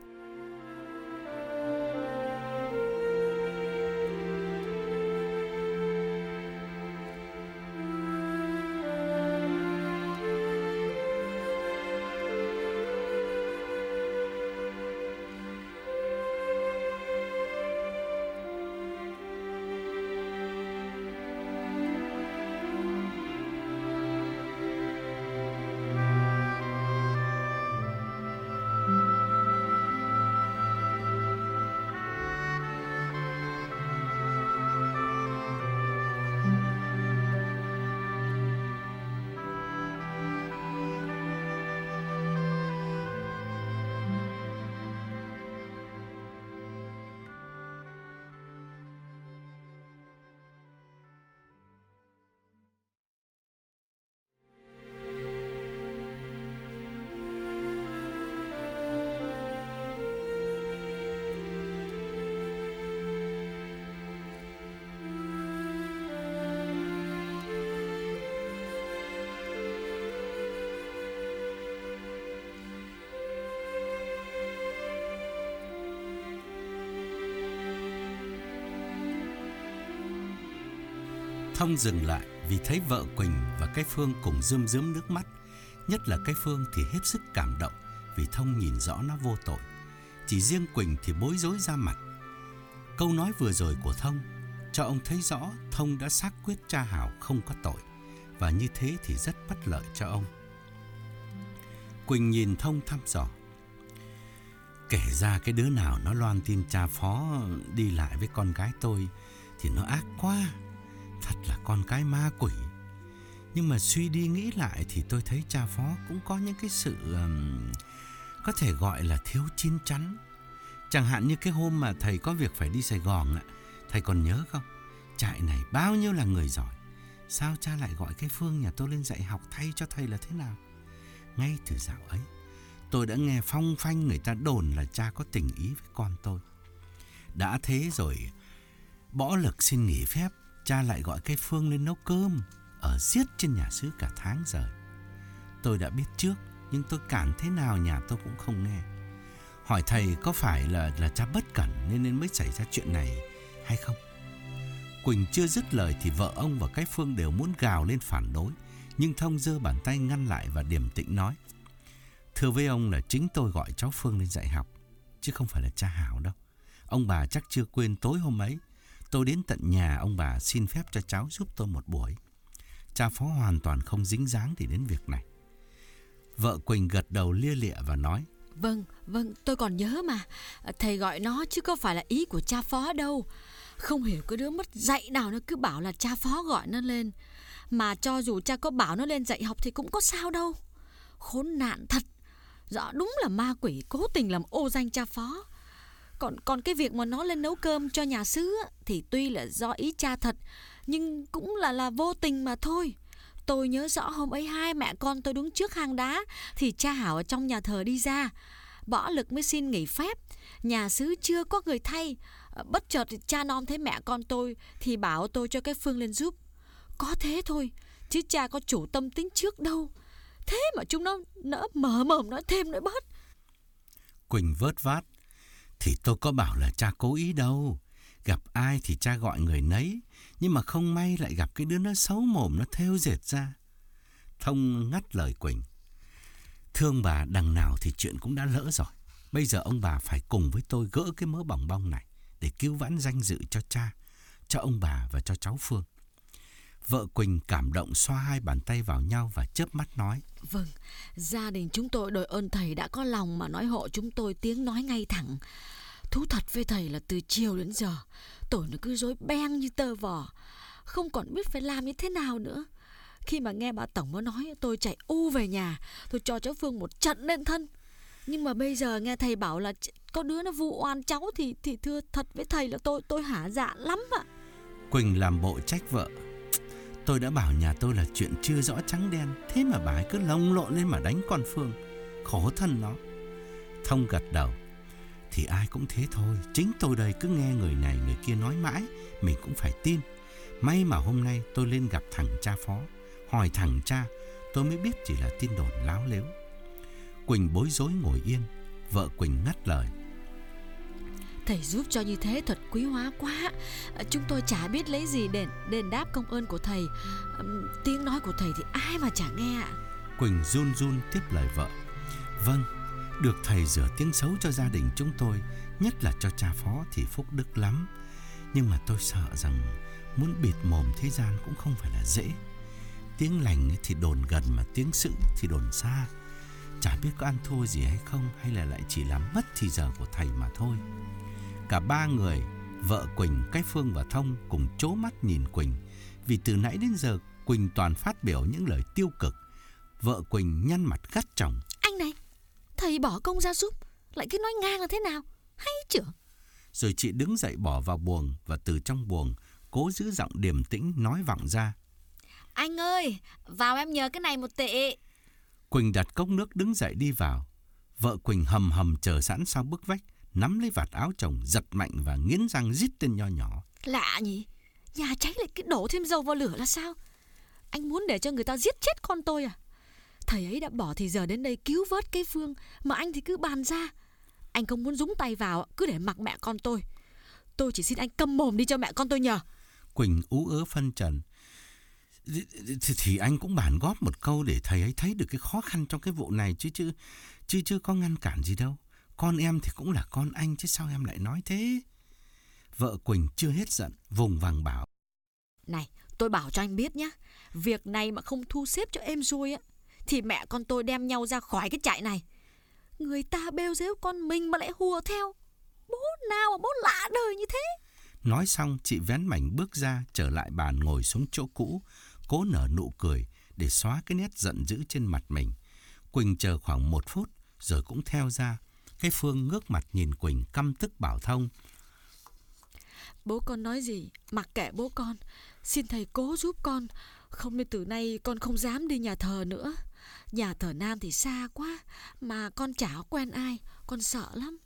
Thông dừng lại vì thấy vợ Quỳnh và cái Phương cùng rơm rớm nước mắt. Nhất là cái Phương thì hết sức cảm động vì Thông nhìn rõ nó vô tội. Chỉ riêng Quỳnh thì bối rối ra mặt. Câu nói vừa rồi của Thông cho ông thấy rõ Thông đã xác quyết cha Hảo không có tội, và như thế thì rất bất lợi cho ông. Quỳnh nhìn Thông thăm dò: kể ra cái đứa nào nó loan tin cha Phó đi lại với con gái tôi thì nó ác quá, thật là con cái ma quỷ. Nhưng mà suy đi nghĩ lại thì tôi thấy cha Phó cũng có những cái sự um, có thể gọi là thiếu chín chắn. Chẳng hạn như cái hôm mà thầy có việc phải đi Sài Gòn ạ, thầy còn nhớ không? Trại này bao nhiêu là người giỏi, sao cha lại gọi cái Phương nhà tôi lên dạy học thay cho thầy là thế nào? Ngay từ dạo ấy, tôi đã nghe phong phanh người ta đồn là cha có tình ý với con tôi. Đã thế rồi, bỏ lực xin nghỉ phép, cha lại gọi cái Phương lên nấu cơm ở xiết trên nhà xứ cả tháng trời. Tôi đã biết trước, nhưng tôi cản thế nào nhà tôi cũng không nghe. Hỏi thầy có phải là là cha bất cẩn nên nên mới xảy ra chuyện này hay không? Quỳnh chưa dứt lời thì vợ ông và cái Phương đều muốn gào lên phản đối, nhưng Thông giơ bàn tay ngăn lại và điềm tĩnh nói: thưa với ông là chính tôi gọi cháu Phương lên dạy học, chứ không phải là cha Hảo đâu. Ông bà chắc chưa quên tối hôm ấy tôi đến tận nhà ông bà xin phép cho cháu giúp tôi một buổi. Cha Phó hoàn toàn không dính dáng gì đến việc này. Vợ Quỳnh gật đầu lia lịa và nói: Vâng, vâng, tôi còn nhớ mà. Thầy gọi nó chứ có phải là ý của cha Phó đâu. Không hiểu cái đứa mất dạy nào nó cứ bảo là cha Phó gọi nó lên. Mà cho dù cha có bảo nó lên dạy học thì cũng có sao đâu. Khốn nạn thật. Rõ đúng là ma quỷ cố tình làm ô danh cha Phó. Còn còn cái việc mà nó lên nấu cơm cho nhà xứ thì tuy là do ý cha thật, nhưng cũng là là vô tình mà thôi. Tôi nhớ rõ hôm ấy hai mẹ con tôi đứng trước hang đá thì cha Hảo ở trong nhà thờ đi ra. Bỏ lực mới xin nghỉ phép, nhà xứ chưa có người thay. Bất chợt cha non thấy mẹ con tôi thì bảo tôi cho cái Phương lên giúp. Có thế thôi, chứ cha có chủ tâm tính trước đâu. Thế mà chúng nó nỡ mở mồm nói thêm nói bớt. Quỳnh vớt vát: thì tôi có bảo là cha cố ý đâu. Gặp ai thì cha gọi người nấy, nhưng mà không may lại gặp cái đứa nó xấu mồm, nó thêu dệt ra. Thông ngắt lời Quỳnh: thương bà, đằng nào thì chuyện cũng đã lỡ rồi. Bây giờ ông bà phải cùng với tôi gỡ cái mớ bòng bong này để cứu vãn danh dự cho cha, cho ông bà và cho cháu Phương. Vợ Quỳnh cảm động xoa hai bàn tay vào nhau và chớp mắt nói: Vâng, gia đình chúng tôi đội ơn thầy đã có lòng mà nói hộ chúng tôi tiếng nói ngay thẳng. Thú thật với thầy là từ chiều đến giờ tôi nó cứ rối beng như tơ vò, không còn biết phải làm như thế nào nữa. Khi mà nghe bà Tổng có nói, tôi chạy u về nhà, tôi cho cháu Phương một trận lên thân. Nhưng mà bây giờ nghe thầy bảo là có đứa nó vu oan cháu thì thì thưa thật với thầy là tôi tôi hả dạ lắm ạ. Quỳnh làm bộ trách vợ: tôi đã bảo nhà tôi là chuyện chưa rõ trắng đen, thế mà bà ấy cứ lồng lộn lên mà đánh con Phương, khổ thân nó. Thông gật đầu: thì ai cũng thế thôi, chính tôi đây cứ nghe người này người kia nói mãi, mình cũng phải tin. May mà hôm nay tôi lên gặp thẳng cha Phó, hỏi thẳng cha, tôi mới biết chỉ là tin đồn láo lếu. Quỳnh bối rối ngồi yên. Vợ Quỳnh ngắt lời: thầy giúp cho như thế thật quý hóa quá. Chúng tôi chả biết lấy gì đền đền đáp công ơn của thầy. Tiếng nói của thầy thì ai mà chả nghe ạ. Quỳnh run run tiếp lời vợ: vâng, được thầy rửa tiếng xấu cho gia đình chúng tôi, nhất là cho cha Phó thì phúc đức lắm. Nhưng mà tôi sợ rằng muốn bịt mồm thế gian cũng không phải là dễ. Tiếng lành thì đồn gần mà tiếng sững thì đồn xa. Chả biết có ăn thua gì hay không, hay là lại chỉ làm mất thì giờ của thầy mà thôi. Cả ba người, vợ Quỳnh, cái Phương và Thông cùng trố mắt nhìn Quỳnh, vì từ nãy đến giờ Quỳnh toàn phát biểu những lời tiêu cực. Vợ Quỳnh nhăn mặt gắt chồng: anh này, thầy bỏ công ra giúp lại cứ nói ngang là thế nào, hay chưa? Rồi chị đứng dậy bỏ vào buồng, và từ trong buồng cố giữ giọng điềm tĩnh nói vọng ra: anh ơi, vào em nhờ cái này một tệ. Quỳnh đặt cốc nước đứng dậy đi vào. Vợ Quỳnh hầm hầm chờ sẵn sau bức vách, nắm lấy vạt áo chồng giật mạnh và nghiến răng rít tên nho nhỏ: lạ nhỉ, nhà cháy lại cứ đổ thêm dầu vào lửa là sao? Anh muốn để cho người ta giết chết con tôi à? Thầy ấy đã bỏ thì giờ đến đây cứu vớt cái Phương, mà anh thì cứ bàn ra. Anh không muốn dúng tay vào, cứ để mặc mẹ con tôi. Tôi chỉ xin anh câm mồm đi cho mẹ con tôi nhờ. Quỳnh ú ớ phân trần: Thì, thì anh cũng bàn góp một câu để thầy ấy thấy được cái khó khăn trong cái vụ này chứ chứ chứ chứ có ngăn cản gì đâu. Con em thì cũng là con anh chứ sao em lại nói thế? Vợ Quỳnh chưa hết giận, vùng vằng bảo: này, tôi bảo cho anh biết nhá, việc này mà không thu xếp cho êm xuôi á thì mẹ con tôi đem nhau ra khỏi cái trại này. Người ta bêu dếu con mình mà lại hùa theo. Bố nào mà bố lạ đời như thế. Nói xong chị vén mảnh bước ra, trở lại bàn ngồi xuống chỗ cũ, cố nở nụ cười để xóa cái nét giận dữ trên mặt mình. Quỳnh chờ khoảng một phút rồi cũng theo ra. Cái Phương ngước mặt nhìn Quỳnh căm tức bảo Thông: Bố con nói gì mặc kệ bố con, xin thầy cố giúp con, không nên từ nay con không dám đi nhà thờ nữa. Nhà thờ Nam thì xa quá, mà con chả quen ai, con sợ lắm.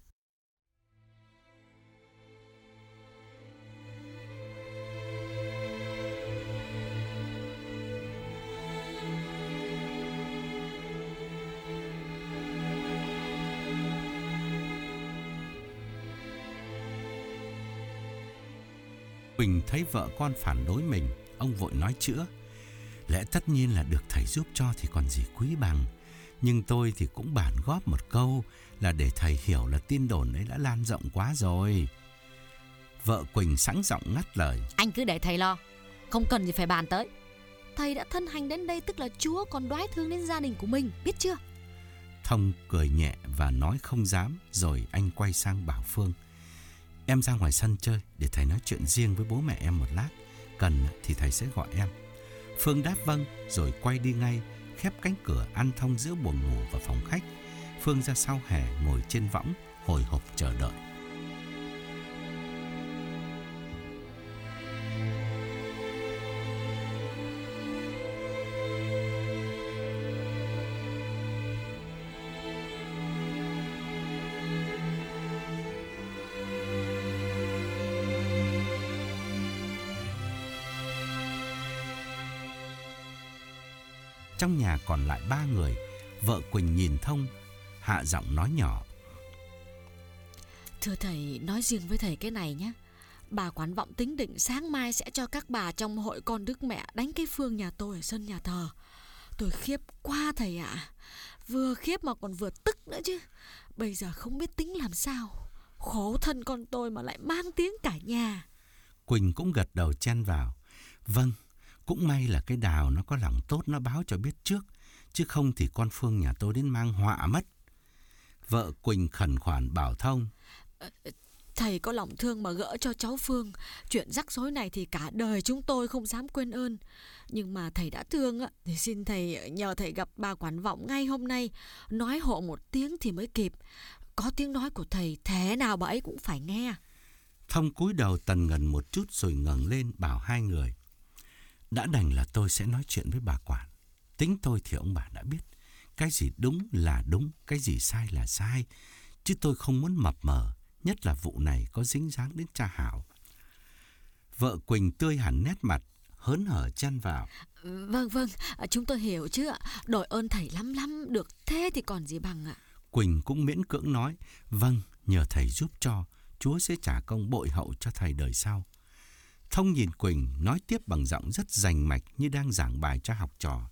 Quỳnh thấy vợ con phản đối mình, ông vội nói chữa: Lẽ tất nhiên là được thầy giúp cho thì còn gì quý bằng. Nhưng tôi thì cũng bản góp một câu là để thầy hiểu là tin đồn ấy đã lan rộng quá rồi. Vợ Quỳnh sẵn giọng ngắt lời: Anh cứ để thầy lo, không cần gì phải bàn tới. Thầy đã thân hành đến đây tức là Chúa còn đoái thương đến gia đình của mình, biết chưa? Thông cười nhẹ và nói không dám. Rồi anh quay sang bảo Phương: Em ra ngoài sân chơi để thầy nói chuyện riêng với bố mẹ em một lát. Cần thì thầy sẽ gọi em. Phương đáp vâng rồi quay đi ngay, khép cánh cửa ăn thông giữa buồng ngủ và phòng khách. Phương ra sau hè ngồi trên võng hồi hộp chờ đợi. Trong nhà còn lại ba người. Vợ Quỳnh nhìn Thông, hạ giọng nói nhỏ: Thưa thầy, nói riêng với thầy cái này nhé. Bà Quán Vọng tính định sáng mai sẽ cho các bà trong hội con Đức Mẹ đánh cái Phương nhà tôi ở sân nhà thờ. Tôi khiếp quá thầy ạ. À. Vừa khiếp mà còn vừa tức nữa chứ. Bây giờ không biết tính làm sao. Khổ thân con tôi mà lại mang tiếng cả nhà. Quỳnh cũng gật đầu chen vào: Vâng, cũng may là cái Đào nó có lòng tốt, nó báo cho biết trước, chứ không thì con Phương nhà tôi đến mang họa mất. Vợ Quỳnh khẩn khoản bảo Thông: Thầy có lòng thương mà gỡ cho cháu Phương. Chuyện rắc rối này thì cả đời chúng tôi không dám quên ơn. Nhưng mà thầy đã thương á, thì xin thầy nhờ thầy gặp bà Quán Vọng ngay hôm nay, nói hộ một tiếng thì mới kịp. Có tiếng nói của thầy thế nào bà ấy cũng phải nghe. Thông cúi đầu tần ngần một chút rồi ngẩng lên bảo hai người: Đã đành là tôi sẽ nói chuyện với bà Quản. Tính tôi thì ông bà đã biết. Cái gì đúng là đúng, cái gì sai là sai. Chứ tôi không muốn mập mờ, nhất là vụ này có dính dáng đến cha Hảo. Vợ Quỳnh tươi hẳn nét mặt, hớn hở chen vào: Vâng vâng, chúng tôi hiểu chứ ạ. Đội ơn thầy lắm lắm, được thế thì còn gì bằng ạ. Quỳnh cũng miễn cưỡng nói: Vâng, nhờ thầy giúp cho, Chúa sẽ trả công bội hậu cho thầy đời sau. Thông nhìn Quỳnh nói tiếp bằng giọng rất rành mạch như đang giảng bài cho học trò: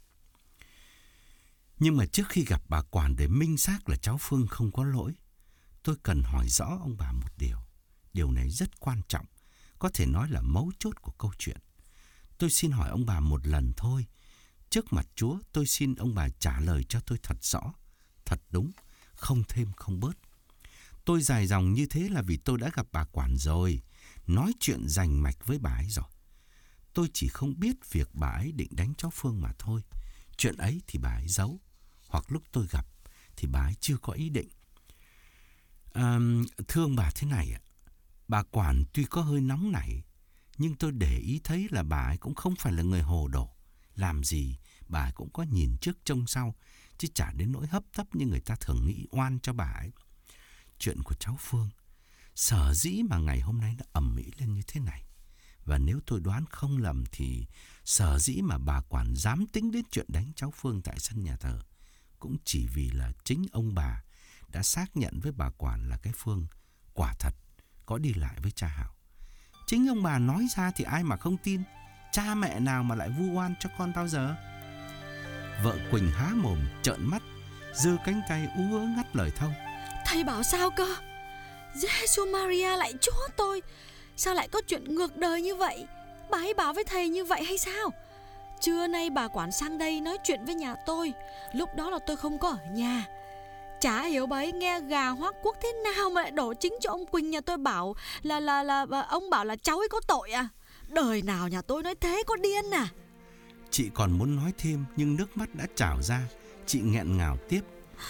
Nhưng mà trước khi gặp bà Quản để minh xác là cháu Phương không có lỗi, tôi cần hỏi rõ ông bà một điều. Điều này rất quan trọng, có thể nói là mấu chốt của câu chuyện. Tôi xin hỏi ông bà một lần thôi. Trước mặt Chúa tôi xin ông bà trả lời cho tôi thật rõ, thật đúng, không thêm không bớt. Tôi dài dòng như thế là vì tôi đã gặp bà Quản rồi, nói chuyện rành mạch với bà ấy rồi. Tôi chỉ không biết việc bà ấy định đánh cháu Phương mà thôi. Chuyện ấy thì bà ấy giấu, hoặc lúc tôi gặp thì bà ấy chưa có ý định. À, thưa ông bà thế này ạ, bà Quản tuy có hơi nóng nảy, nhưng tôi để ý thấy là bà ấy cũng không phải là người hồ đồ. Làm gì bà ấy cũng có nhìn trước trông sau, chứ chả đến nỗi hấp tấp như người ta thường nghĩ oan cho bà ấy. Chuyện của cháu Phương, sở dĩ mà ngày hôm nay nó ầm ĩ lên như thế này. Và nếu tôi đoán không lầm thì sở dĩ mà bà Quản dám tính đến chuyện đánh cháu Phương tại sân nhà thờ cũng chỉ vì là chính ông bà đã xác nhận với bà Quản là cái Phương quả thật có đi lại với cha Hảo. Chính ông bà nói ra thì ai mà không tin. Cha mẹ nào mà lại vu oan cho con bao giờ. Vợ Quỳnh há mồm trợn mắt, giơ cánh tay ú ớ ngắt lời Thông: Thầy bảo sao cơ? Giê-xu Maria lại Chúa tôi, sao lại có chuyện ngược đời như vậy? Bà ấy bảo với thầy như vậy hay sao? Trưa nay bà Quản sang đây nói chuyện với nhà tôi, lúc đó là tôi không có ở nhà. Chả hiểu bà ấy nghe gà hoác quốc thế nào mà lại đổ chính cho ông Quỳnh nhà tôi bảo là là là, là ông bảo là cháu ấy có tội à? Đời nào nhà tôi nói thế, có điên à? Chị còn muốn nói thêm nhưng nước mắt đã trào ra. Chị nghẹn ngào tiếp: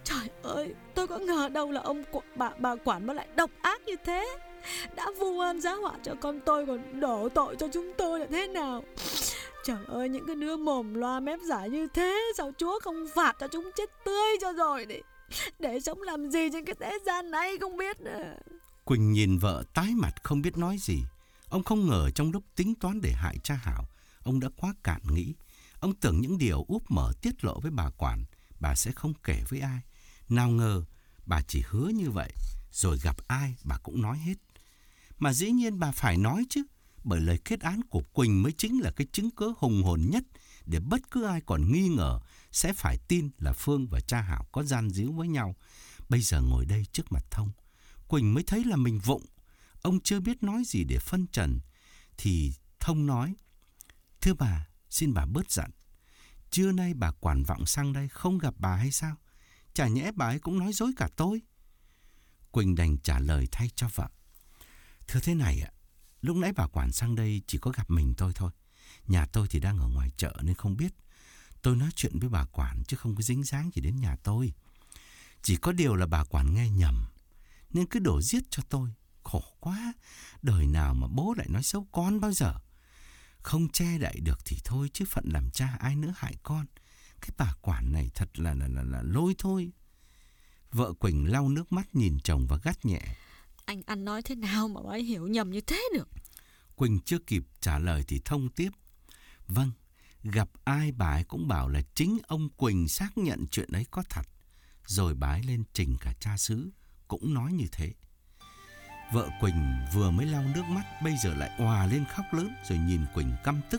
Trời ơi, tôi có ngờ đâu là ông qu- bà bà quản mà lại độc ác như thế. Đã vu oan giá họa cho con tôi còn đổ tội cho chúng tôi là thế nào. Trời ơi, những cái đứa mồm loa mép giả như thế, sao Chúa không phạt cho chúng chết tươi cho rồi để để sống làm gì trên cái thế gian này không biết nữa. Quỳnh nhìn vợ tái mặt không biết nói gì. Ông không ngờ trong lúc tính toán để hại cha Hảo, ông đã quá cạn nghĩ. Ông tưởng những điều úp mở tiết lộ với bà quản, bà sẽ không kể với ai. Nào ngờ, bà chỉ hứa như vậy, rồi gặp ai bà cũng nói hết. Mà dĩ nhiên bà phải nói chứ, bởi lời kết án của Quỳnh mới chính là cái chứng cớ hùng hồn nhất để bất cứ ai còn nghi ngờ sẽ phải tin là Phương và cha Hảo có gian díu với nhau. Bây giờ ngồi đây trước mặt Thông, Quỳnh mới thấy là mình vụng. Ông chưa biết nói gì để phân trần, thì Thông nói: "Thưa bà, xin bà bớt giận. Trưa nay bà quản vọng sang đây không gặp bà hay sao? Chả nhẽ bà ấy cũng nói dối cả tôi?" Quỳnh đành trả lời thay cho vợ: "Thưa thế này ạ, lúc nãy bà quản sang đây chỉ có gặp mình tôi thôi. Nhà tôi thì đang ở ngoài chợ nên không biết. Tôi nói chuyện với bà quản chứ không có dính dáng gì đến nhà tôi. Chỉ có điều là bà quản nghe nhầm nên cứ đổ giết cho tôi. Khổ quá, đời nào mà bố lại nói xấu con bao giờ. Không che đậy được thì thôi, chứ phận làm cha ai nữa hại con. Cái bà quản này thật là là, là, là lôi thôi." Vợ Quỳnh lau nước mắt nhìn chồng và gắt nhẹ: Anh ăn nói thế nào mà bà ấy hiểu nhầm như thế được? Quỳnh chưa kịp trả lời thì Thông tiếp: "Vâng, gặp ai bà ấy cũng bảo là chính ông Quỳnh xác nhận chuyện ấy có thật. Rồi bà ấy lên trình cả cha xứ, cũng nói như thế." Vợ Quỳnh vừa mới lau nước mắt, bây giờ lại òa lên khóc lớn, rồi nhìn Quỳnh căm tức: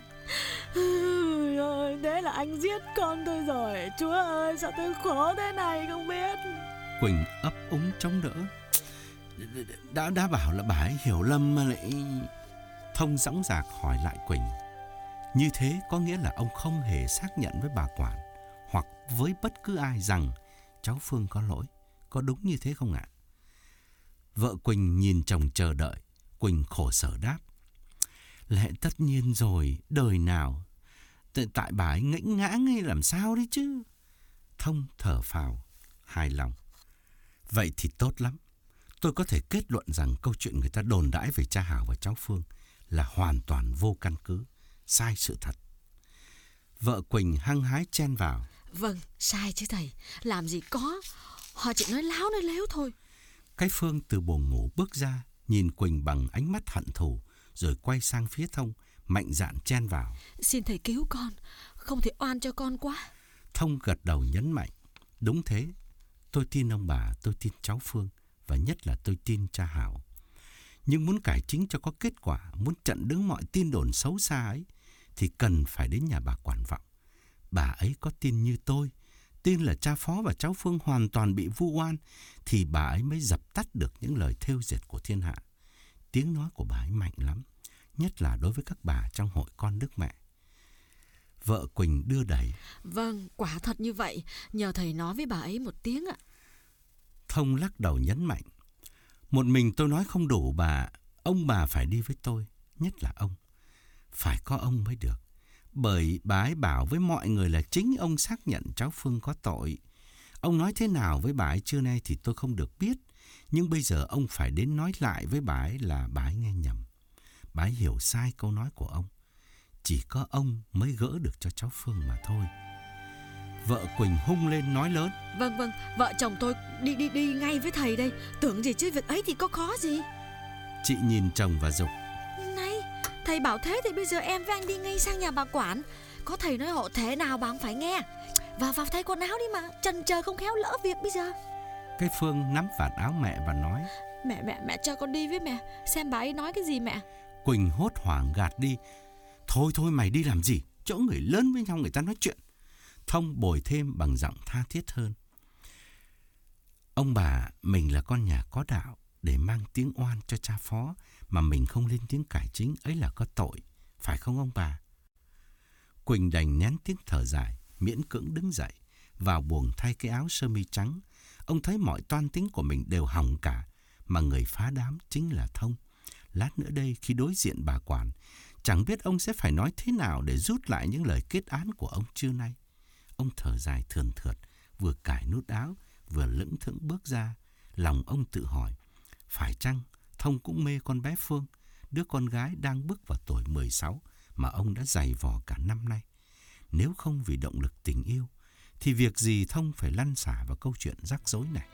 Ôi ơi, thế là anh giết con tôi rồi. Chúa ơi, sao tôi khổ thế này không biết. Quỳnh ấp úng chống đỡ: Đã đã bảo là bà ấy hiểu lầm mà lại... Thông dõng dạc hỏi lại Quỳnh: "Như thế có nghĩa là ông không hề xác nhận với bà quản hoặc với bất cứ ai rằng cháu Phương có lỗi, có đúng như thế không ạ?" Vợ Quỳnh nhìn chồng chờ đợi. Quỳnh khổ sở đáp: "Lẽ tất nhiên rồi, đời nào. Tại bà ấy ngẫnh ngã hay làm sao đấy chứ." Thông thở phào hài lòng: "Vậy thì tốt lắm. Tôi có thể kết luận rằng câu chuyện người ta đồn đãi về cha Hảo và cháu Phương là hoàn toàn vô căn cứ, sai sự thật." Vợ Quỳnh hăng hái chen vào: Vâng, sai chứ thầy. Làm gì có, họ chỉ nói láo nói léo thôi. Cái Phương từ buồng ngủ bước ra, nhìn Quỳnh bằng ánh mắt hận thù, rồi quay sang phía Thông, mạnh dạn chen vào: Xin thầy cứu con, không thể oan cho con quá. Thông gật đầu nhấn mạnh: "Đúng thế, tôi tin ông bà, tôi tin cháu Phương, và nhất là tôi tin cha Hảo. Nhưng muốn cải chính cho có kết quả, muốn chặn đứng mọi tin đồn xấu xa ấy, thì cần phải đến nhà bà quản vọng. Bà ấy có tin như tôi, tin là cha Phó và cháu Phương hoàn toàn bị vu oan, thì bà ấy mới dập tắt được những lời thêu dệt của thiên hạ. Tiếng nói của bà ấy mạnh lắm, nhất là đối với các bà trong hội con Đức Mẹ." Vợ Quỳnh đưa đẩy: Vâng, quả thật như vậy. Nhờ thầy nói với bà ấy một tiếng ạ. Thông lắc đầu nhấn mạnh: "Một mình tôi nói không đủ bà, ông bà phải đi với tôi, nhất là ông. Phải có ông mới được. Bởi bà ấy bảo với mọi người là chính ông xác nhận cháu Phương có tội. Ông nói thế nào với bà ấy trưa nay thì tôi không được biết, nhưng bây giờ ông phải đến nói lại với bà ấy là bà ấy nghe nhầm. Bà ấy hiểu sai câu nói của ông. Chỉ có ông mới gỡ được cho cháu Phương mà thôi." Vợ Quỳnh hung lên nói lớn: Vâng vâng, vợ chồng tôi đi đi đi ngay với thầy đây. Tưởng gì chứ việc ấy thì có khó gì. Chị nhìn chồng và giục: Này, thầy bảo thế thì bây giờ em với anh đi ngay sang nhà bà quản. Có thầy nói hộ thế nào bà cũng phải nghe. Vào vào thay quần áo đi mà, chần chờ không khéo lỡ việc bây giờ. Cái Phương nắm vạt áo mẹ và nói: Mẹ mẹ mẹ cho con đi với mẹ. Xem bà ấy nói cái gì mẹ. Quỳnh hốt hoảng gạt đi: "Thôi thôi, mày đi làm gì? Chỗ người lớn với nhau người ta nói chuyện." Thông bồi thêm bằng giọng tha thiết hơn: "Ông bà, mình là con nhà có đạo, để mang tiếng oan cho cha Phó mà mình không lên tiếng cải chính ấy là có tội, phải không ông bà?" Quỳnh đành nén tiếng thở dài, miễn cưỡng đứng dậy, vào buồng thay cái áo sơ mi trắng. Ông thấy mọi toan tính của mình đều hỏng cả, mà người phá đám chính là Thông. Lát nữa đây khi đối diện bà quản, chẳng biết ông sẽ phải nói thế nào để rút lại những lời kết án của ông trưa nay. Ông thở dài thườn thượt, vừa cài nút áo, vừa lững thững bước ra, lòng ông tự hỏi, phải chăng Thông cũng mê con bé Phương, đứa con gái đang bước vào tuổi mười sáu mà ông đã giày vò cả năm nay. Nếu không vì động lực tình yêu, thì việc gì Thông phải lăn xả vào câu chuyện rắc rối này.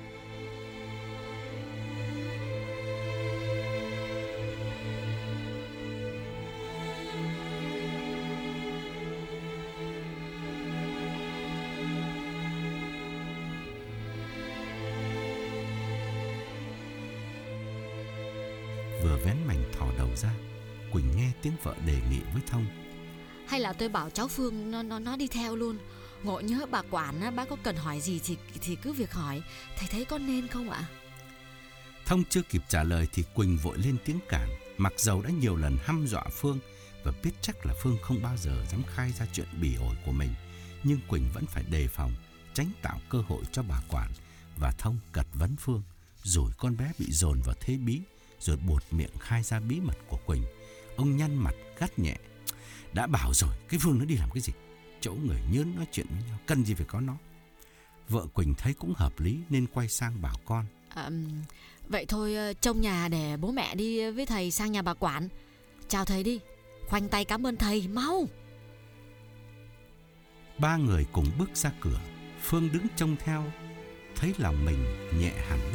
Vừa vén mảnh thò đầu ra, Quỳnh nghe tiếng vợ đề nghị với Thông. Hay là tôi bảo cháu Phương nó nó nó đi theo luôn. Ngộ nhớ bà quản á, bác có cần hỏi gì thì thì cứ việc hỏi. Thầy thấy có nên không ạ? Thông chưa kịp trả lời thì Quỳnh vội lên tiếng cản. Mặc dầu đã nhiều lần hăm dọa Phương và biết chắc là Phương không bao giờ dám khai ra chuyện bỉ ổi của mình, nhưng Quỳnh vẫn phải đề phòng, tránh tạo cơ hội cho bà quản và Thông cật vấn Phương, rồi con bé bị dồn vào thế bí, rồi buột miệng khai ra bí mật của Quỳnh. Ông nhăn mặt gắt nhẹ. Đã bảo rồi, cái Phương nó đi làm cái gì? Chỗ người nhớn nói chuyện với nhau, cần gì phải có nó. Vợ Quỳnh thấy cũng hợp lý nên quay sang bảo con. À, vậy thôi trông nhà để bố mẹ đi với thầy sang nhà bà quản. Chào thầy đi, khoanh tay cảm ơn thầy, mau. Ba người cùng bước ra cửa. Phương đứng trông theo, thấy lòng mình nhẹ hẳn đi.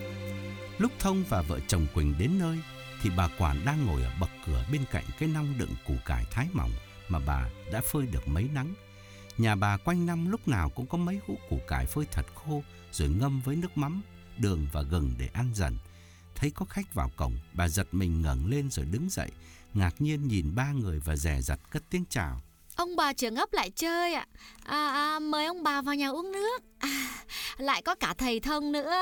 Lúc Thông và vợ chồng Quỳnh đến nơi thì bà quản đang ngồi ở bậc cửa bên cạnh cái nong đựng củ cải thái mỏng mà bà đã phơi được mấy nắng. Nhà bà quanh năm lúc nào cũng có mấy hũ củ cải phơi thật khô rồi ngâm với nước mắm, đường và gừng để ăn dần. Thấy có khách vào cổng, bà giật mình ngẩng lên rồi đứng dậy, ngạc nhiên nhìn ba người và dè dặt cất tiếng chào. Ông bà trưởng ấp lại chơi ạ. À, à, mời ông bà vào nhà uống nước. À, lại có cả thầy Thông nữa.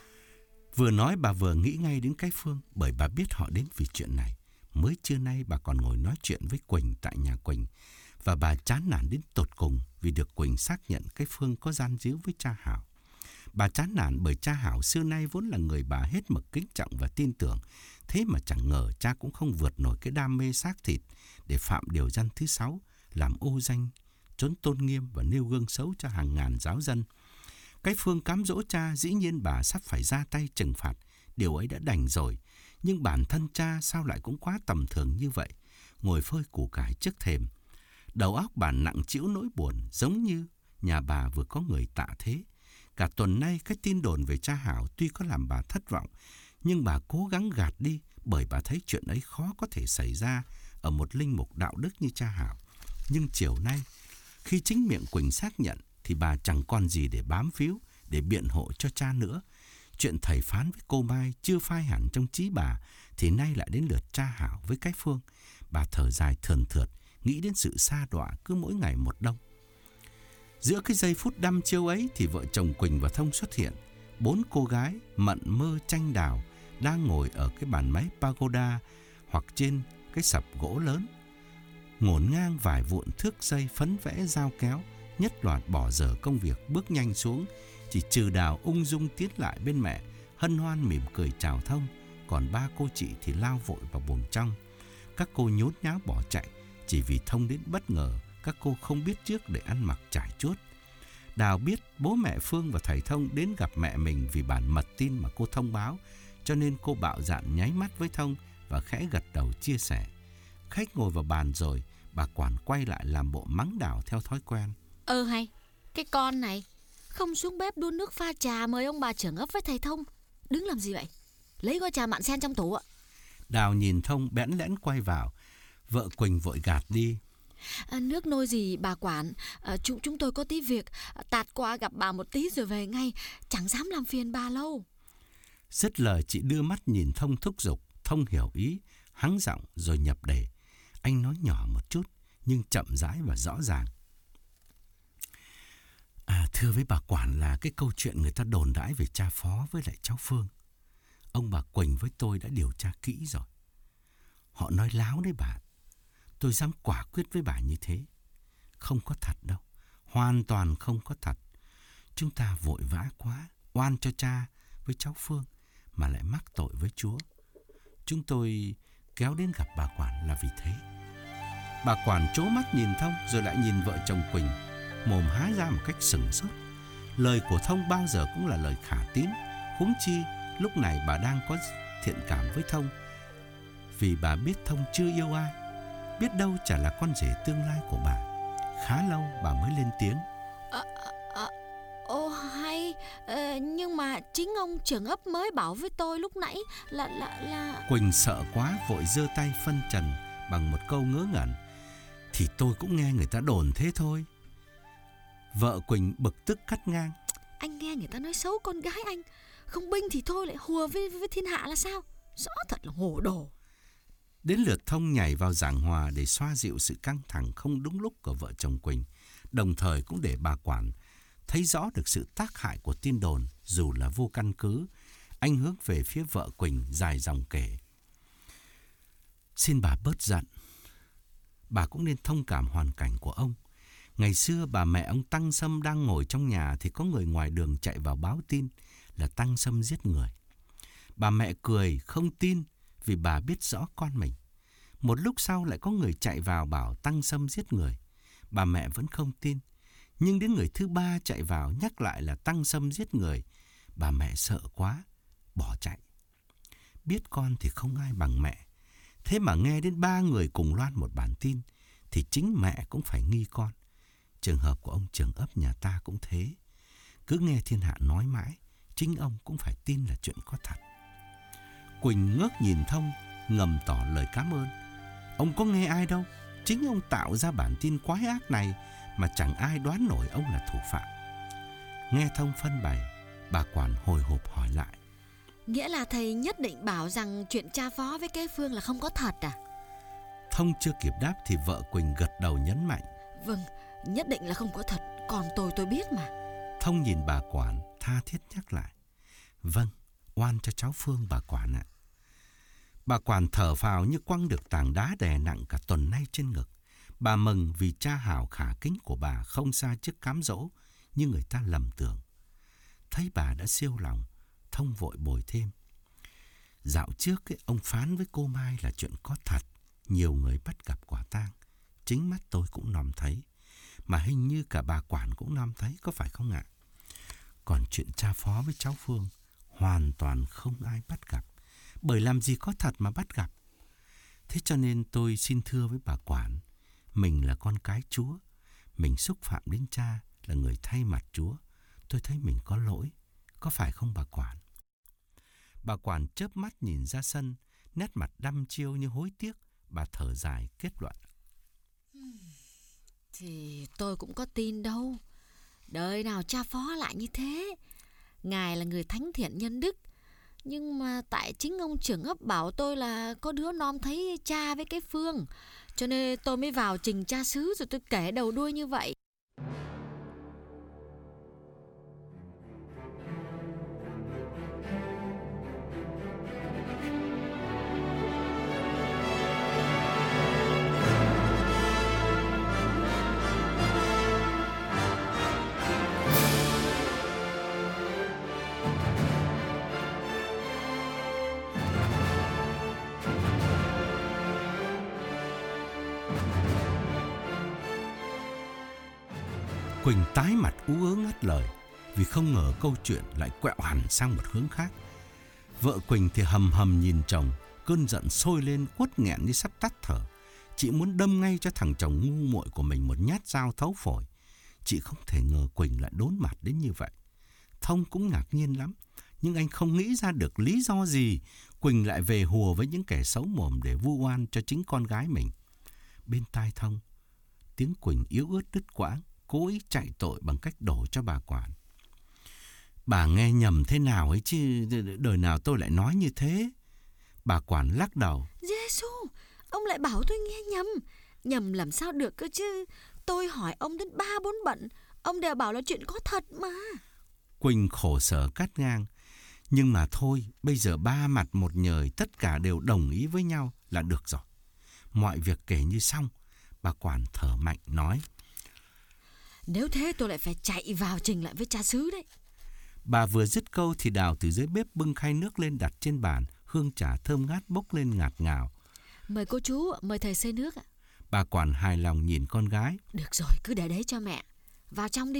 Vừa nói bà vừa nghĩ ngay đến cái Phương, bởi bà biết họ đến vì chuyện này. Mới trưa nay bà còn ngồi nói chuyện với Quỳnh tại nhà Quỳnh, và bà chán nản đến tột cùng vì được Quỳnh xác nhận cái Phương có gian díu với cha Hảo. Bà chán nản bởi cha Hảo xưa nay vốn là người bà hết mực kính trọng và tin tưởng, thế mà chẳng ngờ cha cũng không vượt nổi cái đam mê xác thịt để phạm điều răn thứ sáu, làm ô danh, trốn tôn nghiêm và nêu gương xấu cho hàng ngàn giáo dân. Cái Phương cám dỗ cha, dĩ nhiên bà sắp phải ra tay trừng phạt, điều ấy đã đành rồi. Nhưng bản thân cha sao lại cũng quá tầm thường như vậy, ngồi phơi củ cải trước thềm. Đầu óc bà nặng trĩu nỗi buồn, giống như nhà bà vừa có người tạ thế. Cả tuần nay cái tin đồn về cha Hảo tuy có làm bà thất vọng, nhưng bà cố gắng gạt đi, bởi bà thấy chuyện ấy khó có thể xảy ra ở một linh mục đạo đức như cha Hảo. Nhưng chiều nay, khi chính miệng Quỳnh xác nhận, thì bà chẳng còn gì để bám víu, để biện hộ cho cha nữa. Chuyện thầy phán với cô Mai chưa phai hẳn trong trí bà, thì nay lại đến lượt cha Hảo với cái Phương. Bà thở dài thườn thượt, nghĩ đến sự sa đọa cứ mỗi ngày một đông. Giữa cái giây phút đăm chiêu ấy thì vợ chồng Quỳnh và Thông xuất hiện. Bốn cô gái Mận, Mơ, Tranh, Đào đang ngồi ở cái bàn máy pagoda hoặc trên cái sập gỗ lớn, ngổn ngang vài vụn thước dây phấn vẽ dao kéo, nhất loạt bỏ dở công việc bước nhanh xuống. Chỉ trừ Đào ung dung tiến lại bên mẹ, hân hoan mỉm cười chào Thông, còn ba cô chị thì lao vội vào buồng trong. Các cô nhốn nháo bỏ chạy, chỉ vì Thông đến bất ngờ, các cô không biết trước để ăn mặc trải chuốt. Đào biết bố mẹ Phương và thầy Thông đến gặp mẹ mình vì bản mật tin mà cô thông báo, cho nên cô bạo dạn nháy mắt với Thông và khẽ gật đầu chia sẻ. Khách ngồi vào bàn rồi, bà quản quay lại làm bộ mắng Đào theo thói quen. Ơ hay, cái con này không xuống bếp đun nước pha trà mời ông bà trưởng ấp với thầy Thông, đứng làm gì vậy? Lấy gói trà mặn sen trong tủ ạ. Đào nhìn Thông bẽn lẽn quay vào. Vợ Quỳnh vội gạt đi. À, nước nôi gì bà quản, à, chúng, chúng tôi có tí việc, tạt qua gặp bà một tí rồi về ngay, chẳng dám làm phiền bà lâu. Dứt lời chị đưa mắt nhìn Thông thúc giục. Thông hiểu ý, hắng giọng rồi nhập đề. Anh nói nhỏ một chút nhưng chậm rãi và rõ ràng. À, thưa với bà quản là cái câu chuyện người ta đồn đãi về cha Phó với lại cháu Phương, ông bà Quỳnh với tôi đã điều tra kỹ rồi. Họ nói láo đấy bà. Tôi dám quả quyết với bà như thế. Không có thật đâu. Hoàn toàn không có thật. Chúng ta vội vã quá, oan cho cha với cháu Phương mà lại mắc tội với Chúa. Chúng tôi kéo đến gặp bà quản là vì thế. Bà quản trố mắt nhìn Thông rồi lại nhìn vợ chồng Quỳnh, mồm há ra một cách sừng sốt. Lời của Thông bao giờ cũng là lời khả tín, huống chi lúc này bà đang có thiện cảm với Thông, vì bà biết Thông chưa yêu ai, biết đâu chả là con rể tương lai của bà. Khá lâu bà mới lên tiếng. À, à, ồ hay, à, nhưng mà chính ông trưởng ấp mới bảo với tôi lúc nãy là là là Quỳnh sợ quá vội giơ tay phân trần bằng một câu ngớ ngẩn. Thì tôi cũng nghe người ta đồn thế thôi. Vợ Quỳnh bực tức cắt ngang. Anh nghe người ta nói xấu con gái anh, không binh thì thôi lại hùa với, với thiên hạ là sao? Rõ thật là hồ đồ. Đến lượt Thông nhảy vào giảng hòa để xoa dịu sự căng thẳng không đúng lúc của vợ chồng Quỳnh, đồng thời cũng để bà quản thấy rõ được sự tác hại của tin đồn dù là vô căn cứ. Anh hướng về phía vợ Quỳnh dài dòng kể. Xin bà bớt giận. Bà cũng nên thông cảm hoàn cảnh của ông. Ngày xưa bà mẹ ông Tăng Sâm đang ngồi trong nhà thì có người ngoài đường chạy vào báo tin là Tăng Sâm giết người. Bà mẹ cười không tin vì bà biết rõ con mình. Một lúc sau lại có người chạy vào bảo Tăng Sâm giết người. Bà mẹ vẫn không tin. Nhưng đến người thứ ba chạy vào nhắc lại là Tăng Sâm giết người. Bà mẹ sợ quá, bỏ chạy. Biết con thì không ai bằng mẹ. Thế mà nghe đến ba người cùng loan một bản tin thì chính mẹ cũng phải nghi con. Trường hợp của ông trưởng ấp nhà ta cũng thế. Cứ nghe thiên hạ nói mãi, chính ông cũng phải tin là chuyện có thật. Quỳnh ngước nhìn Thông, ngầm tỏ lời cảm ơn. Ông có nghe ai đâu, chính ông tạo ra bản tin quái ác này mà chẳng ai đoán nổi ông là thủ phạm. Nghe Thông phân bày, bà quản hồi hộp hỏi lại. Nghĩa là thầy nhất định bảo rằng chuyện cha phó với kế Phương là không có thật à? Thông chưa kịp đáp thì vợ Quỳnh gật đầu nhấn mạnh. Vâng, nhất định là không có thật, còn tôi tôi biết mà. Thông nhìn bà quản tha thiết nhắc lại. Vâng, oan cho cháu Phương bà quản ạ. Bà quản thở phào như quăng được tảng đá đè nặng cả tuần nay trên ngực. Bà mừng vì cha hảo khả kính của bà không xa trước cám dỗ như người ta lầm tưởng. Thấy bà đã siêu lòng, Thông vội bồi thêm. Dạo trước ấy, ông phán với cô Mai là chuyện có thật. Nhiều người bắt gặp quả tang. Chính mắt tôi cũng nòm thấy. Mà hình như cả bà quản cũng nòm thấy, có phải không ạ? Còn chuyện cha phó với cháu Phương hoàn toàn không ai bắt gặp. Bởi làm gì có thật mà bắt gặp. Thế cho nên tôi xin thưa với bà quản, mình là con cái Chúa, mình xúc phạm đến cha là người thay mặt Chúa. Tôi thấy mình có lỗi, có phải không bà quản? Bà quản chớp mắt nhìn ra sân, nét mặt đăm chiêu như hối tiếc. Bà thở dài kết luận. Thì tôi cũng có tin đâu. Đời nào cha phó lại như thế. Ngài là người thánh thiện nhân đức. Nhưng mà tại chính ông trưởng ấp bảo tôi là có đứa nom thấy cha với cái Phương, cho nên tôi mới vào trình cha xứ rồi tôi kể đầu đuôi như vậy. Quỳnh tái mặt ú ớ ngắt lời vì không ngờ câu chuyện lại quẹo hẳn sang một hướng khác. Vợ Quỳnh thì hầm hầm nhìn chồng, cơn giận sôi lên uất nghẹn như sắp tắt thở. Chị muốn đâm ngay cho thằng chồng ngu muội của mình một nhát dao thấu phổi. Chị không thể ngờ Quỳnh lại đốn mặt đến như vậy. Thông cũng ngạc nhiên lắm, nhưng anh không nghĩ ra được lý do gì Quỳnh lại về hùa với những kẻ xấu mồm để vu oan cho chính con gái mình. Bên tai Thông, tiếng Quỳnh yếu ớt đứt quãng, cố ý chạy tội bằng cách đổ cho bà quản. Bà nghe nhầm thế nào ấy chứ, đời nào tôi lại nói như thế. Bà quản lắc đầu. Giê-xu, ông lại bảo tôi nghe nhầm. Nhầm làm sao được cơ chứ. Tôi hỏi ông đến ba bốn bận, ông đều bảo là chuyện có thật mà. Quỳnh khổ sở cắt ngang. Nhưng mà thôi, bây giờ ba mặt một nhời, tất cả đều đồng ý với nhau là được rồi. Mọi việc kể như xong. Bà quản thở mạnh nói. Nếu thế tôi lại phải chạy vào trình lại với cha xứ đấy. Bà vừa dứt câu thì Đào từ dưới bếp bưng khay nước lên đặt trên bàn. Hương trà thơm ngát bốc lên ngạt ngào. Mời cô chú, mời thầy xơi nước ạ. Bà quản hài lòng nhìn con gái. Được rồi, cứ để đấy cho mẹ. Vào trong đi,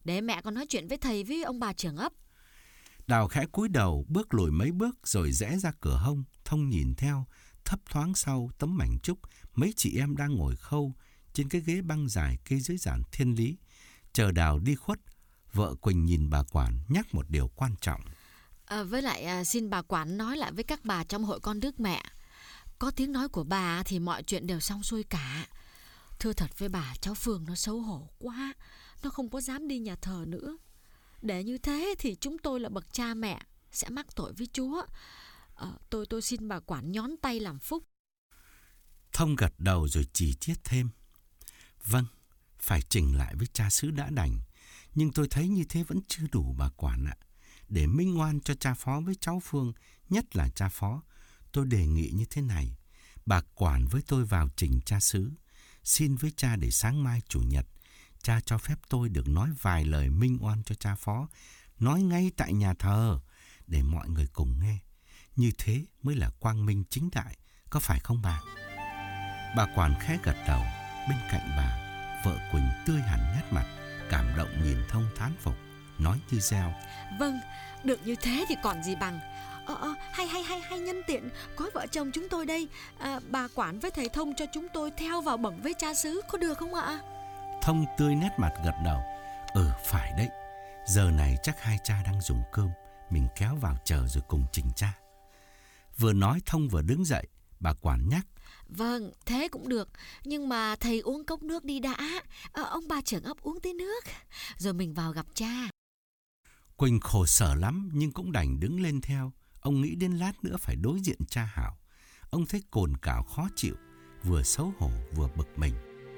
để mẹ còn nói chuyện với thầy với ông bà trưởng ấp. Đào khẽ cúi đầu bước lùi mấy bước rồi rẽ ra cửa hông. Thông nhìn theo, thấp thoáng sau tấm mảnh trúc, mấy chị em đang ngồi khâu trên cái ghế băng dài kê dưới giàn thiên lý. Chờ Đào đi khuất, vợ Quỳnh nhìn bà quản nhắc một điều quan trọng. À, với lại à, xin bà quản nói lại với các bà trong hội con Đức Mẹ. Có tiếng nói của bà thì mọi chuyện đều xong xuôi cả. Thưa thật với bà, cháu Phương nó xấu hổ quá, nó không có dám đi nhà thờ nữa. Để như thế thì chúng tôi là bậc cha mẹ sẽ mắc tội với Chúa. à, Tôi tôi xin bà quản nhón tay làm phúc. Thông gật đầu rồi chỉ chiết thêm. Vâng, phải chỉnh lại với cha xứ đã đành. Nhưng tôi thấy như thế vẫn chưa đủ bà quản ạ. Để minh oan cho cha Phó với cháu Phương, nhất là cha Phó, tôi đề nghị như thế này. Bà quản với tôi vào trình cha xứ. Xin với cha để sáng mai chủ nhật, cha cho phép tôi được nói vài lời minh oan cho cha Phó, nói ngay tại nhà thờ, để mọi người cùng nghe. Như thế mới là quang minh chính đại, có phải không bà? Bà quản khẽ gật đầu. Bên cạnh bà, vợ Quỳnh tươi hẳn nét mặt, cảm động nhìn Thông thán phục, nói như reo. Vâng, được như thế thì còn gì bằng. Ờ, ờ, hay hay hay hay nhân tiện có vợ chồng chúng tôi đây, à, bà quản với thầy Thông cho chúng tôi theo vào bẩm với cha xứ, có được không ạ? Thông tươi nét mặt gật đầu. Ừ, phải đấy. Giờ này chắc hai cha đang dùng cơm, mình kéo vào chờ rồi cùng trình cha. Vừa nói Thông vừa đứng dậy. Bà quản nhắc. Vâng, thế cũng được. Nhưng mà thầy uống cốc nước đi đã. à, Ông bà trưởng ấp uống tí nước, rồi mình vào gặp cha. Quỳnh khổ sở lắm nhưng cũng đành đứng lên theo. Ông nghĩ đến lát nữa phải đối diện cha Hảo. Ông thấy cồn cào khó chịu, vừa xấu hổ vừa bực mình.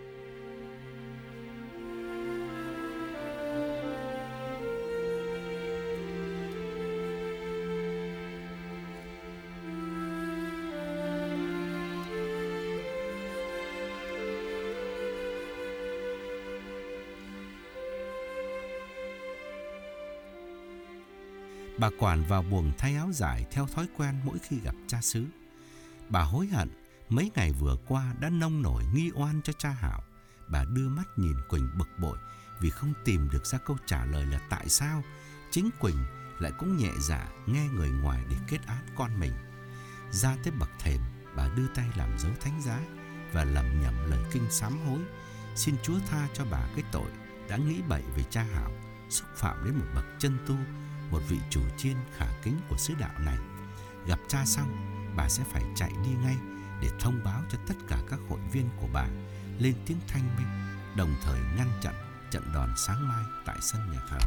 Bà quản vào buồng thay áo dài theo thói quen mỗi khi gặp cha xứ. Bà hối hận mấy ngày vừa qua đã nông nổi nghi oan cho cha Hảo. Bà đưa mắt nhìn Quỳnh bực bội vì không tìm được ra câu trả lời là tại sao chính Quỳnh lại cũng nhẹ dạ nghe người ngoài để kết án con mình. Ra tới bậc thềm, bà đưa tay làm dấu thánh giá và lẩm nhẩm lời kinh sám hối, xin Chúa tha cho bà cái tội đã nghĩ bậy về cha Hảo, xúc phạm đến một bậc chân tu, một vị chủ chiên khả kính của xứ đạo này. Gặp cha xong, bà sẽ phải chạy đi ngay để thông báo cho tất cả các hội viên của bà lên tiếng thanh minh, đồng thời ngăn chặn trận đòn sáng mai tại sân nhà thờ.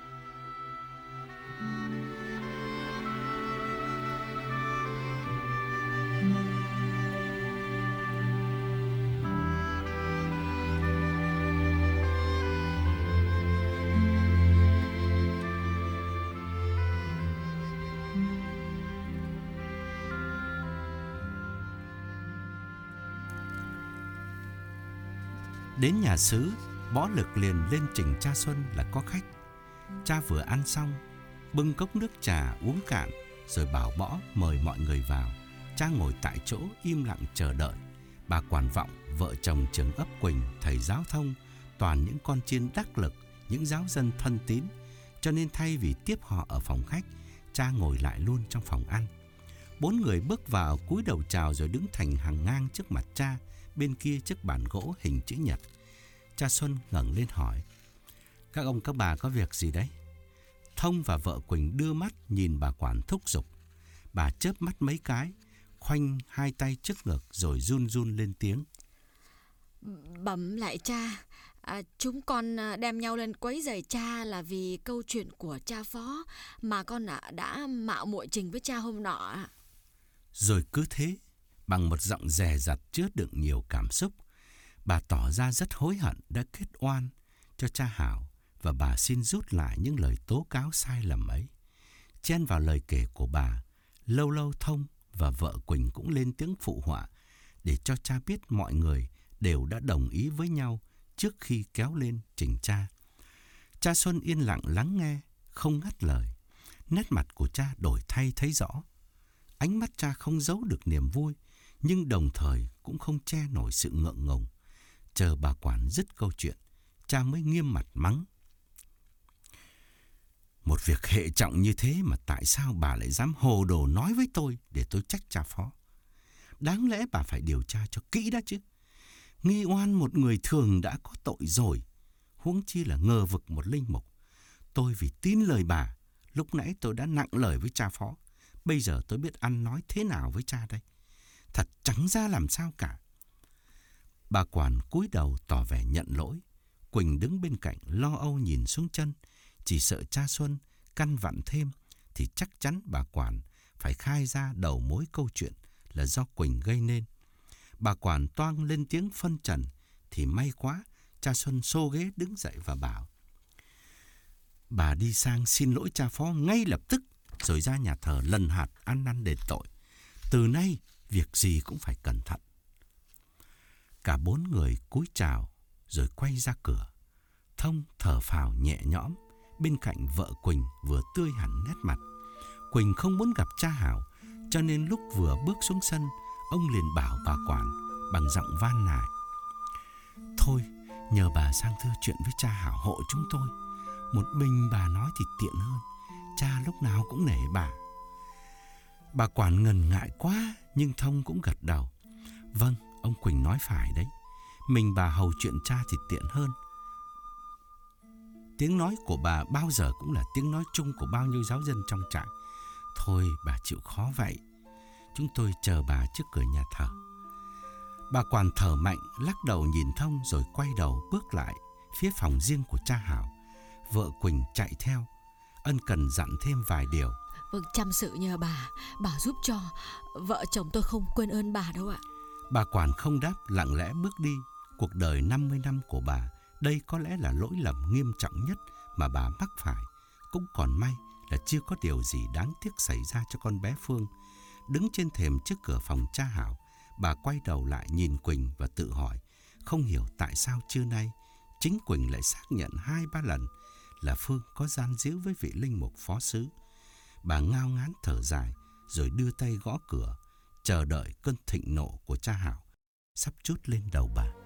Đến nhà xứ, Bó Lực liền lên trình cha Xuân là có khách. Cha vừa ăn xong, bưng cốc nước trà uống cạn, rồi bảo Bõ mời mọi người vào. Cha ngồi tại chỗ im lặng chờ đợi. Bà quản vọng, vợ chồng trưởng ấp Quỳnh, thầy giáo Thông, toàn những con chiên đắc lực, những giáo dân thân tín. Cho nên thay vì tiếp họ ở phòng khách, cha ngồi lại luôn trong phòng ăn. Bốn người bước vào cúi đầu chào rồi đứng thành hàng ngang trước mặt cha, bên kia chiếc bàn gỗ hình chữ nhật. Cha Xuân ngẩng lên hỏi: các ông các bà có việc gì đấy? Thông và vợ Quỳnh đưa mắt nhìn bà quản thúc giục. Bà chớp mắt mấy cái, khoanh hai tay trước ngực rồi run run lên tiếng: Bẩm lại cha, à, chúng con đem nhau lên quấy rầy cha là vì câu chuyện của cha Phó mà con đã, đã mạo muội trình với cha hôm nọ. Rồi cứ thế, bằng một giọng dè dặt chứa đựng nhiều cảm xúc, bà tỏ ra rất hối hận đã kết oan cho cha Hảo và bà xin rút lại những lời tố cáo sai lầm ấy. Chen vào lời kể của bà, lâu lâu Thông và vợ Quỳnh cũng lên tiếng phụ họa để cho cha biết mọi người đều đã đồng ý với nhau trước khi kéo lên trình cha. Cha Xuân yên lặng lắng nghe, không ngắt lời. Nét mặt của cha đổi thay thấy rõ. Ánh mắt cha không giấu được niềm vui, nhưng đồng thời cũng không che nổi sự ngượng ngùng. Chờ bà quản dứt câu chuyện, cha mới nghiêm mặt mắng: Một việc hệ trọng như thế mà tại sao bà lại dám hồ đồ nói với tôi để tôi trách cha Phó? Đáng lẽ bà phải điều tra cho kỹ đã chứ. Nghi oan một người thường đã có tội rồi, huống chi là ngờ vực một linh mục. Tôi vì tin lời bà, lúc nãy tôi đã nặng lời với cha Phó. Bây giờ tôi biết ăn nói thế nào với cha đây. Thật chẳng ra làm sao cả. Bà Quản cúi đầu tỏ vẻ nhận lỗi. Quỳnh đứng bên cạnh lo âu nhìn xuống chân. Chỉ sợ cha Xuân căn vặn thêm thì chắc chắn bà Quản phải khai ra đầu mối câu chuyện là do Quỳnh gây nên. Bà Quản toang lên tiếng phân trần thì may quá, cha Xuân xô ghế đứng dậy và bảo: bà đi sang xin lỗi cha Phó ngay lập tức, rồi ra nhà thờ lần hạt ăn năn đền tội. Từ nay việc gì cũng phải cẩn thận. Cả bốn người cúi chào rồi quay ra cửa. Thông thở phào nhẹ nhõm. Bên cạnh vợ Quỳnh vừa tươi hẳn nét mặt. Quỳnh không muốn gặp cha Hảo, cho nên lúc vừa bước xuống sân, ông liền bảo bà Quản bằng giọng van nài: thôi, nhờ bà sang thưa chuyện với cha Hảo hộ chúng tôi. Một mình bà nói thì tiện hơn, cha lúc nào cũng nể bà. Bà Quản ngần ngại quá, nhưng Thông cũng gật đầu. Vâng, ông Quỳnh nói phải đấy. Mình bà hầu chuyện cha thì tiện hơn. Tiếng nói của bà bao giờ cũng là tiếng nói chung của bao nhiêu giáo dân trong trại. Thôi bà chịu khó vậy. Chúng tôi chờ bà trước cửa nhà thờ. Bà Quản thở mạnh, lắc đầu nhìn Thông rồi quay đầu bước lại phía phòng riêng của cha Hảo. Vợ Quỳnh chạy theo, ân cần dặn thêm vài điều. Vâng, chăm sự nhờ bà, bà giúp cho. Vợ chồng tôi không quên ơn bà đâu ạ. Bà Quản không đáp, lặng lẽ bước đi. Cuộc đời năm mươi năm của bà, đây có lẽ là lỗi lầm nghiêm trọng nhất mà bà mắc phải. Cũng còn may là chưa có điều gì đáng tiếc xảy ra cho con bé Phương. Đứng trên thềm trước cửa phòng cha Hảo, bà quay đầu lại nhìn Quỳnh và tự hỏi, không hiểu tại sao trưa nay chính Quỳnh lại xác nhận hai ba lần là Phương có gian díu với vị linh mục phó xứ. Bà ngao ngán thở dài rồi đưa tay gõ cửa, chờ đợi cơn thịnh nộ của cha Hảo sắp trút lên đầu bà.